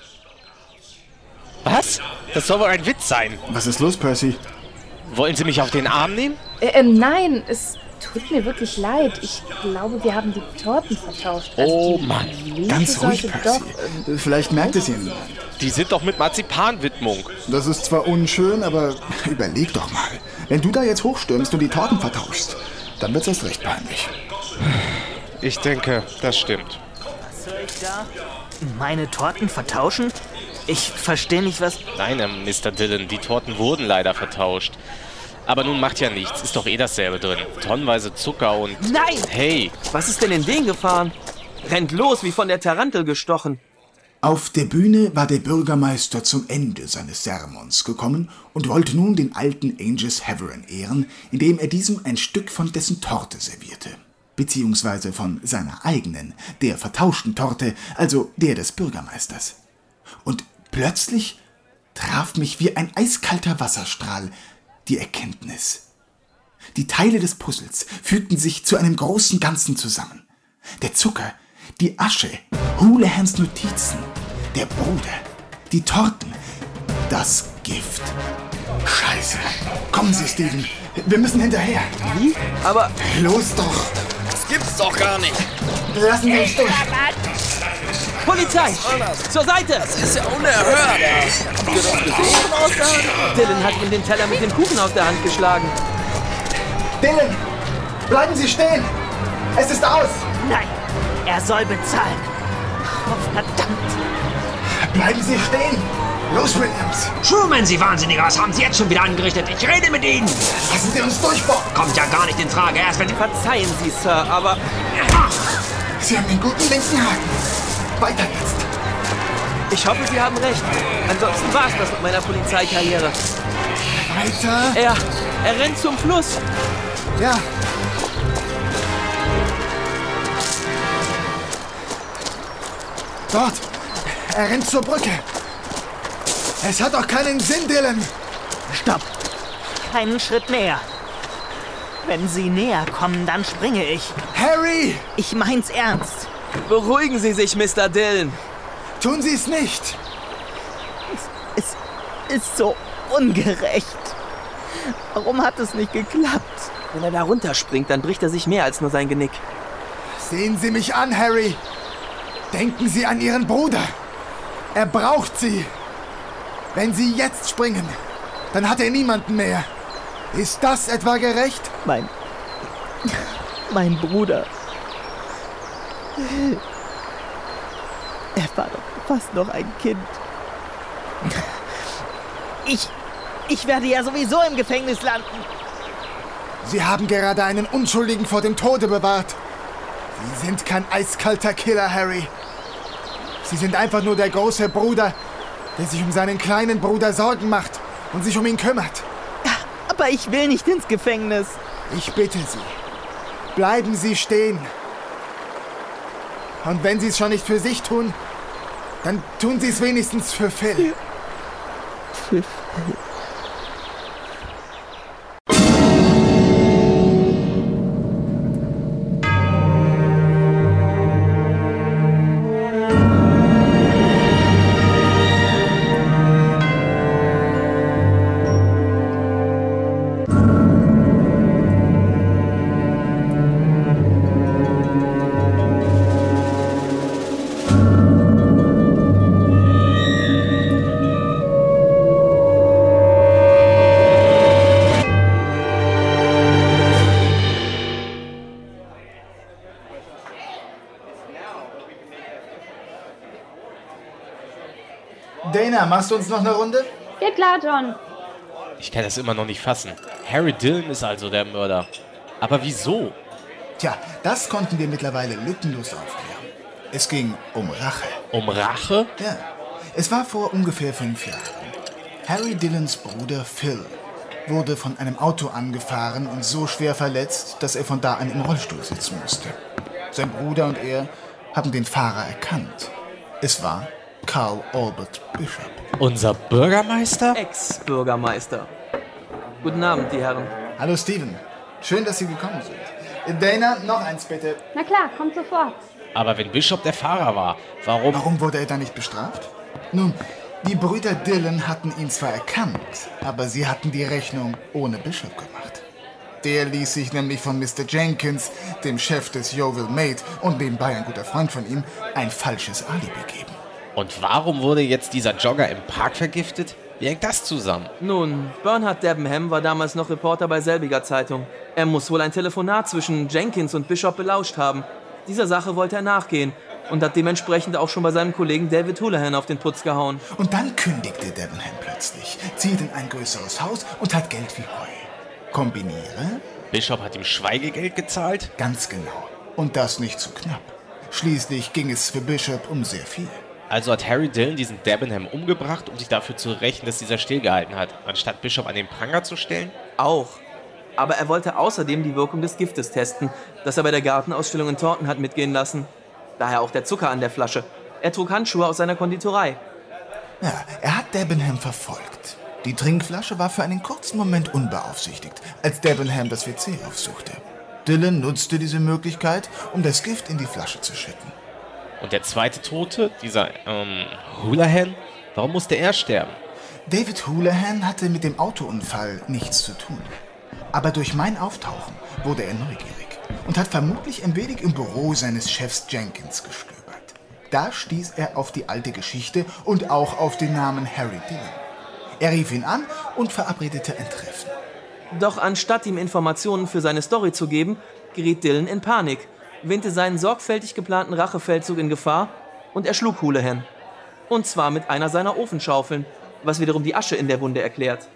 Was? Das soll wohl ein Witz sein. Was ist los, Percy? Wollen Sie mich auf den Arm nehmen? Äh, ähm, nein, es tut mir wirklich leid. Ich glaube, wir haben die Torten vertauscht. Also Oh die Mann. Lese Ganz ruhig, sollte Percy. doch, ähm, Vielleicht merkt es Ihnen. Die sind doch mit Marzipanwidmung. Das ist zwar unschön, aber überleg doch mal. Wenn du da jetzt hochstürmst und die Torten vertauschst, dann wird's erst recht peinlich. Ich denke, das stimmt. Was höre ich da? Meine Torten vertauschen? Ich verstehe nicht, was... Nein, ähm, Mister Dillon, die Torten wurden leider vertauscht. Aber nun macht ja nichts, ist doch eh dasselbe drin. Tonnenweise Zucker und... Nein! Hey! Was ist denn in den gefahren? Rennt los, wie von der Tarantel gestochen. Auf der Bühne war der Bürgermeister zum Ende seines Sermons gekommen und wollte nun den alten Angus Haverin ehren, indem er diesem ein Stück von dessen Torte servierte. Beziehungsweise von seiner eigenen, der vertauschten Torte, also der des Bürgermeisters. Und plötzlich traf mich wie ein eiskalter Wasserstrahl die Erkenntnis. Die Teile des Puzzles fügten sich zu einem großen Ganzen zusammen. Der Zucker, die Asche, Hulahans Notizen, der Bruder, die Torten, das Gift. Scheiße. Kommen Sie, Steven. Wir müssen hinterher. Wie? Aber... Los doch. Das gibt's doch gar nicht. Lassen Sie uns durch. Polizei! Zur Seite! Das ist ja unerhört. Habt ihr das gesehen aus der Hand? Dylan hat ihm den Teller mit dem Kuchen aus der Hand geschlagen. Dylan, bleiben Sie stehen. Es ist aus. Nein, er soll bezahlen. Oh, verdammt. Bleiben Sie stehen. Los, Williams. Truman, Sie Wahnsinniger, was haben Sie jetzt schon wieder angerichtet? Ich rede mit Ihnen. Lassen Sie uns durch, Bob. Kommt ja gar nicht in Frage. Erst wenn... Verzeihen Sie, Sir, aber... Sie haben den guten linken Haken. Weiter jetzt. Ich hoffe, Sie haben recht. Ansonsten war's das mit meiner Polizeikarriere. Weiter. Er, er rennt zum Fluss. Ja. Dort. Er rennt zur Brücke. Es hat doch keinen Sinn, Dylan. Stopp. Keinen Schritt näher. Wenn Sie näher kommen, dann springe ich. Harry! Ich mein's ernst. Beruhigen Sie sich, Mister Dillon. Tun Sie es nicht. Es, es ist so ungerecht. Warum hat es nicht geklappt? Wenn er da runterspringt, dann bricht er sich mehr als nur sein Genick. Sehen Sie mich an, Harry. Denken Sie an Ihren Bruder. Er braucht Sie. Wenn Sie jetzt springen, dann hat er niemanden mehr. Ist das etwa gerecht? Mein... Mein Bruder... Er war doch fast noch ein Kind. Ich... Ich werde ja sowieso im Gefängnis landen. Sie haben gerade einen Unschuldigen vor dem Tode bewahrt. Sie sind kein eiskalter Killer, Harry. Sie sind einfach nur der große Bruder, der sich um seinen kleinen Bruder Sorgen macht und sich um ihn kümmert. Aber ich will nicht ins Gefängnis. Ich bitte Sie, bleiben Sie stehen. Und wenn Sie es schon nicht für sich tun, dann tun Sie es wenigstens für Phil. Für Phil. Dana, machst du uns noch eine Runde? Geht klar, John. Ich kann das immer noch nicht fassen. Harry Dillon ist also der Mörder. Aber wieso? Tja, das konnten wir mittlerweile lückenlos aufklären. Es ging um Rache. Um Rache? Ja. Es war vor ungefähr fünf Jahren. Harry Dillons Bruder Phil wurde von einem Auto angefahren und so schwer verletzt, dass er von da an im Rollstuhl sitzen musste. Sein Bruder und er haben den Fahrer erkannt. Es war Carl Albert Bishop. Unser Bürgermeister? Ex-Bürgermeister. Guten Abend, die Herren. Hallo Steven. Schön, dass Sie gekommen sind. Dana, noch eins bitte. Na klar, kommt sofort. Aber wenn Bishop der Fahrer war, warum... Warum wurde er dann nicht bestraft? Nun, die Brüder Dillon hatten ihn zwar erkannt, aber sie hatten die Rechnung ohne Bishop gemacht. Der ließ sich nämlich von Mister Jenkins, dem Chef des Yeovil Maid und nebenbei ein guter Freund von ihm, ein falsches Alibi geben. Und warum wurde jetzt dieser Jogger im Park vergiftet? Wie hängt das zusammen? Nun, Bernhard Debenham war damals noch Reporter bei selbiger Zeitung. Er muss wohl ein Telefonat zwischen Jenkins und Bishop belauscht haben. Dieser Sache wollte er nachgehen und hat dementsprechend auch schon bei seinem Kollegen David Houlihan auf den Putz gehauen. Und dann kündigte Debenham plötzlich, zieht in ein größeres Haus und hat Geld wie Heu. Kombiniere? Bishop hat ihm Schweigegeld gezahlt? Ganz genau. Und das nicht zu knapp. Schließlich ging es für Bishop um sehr viel. Also hat Harry Dillon diesen Debenham umgebracht, um sich dafür zu rächen, dass dieser stillgehalten hat, anstatt Bishop an den Pranger zu stellen? Auch. Aber er wollte außerdem die Wirkung des Giftes testen, das er bei der Gartenausstellung in Taunton hat mitgehen lassen. Daher auch der Zucker an der Flasche. Er trug Handschuhe aus seiner Konditorei. Ja, er hat Debenham verfolgt. Die Trinkflasche war für einen kurzen Moment unbeaufsichtigt, als Debenham das W C aufsuchte. Dillon nutzte diese Möglichkeit, um das Gift in die Flasche zu schütten. Und der zweite Tote, dieser, ähm, Houlihan, warum musste er sterben? David Houlihan hatte mit dem Autounfall nichts zu tun. Aber durch mein Auftauchen wurde er neugierig und hat vermutlich ein wenig im Büro seines Chefs Jenkins gestöbert. Da stieß er auf die alte Geschichte und auch auf den Namen Harry Dillon. Er rief ihn an und verabredete ein Treffen. Doch anstatt ihm Informationen für seine Story zu geben, geriet Dillon in Panik, wähnte seinen sorgfältig geplanten Rachefeldzug in Gefahr und erschlug Houlihan. Und zwar mit einer seiner Ofenschaufeln, was wiederum die Asche in der Wunde erklärt.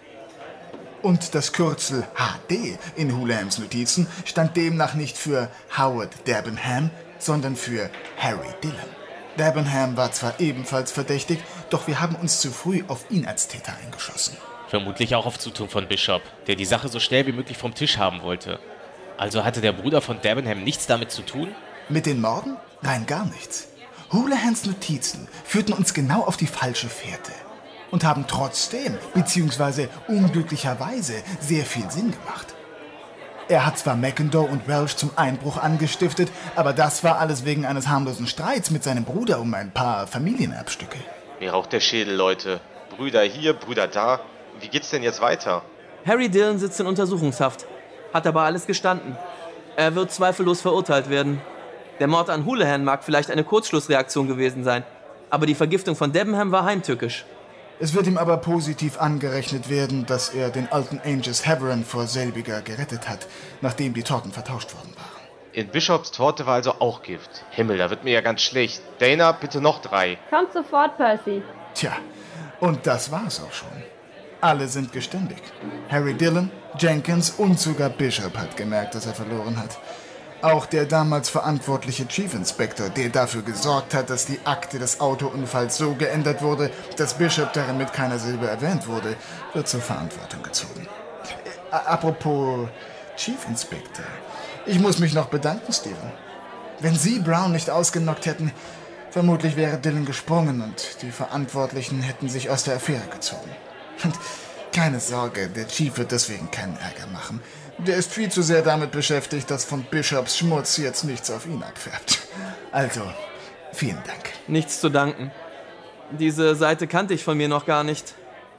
Und das Kürzel H D in Houlihans Notizen stand demnach nicht für Howard Debenham, sondern für Harry Dillon. Debenham war zwar ebenfalls verdächtig, doch wir haben uns zu früh auf ihn als Täter eingeschossen. Vermutlich auch auf Zutun von Bishop, der die Sache so schnell wie möglich vom Tisch haben wollte. Also hatte der Bruder von Debenham nichts damit zu tun? Mit den Morden? Rein gar nichts. Houlihans Notizen führten uns genau auf die falsche Fährte und haben trotzdem, beziehungsweise unglücklicherweise, sehr viel Sinn gemacht. Er hat zwar McIndoe und Welsh zum Einbruch angestiftet, aber das war alles wegen eines harmlosen Streits mit seinem Bruder um ein paar Familienerbstücke. Mir raucht der Schädel, Leute. Brüder hier, Brüder da. Wie geht's denn jetzt weiter? Harry Dillon sitzt in Untersuchungshaft, hat aber alles gestanden. Er wird zweifellos verurteilt werden. Der Mord an Houlihan mag vielleicht eine Kurzschlussreaktion gewesen sein, aber die Vergiftung von Debenham war heimtückisch. Es wird ihm aber positiv angerechnet werden, dass er den alten Angus Havern vor selbiger gerettet hat, nachdem die Torten vertauscht worden waren. In Bishops Torte war also auch Gift. Himmel, da wird mir ja ganz schlecht. Dana, bitte noch drei. Kommt sofort, Percy. Tja, und das war's auch schon. Alle sind geständig. Harry Dillon, Jenkins und sogar Bishop hat gemerkt, dass er verloren hat. Auch der damals verantwortliche Chief Inspector, der dafür gesorgt hat, dass die Akte des Autounfalls so geändert wurde, dass Bishop darin mit keiner Silbe erwähnt wurde, wird zur Verantwortung gezogen. Äh, apropos Chief Inspector. Ich muss mich noch bedanken, Steven. Wenn Sie Brown nicht ausgenockt hätten, vermutlich wäre Dillon gesprungen und die Verantwortlichen hätten sich aus der Affäre gezogen. Und keine Sorge, der Chief wird deswegen keinen Ärger machen. Der ist viel zu sehr damit beschäftigt, dass von Bishops Schmutz jetzt nichts auf ihn abfärbt. Also, vielen Dank. Nichts zu danken. Diese Seite kannte ich von mir noch gar nicht.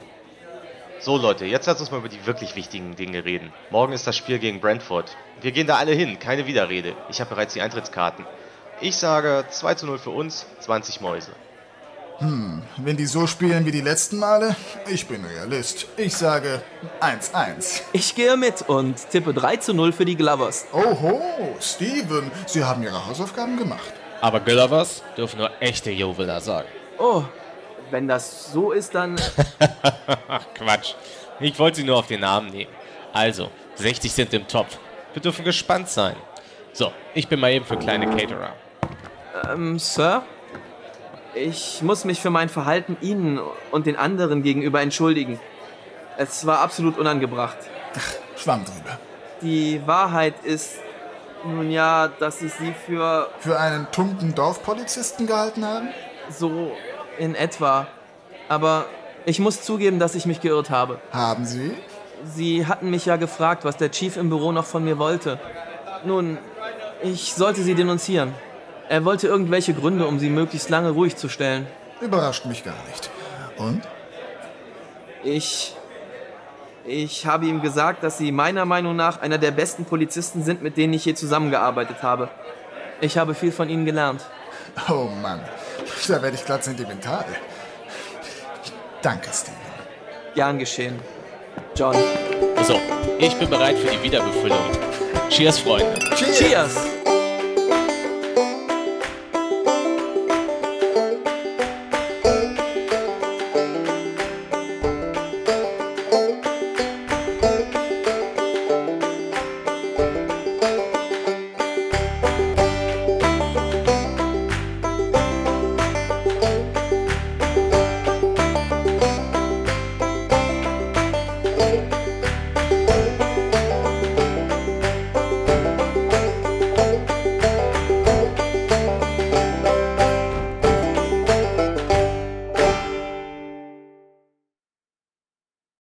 So Leute, jetzt lasst uns mal über die wirklich wichtigen Dinge reden. Morgen ist das Spiel gegen Brentford. Wir gehen da alle hin, keine Widerrede. Ich habe bereits die Eintrittskarten. Ich sage zwei zu null für uns, zwanzig Mäuse. Hm, wenn die so spielen wie die letzten Male, ich bin Realist. Ich sage eins eins. Ich gehe mit und tippe drei zu null für die Glovers. Oho, Steven, Sie haben Ihre Hausaufgaben gemacht. Aber Glovers dürfen nur echte Joviler sagen. Oh, wenn das so ist, dann... Ach Quatsch, ich wollte sie nur auf den Namen nehmen. Also, sechzig sind im Topf. Wir dürfen gespannt sein. So, ich bin mal eben für kleine Caterer. Ähm, Sir? Ich muss mich für mein Verhalten Ihnen und den anderen gegenüber entschuldigen. Es war absolut unangebracht. Ach, schwamm drüber. Die Wahrheit ist, nun ja, dass ich Sie für... Für einen tumpen Dorfpolizisten gehalten haben? So in etwa. Aber ich muss zugeben, dass ich mich geirrt habe. Haben Sie? Sie hatten mich ja gefragt, was der Chief im Büro noch von mir wollte. Nun, ich sollte Sie denunzieren. Er wollte irgendwelche Gründe, um Sie möglichst lange ruhig zu stellen. Überrascht mich gar nicht. Und? Ich... Ich habe ihm gesagt, dass Sie meiner Meinung nach einer der besten Polizisten sind, mit denen ich je zusammengearbeitet habe. Ich habe viel von Ihnen gelernt. Oh Mann, da werde ich glatt sentimental. Danke, Steven. Gern geschehen. John. So, ich bin bereit für die Wiederbefüllung. Cheers, Freunde. Cheers! Cheers.